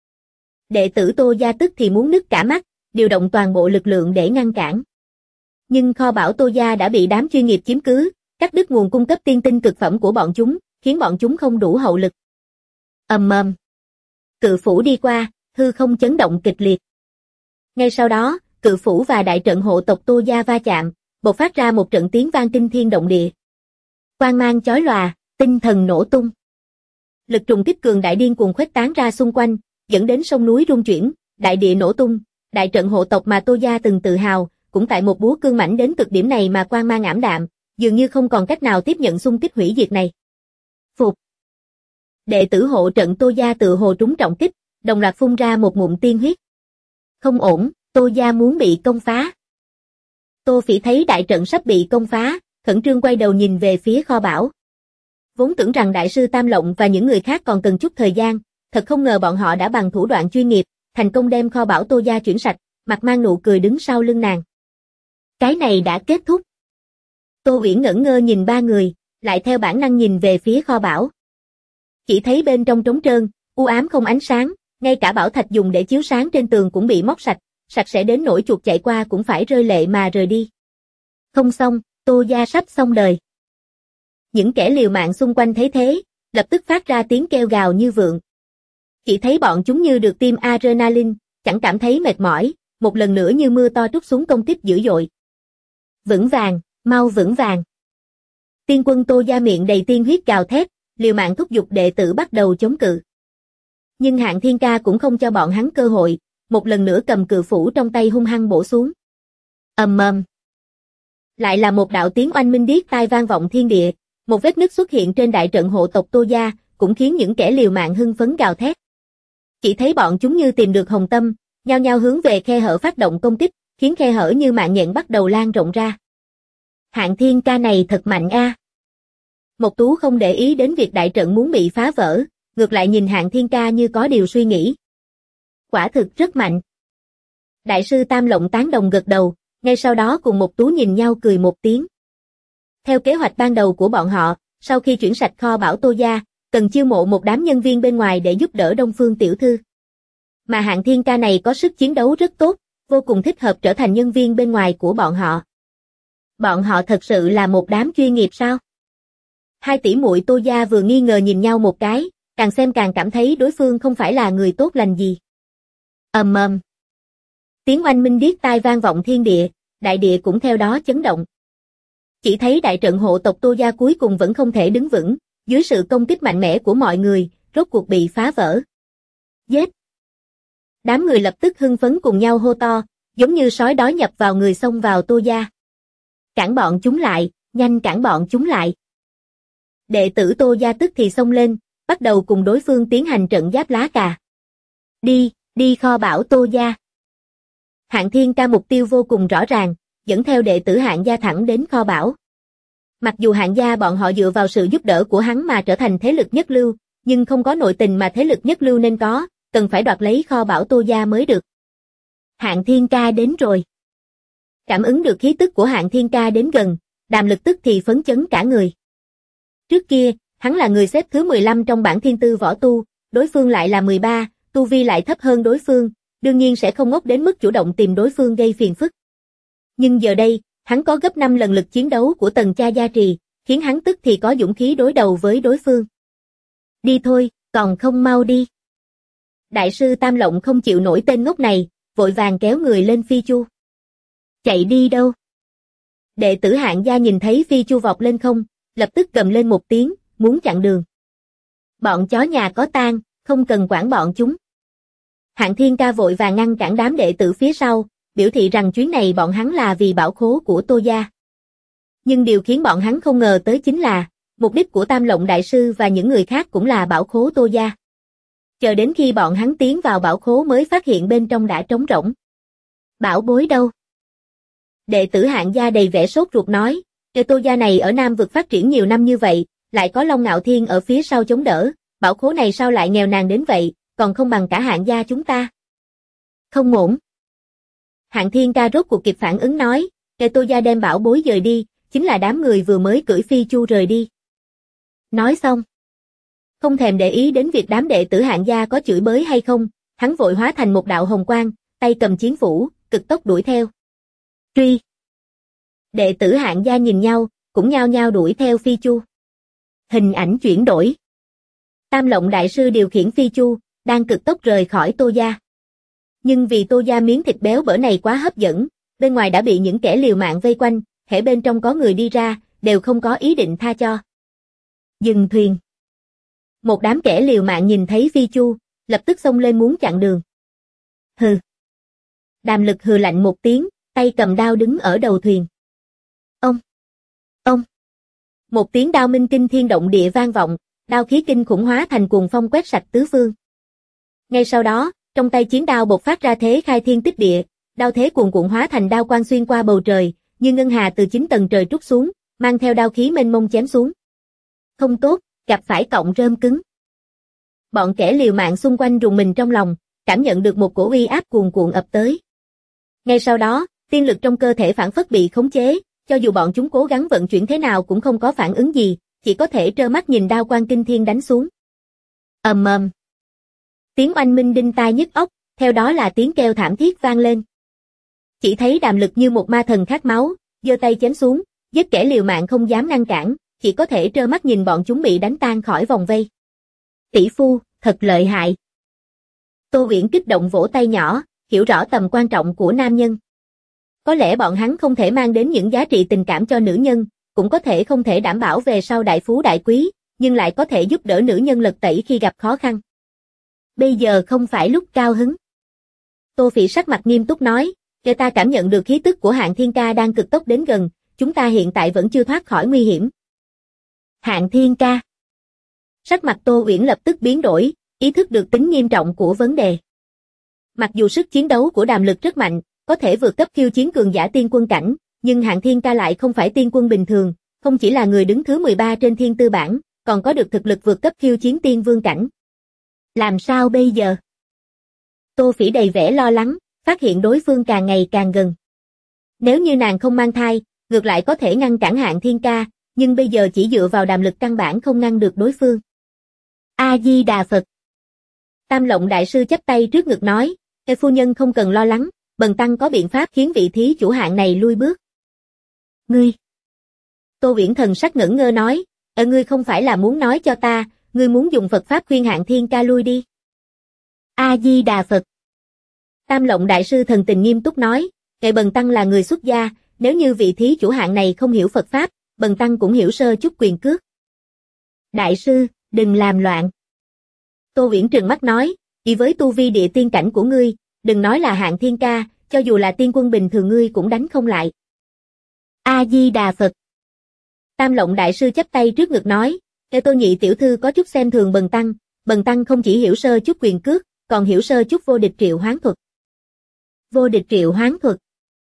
Đệ tử Tô gia tức thì muốn nứt cả mắt, điều động toàn bộ lực lượng để ngăn cản. Nhưng kho báu Tô gia đã bị đám chuyên nghiệp chiếm cứ, cắt đứt nguồn cung cấp tiên tinh cực phẩm của bọn chúng, khiến bọn chúng không đủ hậu lực. Ầm ầm. Cự phủ đi qua, hư không chấn động kịch liệt. Ngay sau đó, cự phủ và đại trận hộ tộc Tô gia va chạm, bộc phát ra một trận tiếng vang kinh thiên động địa. Quang mang chói lòa, tinh thần nổ tung. Lực trùng kích cường đại điên cuồng khuếch tán ra xung quanh, dẫn đến sông núi rung chuyển, đại địa nổ tung, đại trận hộ tộc mà Tô gia từng tự hào, cũng tại một búa cương mãnh đến cực điểm này mà quang mang ảm đạm, dường như không còn cách nào tiếp nhận xung kích hủy diệt này. Phục. Đệ tử hộ trận Tô gia tự hồ trúng trọng kích, đồng loạt phun ra một ngụm tiên huyết. Không ổn, Tô gia muốn bị công phá. Tô Phỉ thấy đại trận sắp bị công phá, khẩn trương quay đầu nhìn về phía kho báu. Vốn tưởng rằng đại sư Tam Lộng và những người khác còn cần chút thời gian, thật không ngờ bọn họ đã bằng thủ đoạn chuyên nghiệp, thành công đem kho báu Tô gia chuyển sạch, mặt mang nụ cười đứng sau lưng nàng. Cái này đã kết thúc. Tô Uyển ngẩn ngơ nhìn ba người, lại theo bản năng nhìn về phía kho báu. Chỉ thấy bên trong trống trơn, u ám không ánh sáng, ngay cả bảo thạch dùng để chiếu sáng trên tường cũng bị móc sạch, sạch sẽ đến nỗi chuột chạy qua cũng phải rơi lệ mà rời đi. Không xong, Tô gia sắp xong đời. Những kẻ liều mạng xung quanh thấy thế, lập tức phát ra tiếng kêu gào như vượn. Chỉ thấy bọn chúng như được tiêm adrenaline, chẳng cảm thấy mệt mỏi, một lần nữa như mưa to trút xuống công kích dữ dội. Vững vàng, mau vững vàng. Tiên quân Tô gia miệng đầy tiên huyết gào thét, liều mạng thúc giục đệ tử bắt đầu chống cự. Nhưng Hạng Thiên Ca cũng không cho bọn hắn cơ hội, một lần nữa cầm cự phủ trong tay hung hăng bổ xuống. Ầm ầm. Lại là một đạo tiếng oanh minh điếc tai vang vọng thiên địa, một vết nứt xuất hiện trên đại trận hộ tộc Tô gia, cũng khiến những kẻ liều mạng hưng phấn gào thét. Chỉ thấy bọn chúng như tìm được hồng tâm, nhao nhao hướng về khe hở phát động công kích, khiến khe hở như mạng nhện bắt đầu lan rộng ra. Hạng Thiên Ca này thật mạnh a. Mộc Tú không để ý đến việc đại trận muốn bị phá vỡ, ngược lại nhìn Hạng Thiên Ca như có điều suy nghĩ. Quả thực rất mạnh. Đại sư Tam Lộng tán đồng gật đầu, ngay sau đó cùng Mộc Tú nhìn nhau cười một tiếng. Theo kế hoạch ban đầu của bọn họ, sau khi chuyển sạch kho báu Tô gia, cần chiêu mộ một đám nhân viên bên ngoài để giúp đỡ Đông Phương tiểu thư. Mà Hạng Thiên Ca này có sức chiến đấu rất tốt, vô cùng thích hợp trở thành nhân viên bên ngoài của bọn họ. Bọn họ thật sự là một đám chuyên nghiệp sao? Hai tỷ muội Tô gia vừa nghi ngờ nhìn nhau một cái, càng xem càng cảm thấy đối phương không phải là người tốt lành gì. Ầm ầm. Tiếng oanh minh điếc tai vang vọng thiên địa, đại địa cũng theo đó chấn động. Chỉ thấy đại trận hộ tộc Tô gia cuối cùng vẫn không thể đứng vững, dưới sự công kích mạnh mẽ của mọi người, rốt cuộc bị phá vỡ. Giết! Đám người lập tức hưng phấn cùng nhau hô to, giống như sói đói nhập vào người xông vào Tô gia. Cản bọn chúng lại, nhanh cản bọn chúng lại. Đệ tử Tô gia tức thì xông lên, bắt đầu cùng đối phương tiến hành trận giáp lá cà. Đi kho báu Tô gia. Hạng Thiên Ca mục tiêu vô cùng rõ ràng, dẫn theo đệ tử Hạng gia thẳng đến kho báu. Mặc dù Hạng gia bọn họ dựa vào sự giúp đỡ của hắn mà trở thành thế lực nhất lưu, nhưng không có nội tình mà thế lực nhất lưu nên có, cần phải đoạt lấy kho báu Tô gia mới được. Hạng Thiên Ca đến rồi. Cảm ứng được khí tức của Hạng Thiên Ca đến gần, Đàm Lực tức thì phấn chấn cả người. Trước kia, hắn là người xếp thứ 15 trong bảng thiên tư võ tu, đối phương lại là 13, tu vi lại thấp hơn đối phương, đương nhiên sẽ không ngốc đến mức chủ động tìm đối phương gây phiền phức. Nhưng giờ đây, hắn có gấp 5 lần lực chiến đấu của Tần Cha gia trì, khiến hắn tức thì có dũng khí đối đầu với đối phương. Đi thôi, còn không mau đi. Đại sư Tam Lộng không chịu nổi tên ngốc này, vội vàng kéo người lên phi chu. Chạy đi đâu? Đệ tử Hạng gia nhìn thấy phi chu vọt lên không, lập tức gầm lên một tiếng, muốn chặn đường. Bọn chó nhà có tang, không cần quản bọn chúng. Hạng Thiên Ca vội vàng ngăn cản đám đệ tử phía sau, biểu thị rằng chuyến này bọn hắn là vì bảo khố của Tô gia. Nhưng điều khiến bọn hắn không ngờ tới chính là, mục đích của Tam Lộng đại sư và những người khác cũng là bảo khố Tô gia. Chờ đến khi bọn hắn tiến vào bảo khố mới phát hiện bên trong đã trống rỗng. Bảo bối đâu? Đệ tử Hạng gia đầy vẻ sốt ruột nói, Tô gia này ở Nam vực phát triển nhiều năm như vậy, lại có Long Ngạo Thiên ở phía sau chống đỡ, bảo khố này sao lại nghèo nàn đến vậy, còn không bằng cả Hạng gia chúng ta. Không ổn. Hạng Thiên Ca rốt cuộc kịp phản ứng nói, Tô gia đem bảo bối dời đi, chính là đám người vừa mới cưỡi phi chu rời đi. Nói xong, không thèm để ý đến việc đám đệ tử Hạng gia có chửi bới hay không, hắn vội hóa thành một đạo hồng quang, tay cầm chiến phủ, cực tốc đuổi theo. Truy. Đệ tử Hạng gia nhìn nhau, cũng nhao nhao đuổi theo phi chu. Hình ảnh chuyển đổi. Tam Lộng đại sư điều khiển phi chu, đang cực tốc rời khỏi Tô gia. Nhưng vì Tô gia miếng thịt béo bở này quá hấp dẫn, bên ngoài đã bị những kẻ liều mạng vây quanh, hễ bên trong có người đi ra, đều không có ý định tha cho. Dừng thuyền. Một đám kẻ liều mạng nhìn thấy phi chu, lập tức xông lên muốn chặn đường. Hừ. Đàm Lực hừ lạnh một tiếng, tay cầm đao đứng ở đầu thuyền. Ông. Một tiếng đao minh kinh thiên động địa vang vọng, đao khí kinh khủng hóa thành cuồng phong quét sạch tứ phương. Ngay sau đó, trong tay chiến đao bộc phát ra thế khai thiên tích địa, đao thế cuồn cuộn hóa thành đao quang xuyên qua bầu trời, như ngân hà từ 9 tầng trời trút xuống, mang theo đao khí mênh mông chém xuống. Không tốt, gặp phải cọng rơm cứng. Bọn kẻ liều mạng xung quanh rùng mình trong lòng, cảm nhận được một cổ uy áp cuồn cuộn ập tới. Ngay sau đó, tiên lực trong cơ thể phản phất bị khống chế, cho dù bọn chúng cố gắng vận chuyển thế nào cũng không có phản ứng gì, chỉ có thể trơ mắt nhìn đao quang kinh thiên đánh xuống. Ầm ầm. Tiếng oanh minh đinh tai nhức óc, theo đó là tiếng kêu thảm thiết vang lên. Chỉ thấy Đàm Lực như một ma thần khát máu, giơ tay chém xuống, giết kẻ liều mạng không dám ngăn cản, chỉ có thể trơ mắt nhìn bọn chúng bị đánh tan khỏi vòng vây. Tỷ phu, thật lợi hại. Tô Uyển kích động vỗ tay nhỏ, hiểu rõ tầm quan trọng của nam nhân. Có lẽ bọn hắn không thể mang đến những giá trị tình cảm cho nữ nhân, cũng có thể không thể đảm bảo về sau đại phú đại quý, nhưng lại có thể giúp đỡ nữ nhân lật tẩy khi gặp khó khăn. Bây giờ không phải lúc cao hứng. Tô Phỉ sắc mặt nghiêm túc nói, ta cảm nhận được khí tức của Hạng Thiên Ca đang cực tốc đến gần, chúng ta hiện tại vẫn chưa thoát khỏi nguy hiểm. Hạng Thiên Ca. Sắc mặt Tô Uyển lập tức biến đổi, ý thức được tính nghiêm trọng của vấn đề. Mặc dù sức chiến đấu của Đàm Lực rất mạnh, có thể vượt cấp khiêu chiến cường giả tiên quân cảnh, nhưng Hạng Thiên Ca lại không phải tiên quân bình thường, không chỉ là người đứng thứ 13 trên thiên tư bảng, còn có được thực lực vượt cấp khiêu chiến tiên vương cảnh. Làm sao bây giờ? Tô Phỉ đầy vẻ lo lắng, phát hiện đối phương càng ngày càng gần. Nếu như nàng không mang thai, ngược lại có thể ngăn cản Hạng Thiên Ca, nhưng bây giờ chỉ dựa vào Đàm Lực căn bản không ngăn được đối phương. A-di-đà Phật. Tam Lộng đại sư chắp tay trước ngực nói, phu nhân không cần lo lắng, bần tăng có biện pháp khiến vị thí chủ Hạng này lui bước. Ngươi. Tô Uyển thần sắc ngẩn ngơ nói, ngươi không phải là muốn nói cho ta, ngươi muốn dùng Phật pháp khuyên Hạng Thiên Ca lui đi. A-di-đà Phật. Tam Lộng đại sư thần tình nghiêm túc nói, bần tăng là người xuất gia, nếu như vị thí chủ Hạng này không hiểu Phật pháp, bần tăng cũng hiểu sơ chút quyền cước. Đại sư, đừng làm loạn. Tô Uyển trừng mắt nói, vì với tu vi địa tiên cảnh của ngươi, đừng nói là Hạng Thiên Ca, cho dù là tiên quân bình thường ngươi cũng đánh không lại. A-di-đà Phật. Tam Lộng đại sư chắp tay trước ngực nói, Tô nhị tiểu thư có chút xem thường bần tăng không chỉ hiểu sơ chút quyền cước, còn hiểu sơ chút vô địch triệu hoán thuật. Vô địch triệu hoán thuật.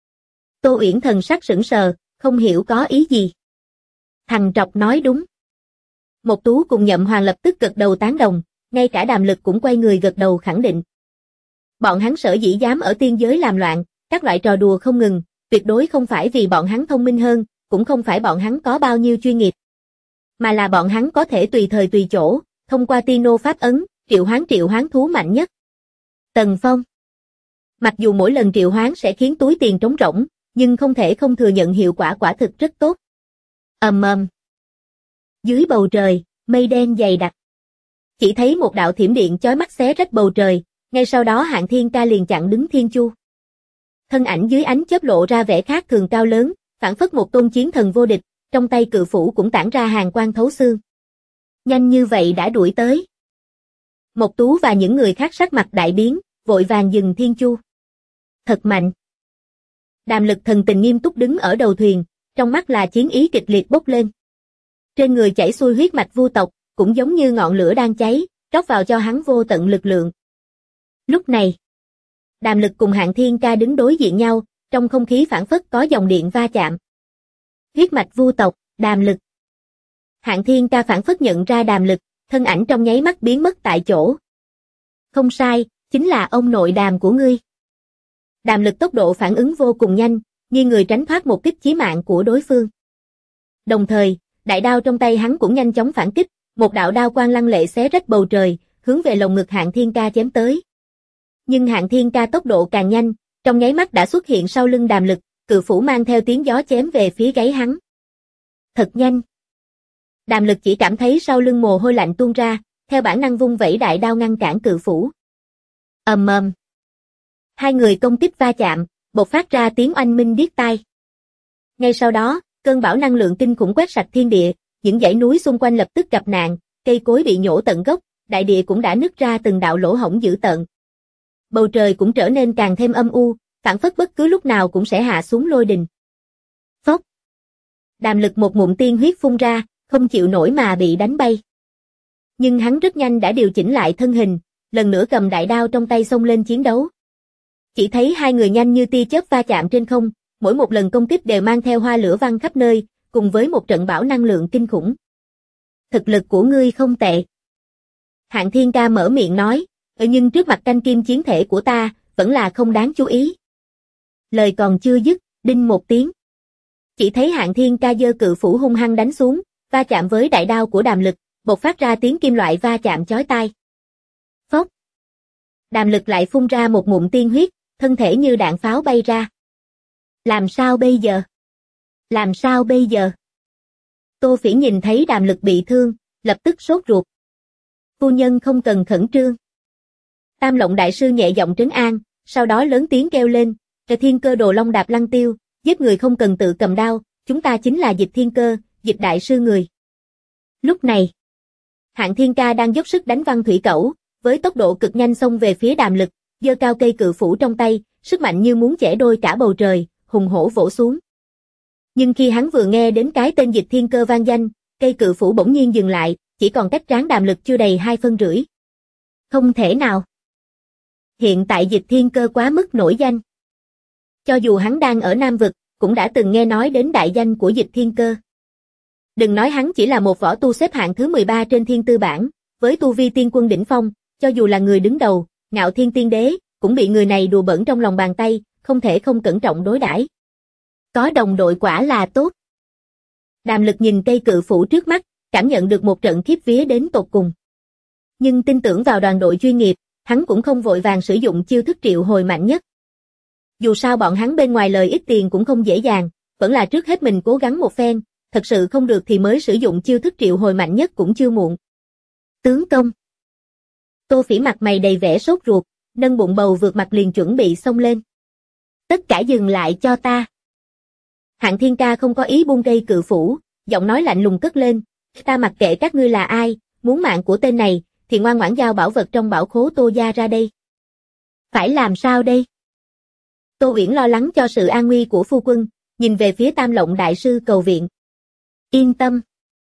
Tô Uyển thần sắc sững sờ, không hiểu có ý gì. Thằng trọc nói đúng. Mộc Tú cùng Nhậm Hoàng lập tức gật đầu tán đồng, ngay cả Đàm Lực cũng quay người gật đầu khẳng định. Bọn hắn sở dĩ dám ở tiên giới làm loạn, các loại trò đùa không ngừng, tuyệt đối không phải vì bọn hắn thông minh hơn, cũng không phải bọn hắn có bao nhiêu chuyên nghiệp, mà là bọn hắn có thể tùy thời tùy chỗ, thông qua tiên nô pháp ấn, triệu hoán thú mạnh nhất. Tần Phong. Mặc dù mỗi lần triệu hoán sẽ khiến túi tiền trống rỗng, nhưng không thể không thừa nhận hiệu quả quả thực rất tốt. Ầm ầm. Dưới bầu trời, mây đen dày đặc. Chỉ thấy một đạo thiểm điện chói mắt xé rách bầu trời, ngay sau đó Hạng Thiên Ca liền chặn đứng thiên chu. Thân ảnh dưới ánh chớp lộ ra vẻ khác thường cao lớn, phảng phất một tôn chiến thần vô địch, trong tay cự phủ cũng tản ra hàn quang thấu xương. Nhanh như vậy đã đuổi tới. Mộc Tú và những người khác sắc mặt đại biến, vội vàng dừng thiên chu. Thật mạnh. Đàm Lực thần tình nghiêm túc đứng ở đầu thuyền, trong mắt là chiến ý kịch liệt bốc lên. Trên người chảy xuôi huyết mạch vu tộc, cũng giống như ngọn lửa đang cháy, rót vào cho hắn vô tận lực lượng. Lúc này, Đàm Lực cùng Hạng Thiên Ca đứng đối diện nhau, trong không khí phảng phất có dòng điện va chạm. Huyết mạch vu tộc, Đàm Lực. Hạng Thiên Ca phảng phất nhận ra Đàm Lực, thân ảnh trong nháy mắt biến mất tại chỗ. Không sai, chính là ông nội Đàm của ngươi. Đàm Lực tốc độ phản ứng vô cùng nhanh, như người tránh thoát một kích chí mạng của đối phương. Đồng thời, đại đao trong tay hắn cũng nhanh chóng phản kích, một đạo đao quang lăng lệ xé rách bầu trời, hướng về lồng ngực Hạng Thiên Ca chém tới. Nhưng Hạng Thiên Ca tốc độ càng nhanh, trong nháy mắt đã xuất hiện sau lưng Đàm Lực, cự phủ mang theo tiếng gió chém về phía gáy hắn. Thật nhanh. Đàm Lực chỉ cảm thấy sau lưng mồ hôi lạnh tuôn ra, theo bản năng vung vẩy đại đao ngăn cản cự phủ. Ầm ầm. Hai người công kích va chạm, bộc phát ra tiếng oanh minh điếc tai. Ngay sau đó, cơn bão năng lượng kinh khủng quét sạch thiên địa, những dãy núi xung quanh lập tức gặp nạn, cây cối bị nhổ tận gốc, đại địa cũng đã nứt ra từng đạo lỗ hổng dữ tợn. Bầu trời cũng trở nên càng thêm âm u, phảng phất bất cứ lúc nào cũng sẽ hạ xuống lôi đình. Phốc. Đàm Lực một ngụm tiên huyết phun ra, không chịu nổi mà bị đánh bay. Nhưng hắn rất nhanh đã điều chỉnh lại thân hình, lần nữa cầm đại đao trong tay xông lên chiến đấu. Chỉ thấy hai người nhanh như tia chớp va chạm trên không, mỗi một lần công kích đều mang theo hoa lửa văng khắp nơi, cùng với một trận bão năng lượng kinh khủng. Thực lực của ngươi không tệ. Hạng Thiên Ca mở miệng nói, nhưng trước mặt canh kim chiến thể của ta, vẫn là không đáng chú ý. Lời còn chưa dứt, đinh một tiếng. Chỉ thấy Hạng Thiên Ca giơ cự phủ hung hăng đánh xuống, va chạm với đại đao của Đàm Lực, bộc phát ra tiếng kim loại va chạm chói tai. Phốc. Đàm Lực lại phun ra một ngụm tiên huyết, thân thể như đạn pháo bay ra. Làm sao bây giờ? Làm sao bây giờ? Tô Phỉ nhìn thấy Đàm Lực bị thương, lập tức sốt ruột. Phu nhân không cần khẩn trương. Tam Lộng đại sư nhẹ giọng trấn an, sau đó lớn tiếng kêu lên, Thiên Cơ Đồ Long đạp lăng tiêu, giết người không cần tự cầm đao, chúng ta chính là Dịch Thiên Cơ, Dịch đại sư người. Lúc này, Hạng Thiên Ca đang dốc sức đánh Văn Thủy Cẩu, với tốc độ cực nhanh xông về phía Đàm Lực, giơ cao cây cự phủ trong tay, sức mạnh như muốn chẻ đôi cả bầu trời, hùng hổ vỗ xuống. Nhưng khi hắn vừa nghe đến cái tên Dịch Thiên Cơ vang danh, cây cự phủ bỗng nhiên dừng lại, chỉ còn cách trán Đàm Lực chưa đầy 2 phân rưỡi. Không thể nào. Hiện tại Dịch Thiên Cơ quá mức nổi danh. Cho dù hắn đang ở Nam Vực, cũng đã từng nghe nói đến đại danh của Dịch Thiên Cơ. Đừng nói hắn chỉ là một võ tu xếp hạng thứ 13 trên thiên tư bảng, với tu vi tiên quân đỉnh phong, cho dù là người đứng đầu, Ngạo Thiên Tiên Đế, cũng bị người này đùa bỡn trong lòng bàn tay, không thể không cẩn trọng đối đãi. Có đồng đội quả là tốt. Đàm Lực nhìn cây cự phủ trước mắt, cảm nhận được một trận khiếp vía đến tột cùng. Nhưng tin tưởng vào đoàn đội chuyên nghiệp, hắn cũng không vội vàng sử dụng chiêu thức triệu hồi mạnh nhất. Dù sao bọn hắn bên ngoài lời ít tiền cũng không dễ dàng, vẫn là trước hết mình cố gắng một phen, thật sự không được thì mới sử dụng chiêu thức triệu hồi mạnh nhất cũng chưa muộn. Tướng công. Tô Phỉ mặt mày đầy vẻ sốt ruột, nâng bụng bầu vượt mặt liền chuẩn bị xông lên. Tất cả dừng lại cho ta. Hạng Thiên Ca không có ý buông cây cự phủ, giọng nói lạnh lùng cất lên, ta mặc kệ các ngươi là ai, muốn mạng của tên này, thì ngoan ngoãn giao bảo vật trong bảo khố Tô gia ra đây. Phải làm sao đây? Tô Uyển lo lắng cho sự an nguy của phu quân, nhìn về phía Tam Lộng đại sư cầu viện. Yên tâm.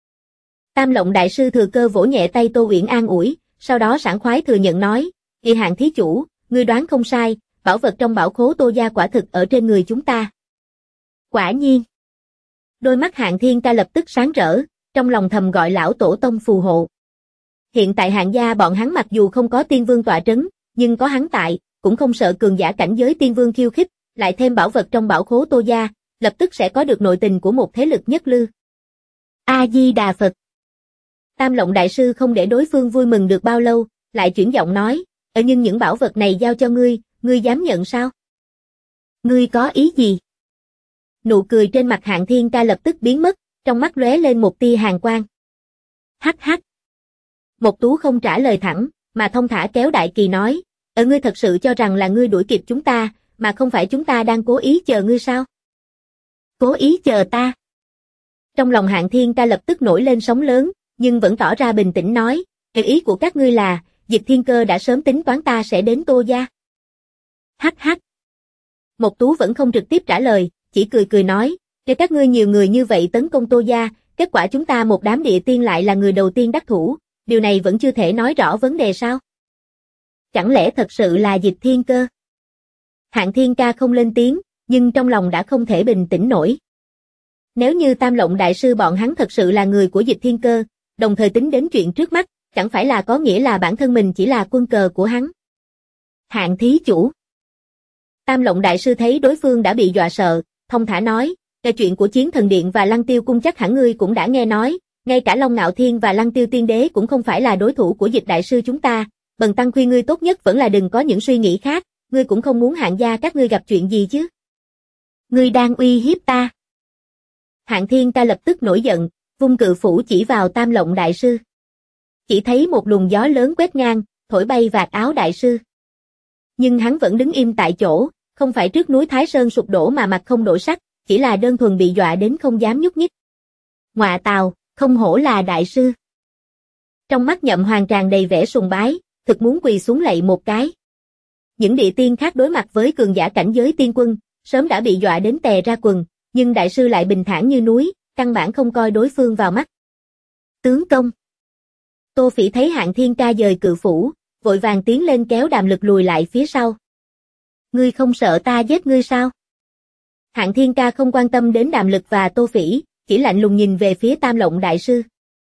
Tam Lộng đại sư thừa cơ vỗ nhẹ tay Tô Uyển an ủi, sau đó sảng khoái thừa nhận nói, "Kỳ Hạng thí chủ, ngươi đoán không sai, bảo vật trong bảo khố Tô gia quả thực ở trên người chúng ta." Quả nhiên. Đôi mắt Hạng Thiên Ca lập tức sáng rỡ, trong lòng thầm gọi lão tổ tông phù hộ. Hiện tại Hạng gia bọn hắn mặc dù không có tiên vương tọa trấn, nhưng có hắn tại, cũng không sợ cường giả cảnh giới tiên vương khiêu khích, lại thêm bảo vật trong bảo khố Tô gia, lập tức sẽ có được nội tình của một thế lực nhất lưu. A Di Đà Phật. Tam Lộng đại sư không để đối phương vui mừng được bao lâu, lại chuyển giọng nói, nhưng những bảo vật này giao cho ngươi dám nhận sao? Ngươi có ý gì? Nụ cười trên mặt Hạng Thiên Ca lập tức biến mất, trong mắt lóe lên một tia hàn quang. Hắc hắc. Mộc Tú không trả lời thẳng, mà thông thả kéo Đại Kỳ nói, ngươi thật sự cho rằng là ngươi đuổi kịp chúng ta, mà không phải chúng ta đang cố ý chờ ngươi sao? Cố ý chờ ta? Trong lòng Hạng Thiên Ca lập tức nổi lên sóng lớn, nhưng vẫn tỏ ra bình tĩnh nói, ý của các ngươi là, Dịch Thiên Cơ đã sớm tính toán ta sẽ đến Tô gia. Hắc hắc. Mộc Tú vẫn không trực tiếp trả lời, chỉ cười cười nói, cho các ngươi nhiều người như vậy tấn công Tô gia, kết quả chúng ta một đám địa tiên lại là người đầu tiên đắc thủ, điều này vẫn chưa thể nói rõ vấn đề sao? Chẳng lẽ thật sự là Dịch Thiên Cơ? Hạng Thiên Ca không lên tiếng, nhưng trong lòng đã không thể bình tĩnh nổi. Nếu như Tam Lộng đại sư bọn hắn thật sự là người của Dịch Thiên Cơ, đồng thời tính đến chuyện trước mắt, chẳng phải là có nghĩa là bản thân mình chỉ là quân cờ của hắn. Hạng thí chủ. Tam Lộng đại sư thấy đối phương đã bị dọa sợ, thông thả nói, cái chuyện của Chiến Thần Điện và Lăng Tiêu Cung chắc hẳn ngươi cũng đã nghe nói, ngay cả Long Ngạo Thiên và Lăng Tiêu Tiên Đế cũng không phải là đối thủ của Dịch đại sư chúng ta, bần tăng khuyên ngươi tốt nhất vẫn là đừng có những suy nghĩ khác, ngươi cũng không muốn Hạng gia các ngươi gặp chuyện gì chứ. Ngươi đang uy hiếp ta. Hạng Thiên Ca lập tức nổi giận, vung cự phủ chỉ vào Tam Lộng đại sư. Chỉ thấy một luồng gió lớn quét ngang, thổi bay vạt áo đại sư. Nhưng hắn vẫn đứng im tại chỗ, không phải trước núi Thái Sơn sụp đổ mà mặt không đổi sắc, chỉ là đơn thuần bị dọa đến không dám nhúc nhích. Ngọa tào, không hổ là đại sư. Trong mắt Nhậm Hoàng tràn đầy vẻ sùng bái, thực muốn quỳ xuống lạy một cái. Những địa tiên khác đối mặt với cường giả cảnh giới tiên quân, sớm đã bị dọa đến tè ra quần, nhưng đại sư lại bình thản như núi, căn bản không coi đối phương vào mắt. Tướng công. Tô Phỉ thấy Hạng Thiên Ca dời cự phủ, vội vàng tiến lên kéo Đàm Lực lùi lại phía sau. Ngươi không sợ ta giết ngươi sao? Hạng Thiên Ca không quan tâm đến Đàm Lực và Tô Phỉ, chỉ lạnh lùng nhìn về phía Tam Lộng đại sư.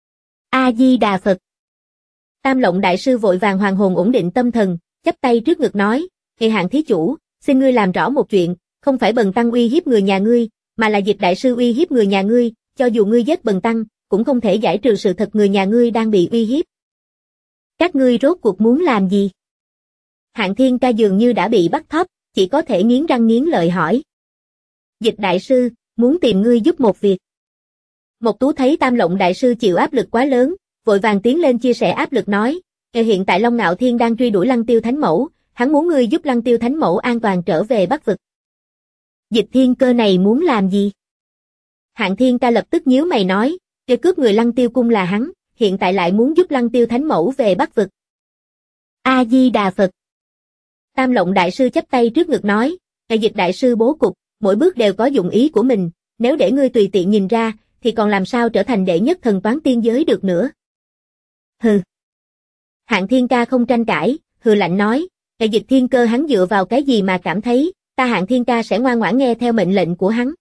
A Di Đà Phật. Tam Lộng đại sư vội vàng hoàn hồn ổn định tâm thần, chắp tay trước ngực nói, Hạng thí chủ, xin ngươi làm rõ một chuyện, không phải bần tăng uy hiếp người nhà ngươi, mà là Dịch đại sư uy hiếp người nhà ngươi, cho dù ngươi giết bần tăng, cũng không thể giải trừ sự thật người nhà ngươi đang bị uy hiếp. Các ngươi rốt cuộc muốn làm gì? Hạng Thiên Ca dường như đã bị bắt thóp, chỉ có thể nghiến răng nghiến lợi hỏi. Dịch đại sư, muốn tìm ngươi giúp một việc. Mộc Tú thấy Tam Lộng đại sư chịu áp lực quá lớn, vội vàng tiến lên chia sẻ áp lực nói, hiện tại Long Ngạo Thiên đang truy đuổi Lăng Tiêu Thánh Mẫu, hắn muốn ngươi giúp Lăng Tiêu Thánh Mẫu an toàn trở về Bắc vực. Dịch Thiên Cơ này muốn làm gì? Hạng Thiên Ca lập tức nhíu mày nói, cướp người Lăng Tiêu cung là hắn, hiện tại lại muốn giúp Lăng Tiêu Thánh Mẫu về Bắc vực. A Di Đà Phật. Tam Lộng đại sư chắp tay trước ngực nói, Dịch đại sư bố cục, mỗi bước đều có dụng ý của mình, nếu để ngươi tùy tiện nhìn ra, thì còn làm sao trở thành đệ nhất thần toán tiên giới được nữa. Hừ. Hạng Thiên Ca không tranh cãi, hừ lạnh nói, Dịch Thiên Cơ hắn dựa vào cái gì mà cảm thấy, ta Hạng Thiên Ca sẽ ngoan ngoãn nghe theo mệnh lệnh của hắn.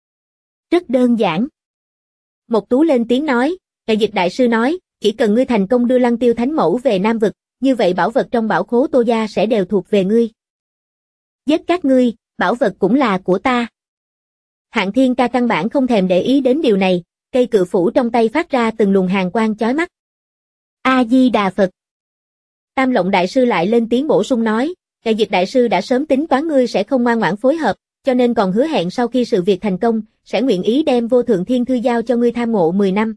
Rất đơn giản. Mộc Tú lên tiếng nói, Dịch đại sư nói, chỉ cần ngươi thành công đưa Lăng Tiêu Thánh Mẫu về Nam vực, như vậy bảo vật trong bảo khố Tô gia sẽ đều thuộc về ngươi. Giết các ngươi, bảo vật cũng là của ta. Hạng Thiên Ca căn bản không thèm để ý đến điều này, cây cự phủ trong tay phát ra từng luồng hàn quang chói mắt. A Di Đà Phật. Tam Lộng đại sư lại lên tiếng bổ sung nói, Dịch đại sư đã sớm tính toán ngươi sẽ không ngoan ngoãn phối hợp, cho nên còn hứa hẹn sau khi sự việc thành công, sẽ nguyện ý đem Vô Thượng Thiên Thư giao cho ngươi tham ngộ 10 năm.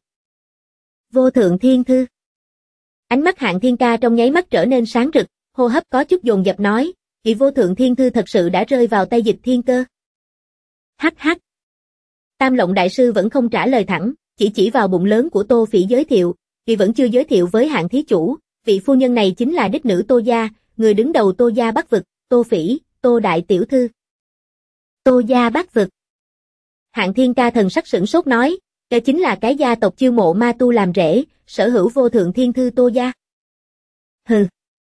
Vô Thượng Thiên Thư. Ánh mắt Hạng Thiên Ca trong nháy mắt trở nên sáng rực, hô hấp có chút dồn dập nói, vì Vô Thượng Thiên Thư thật sự đã rơi vào tay Dịch Thiên Cơ. Hắc hắc. Tam Lộng đại sư vẫn không trả lời thẳng, chỉ vào bụng lớn của Tô Phỉ giới thiệu, vì vẫn chưa giới thiệu với Hạng thí chủ, vị phu nhân này chính là đích nữ Tô gia, người đứng đầu Tô gia Bắc vực, Tô Phỉ, Tô đại tiểu thư. Tô gia Bắc vực. Hạng Thiên Ca thần sắc sửng sốt nói, đây chính là cái gia tộc chiêu mộ ma tu làm rễ, sở hữu Vô Thượng Thiên Thư Tô gia. Hừ.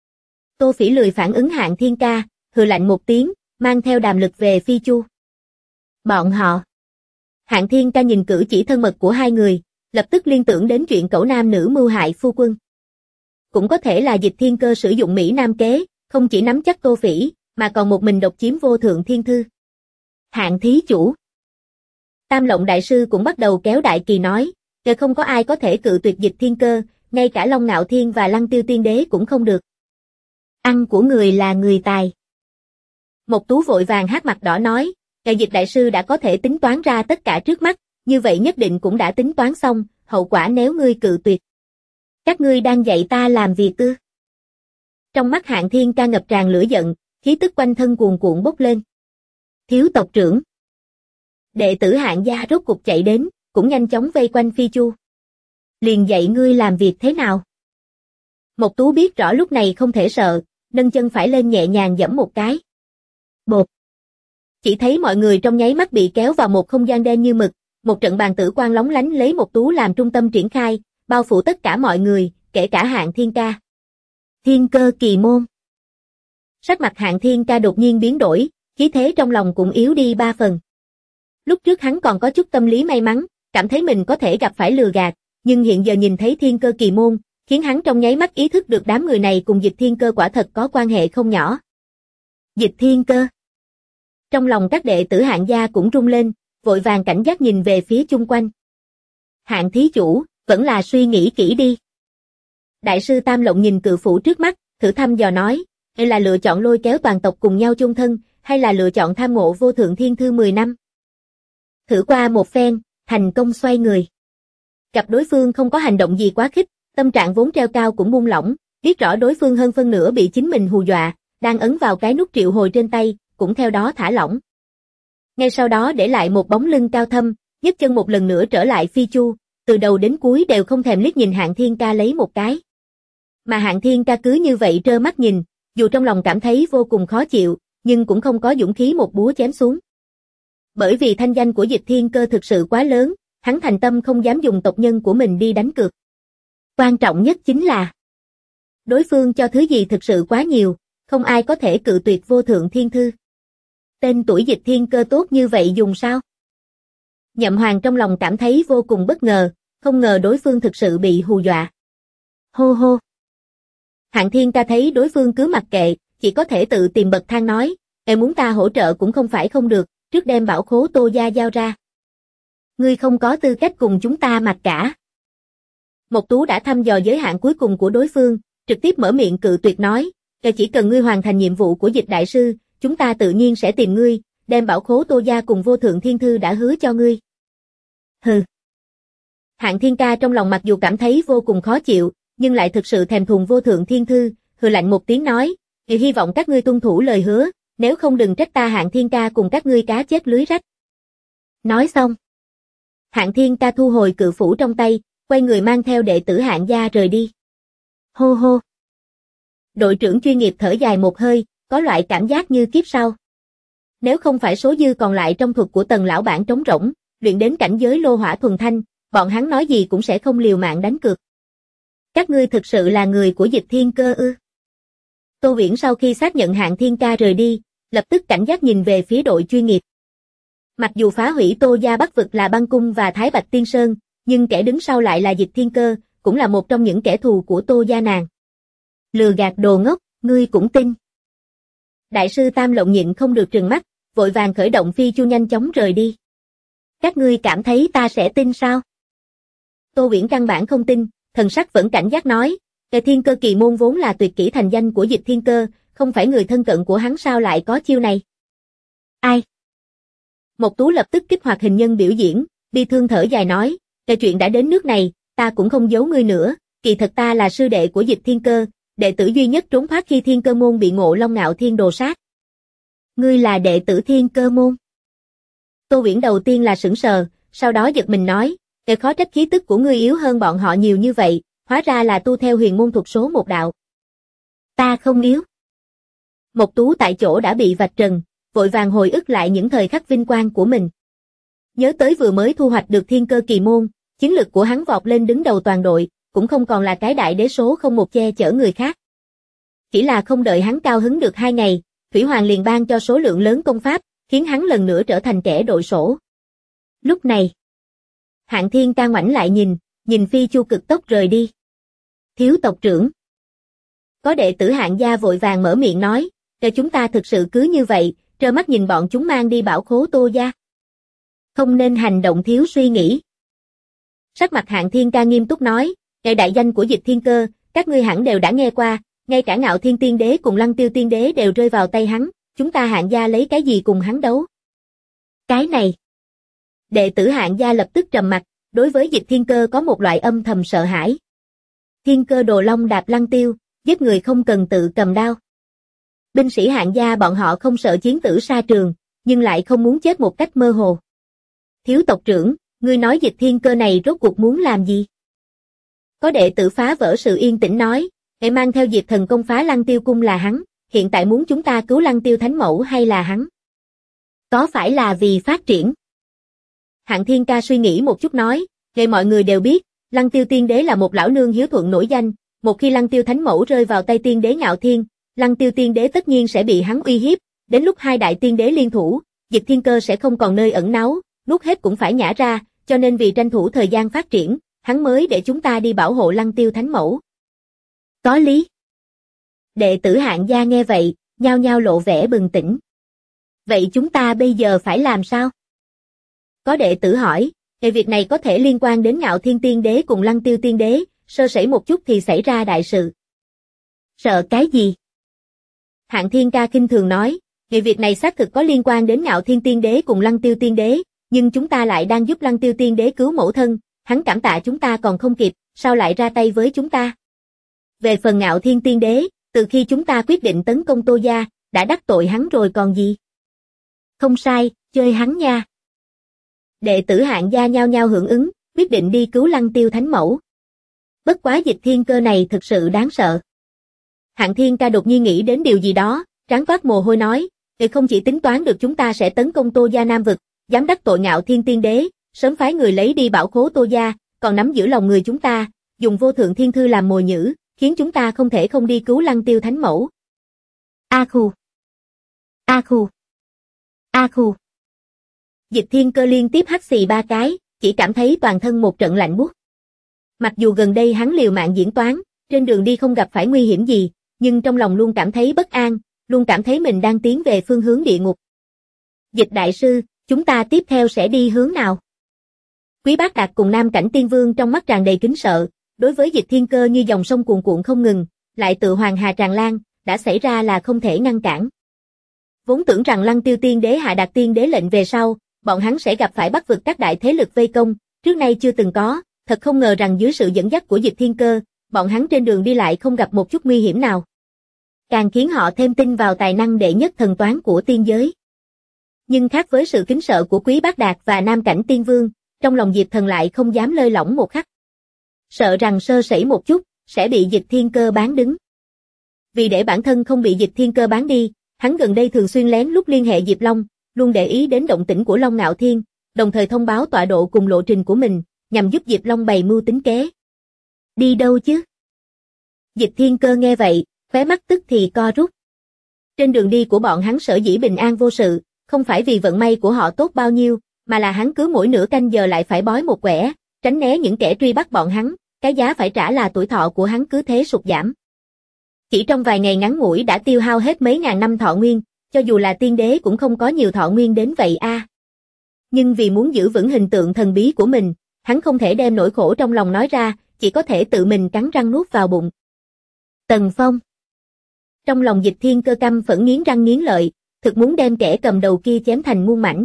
Tô Phỉ lười phản ứng Hạng Thiên Ca, hừ lạnh một tiếng, mang theo Đàm Lực về Phi Chu. Bọn họ. Hạng Thiên Ca nhìn cử chỉ thân mật của hai người, lập tức liên tưởng đến chuyện cẩu nam nữ mưu hại phu quân. Cũng có thể là Dịch Thiên Cơ sử dụng Mỹ Nam kế, không chỉ nắm chắc Tô Phỉ, mà còn một mình độc chiếm vô thượng thiên thư. Hạng thí chủ. Tam Lộng đại sư cũng bắt đầu kéo đại kỳ nói, không có ai có thể cự tuyệt Dịch Thiên Cơ, ngay cả Long Ngạo Thiên và Lăng Tiêu Tiên Đế cũng không được. Ăn của người là người tài. Mộc Tú vội vàng hát mặt đỏ nói, Dịch đại sư đã có thể tính toán ra tất cả trước mắt, như vậy nhất định cũng đã tính toán xong, hậu quả nếu ngươi cự tuyệt. Các ngươi đang dạy ta làm việc ư? Trong mắt Hạng Thiên Ca ngập tràn lửa giận, khí tức quanh thân cuồn cuộn bốc lên. Thiếu tộc trưởng. Đệ tử Hạng gia rốt cục chạy đến, cũng nhanh chóng vây quanh Phi Chu. Liền dạy ngươi làm việc thế nào? Mộc Tú biết rõ lúc này không thể sợ, nâng chân phải lên nhẹ nhàng giẫm một cái. Bột. Chỉ thấy mọi người trong nháy mắt bị kéo vào một không gian đen như mực, một trận bàn tử quang lóng lánh lấy Mộc Tú làm trung tâm triển khai, bao phủ tất cả mọi người, kể cả Hạng Thiên Ca. Thiên cơ kỳ môn. Sắc mặt Hạng Thiên Ca đột nhiên biến đổi, khí thế trong lòng cũng yếu đi 3 phần. Lúc trước hắn còn có chút tâm lý may mắn, cảm thấy mình có thể gặp phải lừa gạt, nhưng hiện giờ nhìn thấy thiên cơ kỳ môn, khiến hắn trong nháy mắt ý thức được đám người này cùng Dịch Thiên Cơ quả thật có quan hệ không nhỏ. Dịch Thiên Cơ. Trong lòng các đệ tử Hạng gia cũng rung lên, vội vàng cảnh giác nhìn về phía chung quanh. Hạng thí chủ, vẫn là suy nghĩ kỹ đi. Đại sư Tam Lộng nhìn cự phủ trước mắt, thử thăm dò nói, hay là lựa chọn lôi kéo toàn tộc cùng nhau chung thân, hay là lựa chọn tham ngộ vô thượng thiên thư 10 năm. Thử qua một phen, thành công xoay người. Gặp đối phương không có hành động gì quá khích, tâm trạng vốn treo cao cũng buông lỏng, biết rõ đối phương hơn phân nửa bị chính mình hù dọa, đang ấn vào cái nút triệu hồi trên tay, cũng theo đó thả lỏng. Ngay sau đó để lại một bóng lưng cao thâm, nhấc chân một lần nữa trở lại Phi Chu, từ đầu đến cuối đều không thèm liếc nhìn Hạng Thiên Ca lấy một cái. Mà Hạng Thiên Ca cứ như vậy trơ mắt nhìn, dù trong lòng cảm thấy vô cùng khó chịu, nhưng cũng không có dũng khí một búa chém xuống. Bởi vì thanh danh của Dịch Thiên Cơ thực sự quá lớn, hắn thành tâm không dám dùng tộc nhân của mình đi đánh cược. Quan trọng nhất chính là đối phương cho thứ gì thực sự quá nhiều, không ai có thể cự tuyệt vô thượng thiên thư. Tên tuổi Dịch Thiên Cơ tốt như vậy dùng sao? Nhậm Hoàng trong lòng cảm thấy vô cùng bất ngờ, không ngờ đối phương thực sự bị hù dọa. Hô hô. Hạng Thiên Ca thấy đối phương cứ mặc kệ, chỉ có thể tự tìm bậc thang nói, em muốn ta hỗ trợ cũng không phải không được, trước đem bảo khố Tô gia giao ra. Ngươi không có tư cách cùng chúng ta mặc cả. Mộc Tú đã thăm dò giới hạn cuối cùng của đối phương, trực tiếp mở miệng cự tuyệt nói, chỉ cần ngươi hoàn thành nhiệm vụ của Dịch đại sư, chúng ta tự nhiên sẽ tìm ngươi, đem bảo khố Tô gia cùng vô thượng thiên thư đã hứa cho ngươi. Hừ. Hạng Thiên Ca trong lòng mặc dù cảm thấy vô cùng khó chịu, nhưng lại thực sự thèm thuồng vô thượng thiên thư, hừ lạnh một tiếng nói, hy vọng các ngươi tuân thủ lời hứa, nếu không đừng trách ta Hạng Thiên Ca cùng các ngươi cá chết lưới rách. Nói xong, Hạng Thiên Ca thu hồi cự phủ trong tay, quay người mang theo đệ tử Hạng gia rời đi. Hô hô. Đội trưởng chuyên nghiệp thở dài một hơi, có loại cảm giác như kiếp sau. Nếu không phải số dư còn lại trong thuật của Tần lão bản trống rỗng, luyện đến cảnh giới lô hỏa thuần thanh, bọn hắn nói gì cũng sẽ không liều mạng đánh cược. Các ngươi thực sự là người của Dịch Thiên Cơ ư? Tô Viễn sau khi xác nhận Hạng Thiên Ca rời đi, lập tức cảnh giác nhìn về phía đội chuyên nghiệp. Mặc dù phá hủy Tô gia Bắc vực là Băng Cung và Thái Bạch Tiên Sơn, nhưng kẻ đứng sau lại là Dịch Thiên Cơ, cũng là một trong những kẻ thù của Tô gia nàng. Lừa gạt đồ ngốc, ngươi cũng tin. Đại sư Tam Lộng nhịn không được trừng mắt, vội vàng khởi động Phi Chu nhanh chóng rời đi. Các ngươi cảm thấy ta sẽ tin sao? Tô Viễn căn bản không tin, thần sắc vẫn cảnh giác nói, Thiên Cơ kỳ môn vốn là tuyệt kỹ thành danh của Dịch Thiên Cơ, không phải người thân cận của hắn sao lại có chiêu này? Ai? Mộc Tú lập tức kích hoạt hình nhân biểu diễn, bi thương thở dài nói, chuyện đã đến nước này, ta cũng không giấu ngươi nữa, kỳ thật ta là sư đệ của Dịch Thiên Cơ, đệ tử duy nhất trốn thoát khi Thiên Cơ môn bị Ngộ Long Ngạo Thiên đồ sát. Ngươi là đệ tử Thiên Cơ môn? Tô Viễn đầu tiên là sững sờ, sau đó giật mình nói, khó trách khí tức của ngươi yếu hơn bọn họ nhiều như vậy, hóa ra là tu theo huyền môn thuật số một đạo. Ta không yếu. Mộc Tú tại chỗ đã bị vạch trần, vội vàng hồi ức lại những thời khắc vinh quang của mình. Nhớ tới vừa mới thu hoạch được Thiên Cơ kỳ môn, chiến lực của hắn vọt lên đứng đầu toàn đội, cũng không còn là cái đại đế số không một che chở người khác. Chỉ là không đợi hắn cao hứng được 2 ngày, Thủy Hoàng liền ban cho số lượng lớn công pháp, khiến hắn lần nữa trở thành kẻ đội sổ. Lúc này, Hạng Thiên Ca ngoảnh lại nhìn Phi Chu cực tốc rời đi. Thiếu tộc trưởng. Có đệ tử Hạng gia vội vàng mở miệng nói, cho chúng ta thực sự cứ như vậy, trơ mắt nhìn bọn chúng mang đi bảo khố Tô gia. Không nên hành động thiếu suy nghĩ. Sắc mặt Hạng Thiên Ca nghiêm túc nói, ngày đại danh của Dịch Thiên Cơ, các ngươi hẳn đều đã nghe qua, ngay cả Ngạo Thiên Tiên Đế cùng Lăng Tiêu Tiên Đế đều rơi vào tay hắn, chúng ta Hạng gia lấy cái gì cùng hắn đấu? Cái này. Đệ tử Hạng gia lập tức trầm mặt, đối với Dịch Thiên Cơ có một loại âm thầm sợ hãi. Thiên Cơ Đồ Long đạp Lăng Tiêu, giết người không cần tự cầm đao. Binh sĩ Hạng gia bọn họ không sợ chiến tử sa trường, nhưng lại không muốn chết một cách mơ hồ. Thiếu tộc trưởng, ngươi nói Dịch Thiên Cơ này rốt cuộc muốn làm gì? Có đệ tử phá vỡ sự yên tĩnh nói, để mang theo Diệp Thần công phá Lăng Tiêu cung là hắn, hiện tại muốn chúng ta cứu Lăng Tiêu Thánh Mẫu hay là hắn? Có phải là vì phát triển? Hạng Thiên Ca suy nghĩ một chút nói, để mọi người đều biết, Lăng Tiêu Tiên Đế là một lão nương hiếu thuận nổi danh, một khi Lăng Tiêu Thánh Mẫu rơi vào tay Tiên Đế Ngạo Thiên, Lăng Tiêu Tiên Đế tất nhiên sẽ bị hắn uy hiếp, đến lúc hai đại tiên đế liên thủ, Dịch Thiên Cơ sẽ không còn nơi ẩn náu, nuốt hết cũng phải nhả ra, cho nên vì tranh thủ thời gian phát triển, hắn mới để chúng ta đi bảo hộ Lăng Tiêu Thánh Mẫu. Có lý. Đệ tử Hạng gia nghe vậy, nhao nhao lộ vẻ bừng tỉnh. Vậy chúng ta bây giờ phải làm sao? Có đệ tử hỏi, về việc này có thể liên quan đến Ngạo Thiên Tiên Đế cùng Lăng Tiêu Tiên Đế, sơ sẩy một chút thì xảy ra đại sự. Sợ cái gì? Hạng Thiên Ca khinh thường nói, về việc này xác thực có liên quan đến Ngạo Thiên Tiên Đế cùng Lăng Tiêu Tiên Đế, nhưng chúng ta lại đang giúp Lăng Tiêu Tiên Đế cứu mẫu thân, hắn cảm tạ chúng ta còn không kịp, sao lại ra tay với chúng ta? Về phần Ngạo Thiên Tiên Đế, từ khi chúng ta quyết định tấn công Tô gia, đã đắc tội hắn rồi còn gì? Không sai, chơi hắn nha. Đệ tử Hạng gia nhao nhao hưởng ứng, quyết định đi cứu Lăng Tiêu Thánh Mẫu. Bất quá Dịch Thiên Cơ này thực sự đáng sợ. Hạng Thiên Ca đột nhiên nghĩ đến điều gì đó, trán toát mồ hôi nói, để không chỉ tính toán được chúng ta sẽ tấn công Tô gia Nam vực, dám đắc tội Ngạo Thiên Tiên Đế, sớm phái người lấy đi bảo khố Tô gia, còn nắm giữ lòng người chúng ta, dùng vô thượng thiên thư làm mồi nhử, khiến chúng ta không thể không đi cứu Lăng Tiêu Thánh Mẫu. A khu. A khu. A khu. Dịch Thiên Cơ liên tiếp hắt xì 3 cái, chỉ cảm thấy toàn thân một trận lạnh buốt. Mặc dù gần đây hắn liều mạng diễn toán, trên đường đi không gặp phải nguy hiểm gì, nhưng trong lòng luôn cảm thấy bất an, luôn cảm thấy mình đang tiến về phương hướng địa ngục. Dịch đại sư, chúng ta tiếp theo sẽ đi hướng nào? Quý Bác Đạt cùng Nam Cảnh Tiên Vương trong mắt tràn đầy kính sợ, đối với Dịch Thiên Cơ như dòng sông cuồn cuộn không ngừng, lại tự hoàng hà tràn lan, đã xảy ra là không thể ngăn cản. Vốn tưởng rằng Lăng Tiêu Tiên Đế hạ đạt tiên đế lệnh về sau, bọn hắn sẽ gặp phải Bắc vực các đại thế lực vây công, trước nay chưa từng có, thật không ngờ rằng dưới sự dẫn dắt của Dịch Thiên Cơ, bọn hắn trên đường đi lại không gặp một chút nguy hiểm nào. Càng khiến họ thêm tin vào tài năng đệ nhất thần toán của tiên giới. Nhưng khác với sự kính sợ của Quý Bác Đạt và Nam Cảnh Tiên Vương, trong lòng Diệp Thần lại không dám lơi lỏng một khắc. Sợ rằng sơ sẩy một chút, sẽ bị Dịch Thiên Cơ bán đứng. Vì để bản thân không bị Dịch Thiên Cơ bán đi, hắn gần đây thường xuyên lén lút liên hệ Diệp Long, luôn để ý đến động tĩnh của Long Ngạo Thiên, đồng thời thông báo tọa độ cùng lộ trình của mình, nhằm giúp Diệp Long bày mưu tính kế. Đi đâu chứ? Dịch Thiên Cơ nghe vậy, khóe mắt tức thì co rút. Trên đường đi của bọn hắn sở dĩ bình an vô sự, không phải vì vận may của họ tốt bao nhiêu, mà là hắn cứ mỗi nửa canh giờ lại phải bói một quẻ, tránh né những kẻ truy bắt bọn hắn, cái giá phải trả là tuổi thọ của hắn cứ thế sụt giảm. Chỉ trong vài ngày ngắn ngủi đã tiêu hao hết mấy ngàn năm thọ nguyên, cho dù là tiên đế cũng không có nhiều thọ nguyên đến vậy a. Nhưng vì muốn giữ vững hình tượng thần bí của mình, hắn không thể đem nỗi khổ trong lòng nói ra, chỉ có thể tự mình cắn răng nuốt vào bụng. Tần Phong. Trong lòng Dịch Thiên Cơ căm phẫn nghiến răng nghiến lợi, thực muốn đem kẻ cầm đầu kia chém thành muôn mảnh.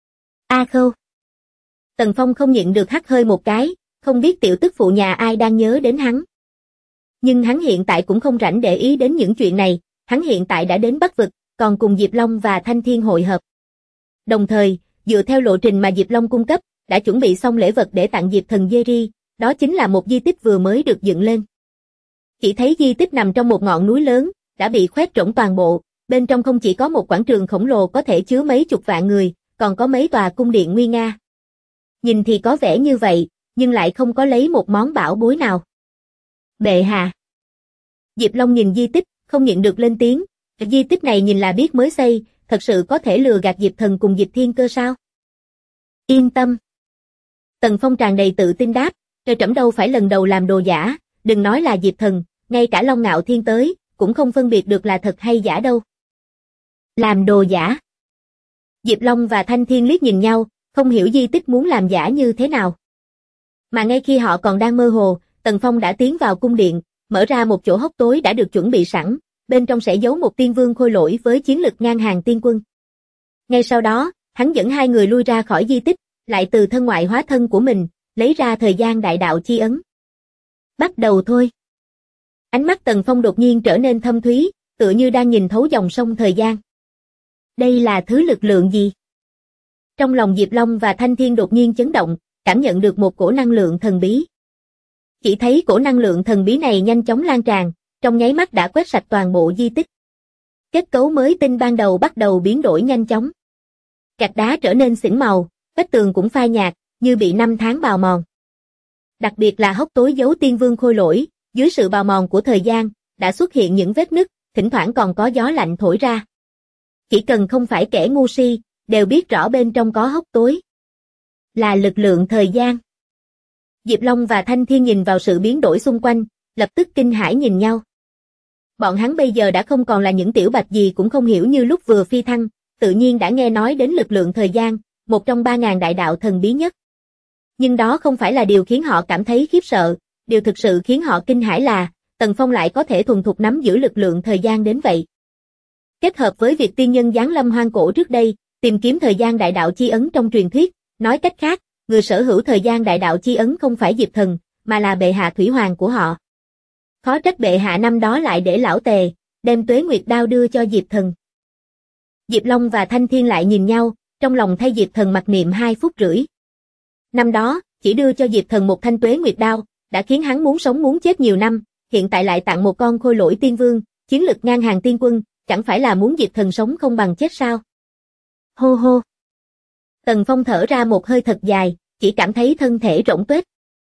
A Khâu. Tần Phong không nhịn được hắt hơi một cái, không biết tiểu tức phụ nhà ai đang nhớ đến hắn. Nhưng hắn hiện tại cũng không rảnh để ý đến những chuyện này, hắn hiện tại đã đến Bắc vực, còn cùng Diệp Long và Thanh Thiên hội hợp. Đồng thời, dựa theo lộ trình mà Diệp Long cung cấp, đã chuẩn bị xong lễ vật để tặng Diệp Thần Jerry, đó chính là một di tích vừa mới được dựng lên. Chỉ thấy di tích nằm trong một ngọn núi lớn, đã bị khoét rỗng toàn bộ, bên trong không chỉ có một quảng trường khổng lồ có thể chứa mấy chục vạn người, còn có mấy tòa cung điện nguy nga. Nhìn thì có vẻ như vậy, nhưng lại không có lấy một món bảo bối nào. Bệ hạ. Diệp Long nhìn di tích, không nhịn được lên tiếng, di tích này nhìn là biết mới xây, thật sự có thể lừa gạt Diệp Thần cùng Dịch Thiên Cơ sao? Yên tâm. Tần Phong tràn đầy tự tin đáp, trẫm đâu phải lần đầu làm đồ giả, đừng nói là Diệp Thần, ngay cả Long Ngạo Thiên tới, cũng không phân biệt được là thật hay giả đâu. Làm đồ giả. Diệp Long và Thanh Thiên liếc nhìn nhau, không hiểu di tích muốn làm giả như thế nào. Mà ngay khi họ còn đang mơ hồ, Tần Phong đã tiến vào cung điện, mở ra một chỗ hốc tối đã được chuẩn bị sẵn, bên trong sẽ giấu một tiên vương khôi lỗi với chiến lực ngang hàng tiên quân. Ngay sau đó, hắn dẫn hai người lui ra khỏi di tích, lại từ thân ngoại hóa thân của mình, lấy ra thời gian đại đạo chi ấn. Bắt đầu thôi. Ánh mắt Tần Phong đột nhiên trở nên thâm thúy, tựa như đang nhìn thấu dòng sông thời gian. Đây là thứ lực lượng gì? Trong lòng Diệp Long và Thanh Thiên đột nhiên chấn động, cảm nhận được một cổ năng lượng thần bí. Chỉ thấy cổ năng lượng thần bí này nhanh chóng lan tràn, trong nháy mắt đã quét sạch toàn bộ di tích. Kết cấu mới tinh ban đầu bắt đầu biến đổi nhanh chóng. Gạch đá trở nên xỉn màu, vách tường cũng phai nhạt, như bị năm tháng bào mòn. Đặc biệt là hốc tối giấu tiên vương khôi lỗi, dưới sự bào mòn của thời gian, đã xuất hiện những vết nứt, thỉnh thoảng còn có gió lạnh thổi ra. Chỉ cần không phải kẻ ngu si, đều biết rõ bên trong có hốc tối. Là lực lượng thời gian. Diệp Long và Thanh Thiên nhìn vào sự biến đổi xung quanh, lập tức kinh hãi nhìn nhau. Bọn hắn bây giờ đã không còn là những tiểu bạch gì cũng không hiểu như lúc vừa phi thăng, tự nhiên đã nghe nói đến lực lượng thời gian, một trong 3.000 đại đạo thần bí nhất. Nhưng đó không phải là điều khiến họ cảm thấy khiếp sợ, điều thực sự khiến họ kinh hãi là, Tần Phong lại có thể thuần thục nắm giữ lực lượng thời gian đến vậy. Kết hợp với việc tiên nhân giáng lâm hoang cổ trước đây, tìm kiếm thời gian đại đạo chi ấn trong truyền thuyết, nói cách khác, người sở hữu thời gian đại đạo chi ấn không phải Diệp Thần, mà là bệ hạ Thủy Hoàng của họ. Khó trách bệ hạ năm đó lại để lão Tề, đem Tuế Nguyệt Đao đưa cho Diệp Thần. Diệp Long và Thanh Thiên lại nhìn nhau, trong lòng thay Diệp Thần mặc niệm 2 phút rưỡi. Năm đó, chỉ đưa cho Diệp Thần một thanh Tuế Nguyệt Đao, đã khiến hắn muốn sống muốn chết nhiều năm, hiện tại lại tặng một con khôi lỗi tiên vương, chiến lực ngang hàng tiên quân, chẳng phải là muốn Diệp Thần sống không bằng chết sao? Hô hô. Tần Phong thở ra một hơi thật dài, chỉ cảm thấy thân thể rỗng tuếch.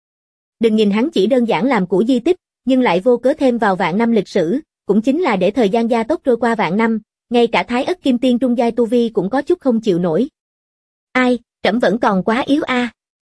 Đừng nhìn hắn chỉ đơn giản làm của di tích, nhưng lại vô cớ thêm vào vạn năm lịch sử, cũng chính là để thời gian gia tốc trôi qua vạn năm, ngay cả Thái Ất Kim Tiên trung giai tu vi cũng có chút không chịu nổi. Ai, trẫm vẫn còn quá yếu a.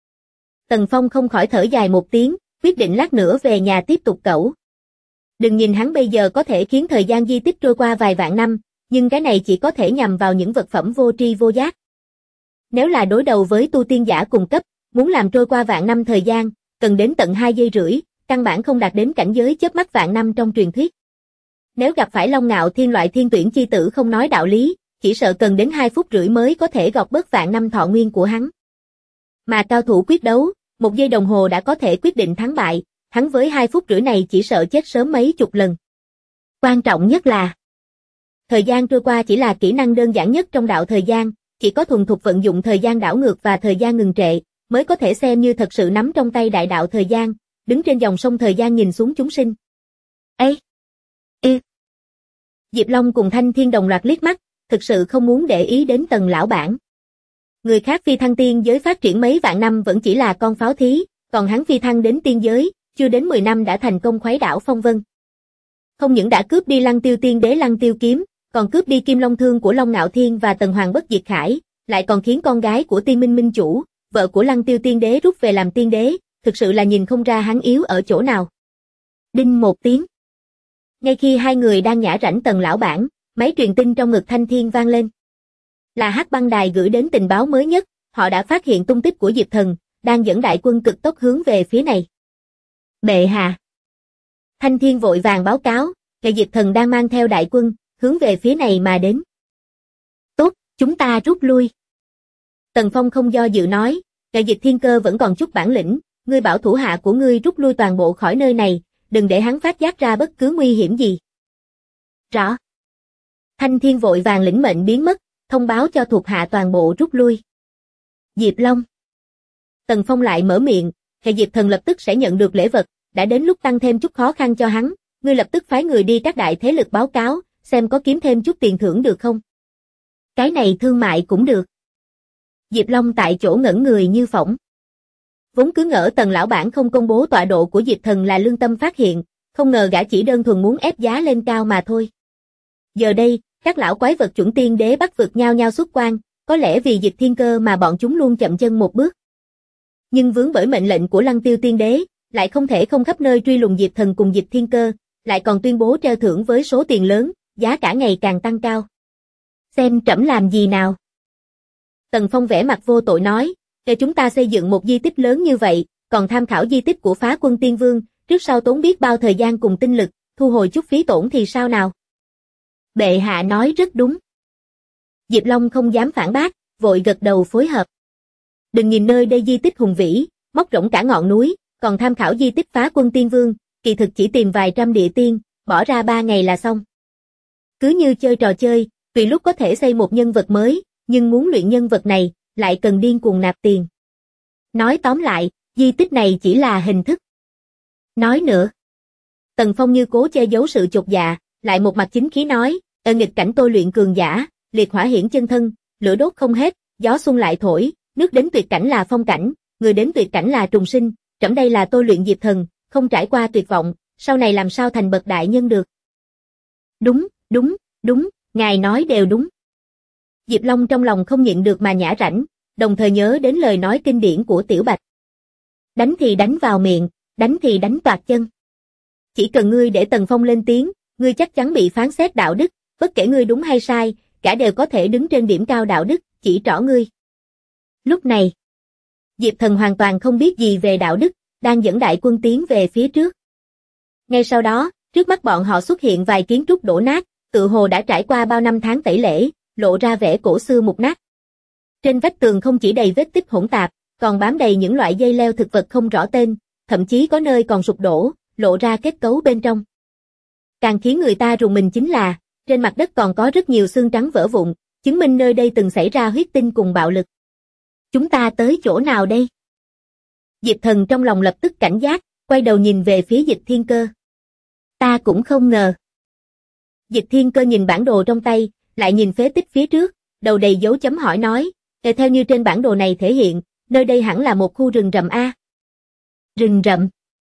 Tần Phong không khỏi thở dài một tiếng, quyết định lát nữa về nhà tiếp tục cẩu. Đừng nhìn hắn bây giờ có thể khiến thời gian di tích trôi qua vài vạn năm, nhưng cái này chỉ có thể nhằm vào những vật phẩm vô tri vô giác. Nếu là đối đầu với tu tiên giả cùng cấp, muốn làm trôi qua vạn năm thời gian, cần đến tận 2 giây rưỡi, căn bản không đạt đến cảnh giới chớp mắt vạn năm trong truyền thuyết. Nếu gặp phải Long Ngạo Thiên loại thiên tuyển chi tử không nói đạo lý, chỉ sợ cần đến 2 phút rưỡi mới có thể gọt bớt vạn năm thọ nguyên của hắn. Mà cao thủ quyết đấu, 1 giây đồng hồ đã có thể quyết định thắng bại, hắn với 2 phút rưỡi này chỉ sợ chết sớm mấy chục lần. Quan trọng nhất là, thời gian trôi qua chỉ là kỹ năng đơn giản nhất trong đạo thời gian, chỉ có thuần thục vận dụng thời gian đảo ngược và thời gian ngừng trệ, mới có thể xem như thật sự nắm trong tay đại đạo thời gian, đứng trên dòng sông thời gian nhìn xuống chúng sinh. Ê! Ê! Diệp Long cùng Thanh Thiên đồng loạt liếc mắt, thực sự không muốn để ý đến Tần lão bản. Người khác phi thăng tiên giới phát triển mấy vạn năm vẫn chỉ là con pháo thí, còn hắn phi thăng đến tiên giới, chưa đến 10 năm đã thành công khuấy đảo phong vân. Không những đã cướp đi Lăng Tiêu Tiên Đế Lăng Tiêu Kiếm, còn cướp đi Kim Long Thương của Long Ngạo Thiên và Tần Hoàng Bất Diệt Khải, lại còn khiến con gái của Tiên Minh Minh Chủ, vợ của Lăng Tiêu Tiên Đế rút về làm tiên đế, thực sự là nhìn không ra hắn yếu ở chỗ nào. Đinh một tiếng. Ngay khi hai người đang nhả rảnh Tần lão bản, máy truyền tin trong ngực Thanh Thiên vang lên. Là Hắc Băng Đài gửi đến tình báo mới nhất, họ đã phát hiện tung tích của Diệp Thần, đang dẫn đại quân cực tốc hướng về phía này. Bệ hạ. Thanh Thiên vội vàng báo cáo, là Diệp Thần đang mang theo đại quân, hướng về phía này mà đến. Tốt, chúng ta rút lui. Tần Phong không do dự nói, là Dịch Thiên Cơ vẫn còn chút bản lĩnh, ngươi bảo thủ hạ của ngươi rút lui toàn bộ khỏi nơi này, đừng để hắn phát giác ra bất cứ nguy hiểm gì. Rõ. Thanh Thiên vội vàng lĩnh mệnh biến mất, thông báo cho thuộc hạ toàn bộ rút lui. Diệp Long. Tần Phong lại mở miệng, hệ Diệp Thần lập tức sẽ nhận được lễ vật, đã đến lúc tăng thêm chút khó khăn cho hắn, ngươi lập tức phái người đi các đại thế lực báo cáo, xem có kiếm thêm chút tiền thưởng được không. Cái này thương mại cũng được. Diệp Long tại chỗ ngẩn người như phỏng. Vốn cứ ngỡ Tần lão bản không công bố tọa độ của Diệp Thần là lương tâm phát hiện, không ngờ gã chỉ đơn thuần muốn ép giá lên cao mà thôi. Giờ đây, các lão quái vật chuẩn tiên đế bắt vực nhau nhau xuất quan, có lẽ vì Dịch Thiên Cơ mà bọn chúng luôn chậm chân một bước. nhưng vướng bởi mệnh lệnh của Lăng Tiêu Tiên Đế, lại không thể không khắp nơi truy lùng Diệp Thần cùng Dịch Thiên Cơ, lại còn tuyên bố treo thưởng với số tiền lớn, giá cả ngày càng tăng cao. Xem trẫm làm gì nào. Tần Phong vẻ mặt vô tội nói, để chúng ta xây dựng một di tích lớn như vậy, còn tham khảo di tích của Phá Quân Tiên Vương, trước sau tốn biết bao thời gian cùng tinh lực, thu hồi chút phí tổn thì sao nào? Bệ hạ nói rất đúng. Diệp Long không dám phản bác, vội gật đầu phối hợp. Đừng nhìn nơi đây di tích hùng vĩ, móc rỗng cả ngọn núi, còn tham khảo di tích Phá Quân Tiên Vương, kỳ thực chỉ tìm vài trăm địa tiên, bỏ ra 3 ngày là xong. Cứ như chơi trò chơi, tùy lúc có thể xây một nhân vật mới, nhưng muốn luyện nhân vật này, lại cần điên cuồng nạp tiền. Nói tóm lại, di tích này chỉ là hình thức. Nói nữa. Tần Phong như cố che giấu sự chột dạ, lại một mặt chính khí nói, ở nghịch cảnh tôi luyện cường giả, liệt hỏa hiển chân thân, lửa đốt không hết, gió xuân lại thổi, nước đến tuyệt cảnh là phong cảnh, người đến tuyệt cảnh là trùng sinh, trẫm đây là tôi luyện Diệp Thần, không trải qua tuyệt vọng, sau này làm sao thành bậc đại nhân được. Đúng, ngài nói đều đúng. Diệp Long trong lòng không nhịn được mà nhả rãnh, đồng thời nhớ đến lời nói kinh điển của Tiểu Bạch. Đánh thì đánh vào miệng, đánh thì đánh toạc chân. Chỉ cần ngươi để Tần Phong lên tiếng, ngươi chắc chắn bị phán xét đạo đức, bất kể ngươi đúng hay sai, cả đều có thể đứng trên điểm cao đạo đức, chỉ trỏ ngươi. Lúc này, Diệp Thần hoàn toàn không biết gì về đạo đức, đang dẫn đại quân tiến về phía trước. Ngay sau đó, trước mắt bọn họ xuất hiện vài kiến trúc đổ nát, tựa hồ đã trải qua bao năm tháng tẩy lễ, lộ ra vẻ cổ xưa mục nát. Trên vách tường không chỉ đầy vết tích hỗn tạp, còn bám đầy những loại dây leo thực vật không rõ tên, thậm chí có nơi còn sụp đổ, lộ ra kết cấu bên trong. Càng khiến người ta rùng mình chính là, trên mặt đất còn có rất nhiều xương trắng vỡ vụn, chứng minh nơi đây từng xảy ra huyết tinh cùng bạo lực. Chúng ta tới chỗ nào đây? Diệp Thần trong lòng lập tức cảnh giác, quay đầu nhìn về phía Dịch Thiên Cơ. Ta cũng không ngờ. Dịch Thiên Cơ nhìn bản đồ trong tay, lại nhìn phế tích phía trước, đầu đầy dấu chấm hỏi nói, theo như trên bản đồ này thể hiện, nơi đây hẳn là một khu rừng rậm a. Rừng rậm.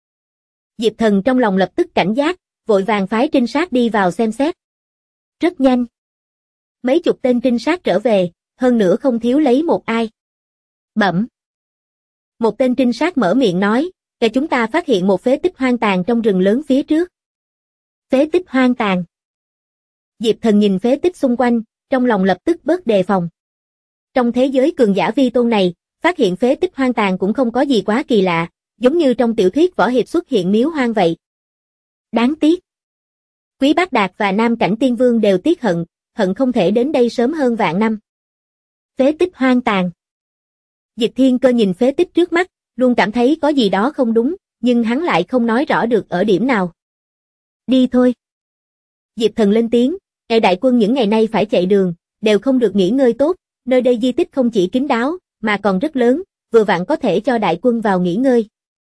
Diệp Thần trong lòng lập tức cảnh giác, vội vàng phái trinh sát đi vào xem xét. Rất nhanh. Mấy chục tên trinh sát trở về, hơn nữa không thiếu lấy một ai. Bẩm. Một tên trinh sát mở miệng nói, chúng ta phát hiện một phế tích hoang tàn trong rừng lớn phía trước. Phế tích hoang tàn. Diệp Thần nhìn phế tích xung quanh, trong lòng lập tức bớt đề phòng. Trong thế giới cường giả vi tôn này, phát hiện phế tích hoang tàn cũng không có gì quá kỳ lạ, giống như trong tiểu thuyết võ hiệp xuất hiện miếu hoang vậy. Đáng tiếc. Quý Bác Đạt và Nam Cảnh Tiên Vương đều tiếc hận, hận không thể đến đây sớm hơn vạn năm. Phế tích hoang tàn. Dịch Thiên Cơ nhìn phế tích trước mắt, luôn cảm thấy có gì đó không đúng, nhưng hắn lại không nói rõ được ở điểm nào. Đi thôi. Diệp Thần lên tiếng, đại quân những ngày nay phải chạy đường, đều không được nghỉ ngơi tốt, nơi đây di tích không chỉ kín đáo, mà còn rất lớn, vừa vặn có thể cho đại quân vào nghỉ ngơi.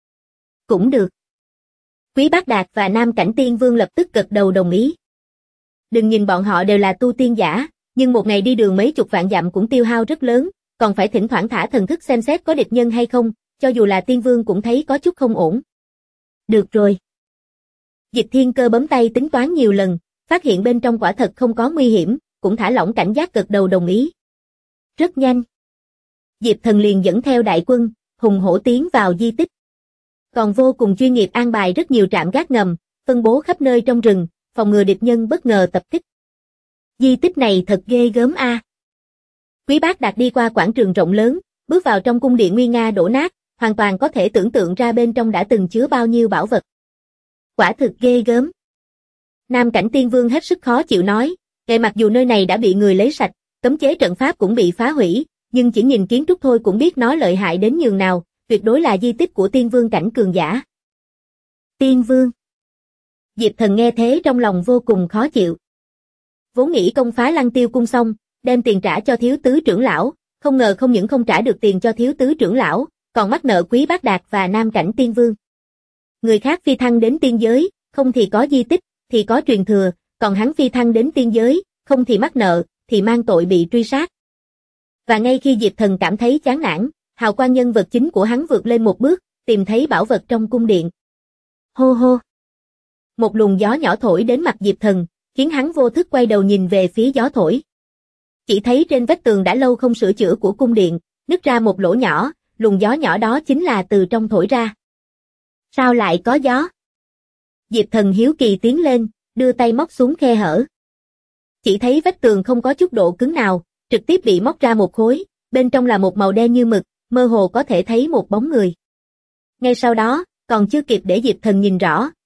Cũng được. Quý Bác Đạt và Nam Cảnh Tiên Vương lập tức gật đầu đồng ý. Đừng nhìn bọn họ đều là tu tiên giả, nhưng một ngày đi đường mấy chục vạn dặm cũng tiêu hao rất lớn, còn phải thỉnh thoảng thả thần thức xem xét có địch nhân hay không, cho dù là Tiên Vương cũng thấy có chút không ổn. Được rồi. Dịch Thiên Cơ bấm tay tính toán nhiều lần, phát hiện bên trong quả thật không có nguy hiểm, cũng thả lỏng cảnh giác gật đầu đồng ý. Rất nhanh. Diệp Thần liền dẫn theo đại quân, hùng hổ tiến vào di tích. Còn vô cùng chuyên nghiệp an bài rất nhiều trạm gác ngầm, phân bố khắp nơi trong rừng, phòng ngừa địch nhân bất ngờ tập kích. Di tích này thật ghê gớm a. Quý Bác Đạt đi qua quảng trường rộng lớn, bước vào trong cung điện nguy nga đổ nát, hoàn toàn có thể tưởng tượng ra bên trong đã từng chứa bao nhiêu bảo vật. Quả thực ghê gớm. Nam Cảnh Tiên Vương hết sức khó chịu nói, mặc dù nơi này đã bị người lấy sạch, cấm chế trận pháp cũng bị phá hủy, nhưng chỉ nhìn kiến trúc thôi cũng biết nó lợi hại đến nhường nào, tuyệt đối là di tích của Tiên Vương cảnh cường giả. Tiên Vương. Diệp Thần nghe thế trong lòng vô cùng khó chịu. Vốn nghĩ công phá Lăng Tiêu cung xong, đem tiền trả cho thiếu tứ trưởng lão, không ngờ không những không trả được tiền cho thiếu tứ trưởng lão, còn mắc nợ Quý Bác Đạt và Nam Cảnh Tiên Vương. Người khác phi thăng đến tiên giới, không thì có di tích, thì có truyền thừa, còn hắn phi thăng đến tiên giới, không thì mắc nợ, thì mang tội bị truy sát. Và ngay khi Diệp Thần cảm thấy chán nản, hào quang nhân vật chính của hắn vượt lên một bước, tìm thấy bảo vật trong cung điện. Hô hô. Một luồng gió nhỏ thổi đến mặt Diệp Thần, khiến hắn vô thức quay đầu nhìn về phía gió thổi. Chỉ thấy trên vách tường đã lâu không sửa chữa của cung điện, nứt ra một lỗ nhỏ, luồng gió nhỏ đó chính là từ trong thổi ra. Sao lại có gió? Diệp Thần hiếu kỳ tiến lên, đưa tay móc xuống khe hở. Chỉ thấy vách tường không có chút độ cứng nào, trực tiếp bị móc ra một khối, bên trong là một màu đen như mực, mơ hồ có thể thấy một bóng người. Ngay sau đó, còn chưa kịp để Diệp Thần nhìn rõ,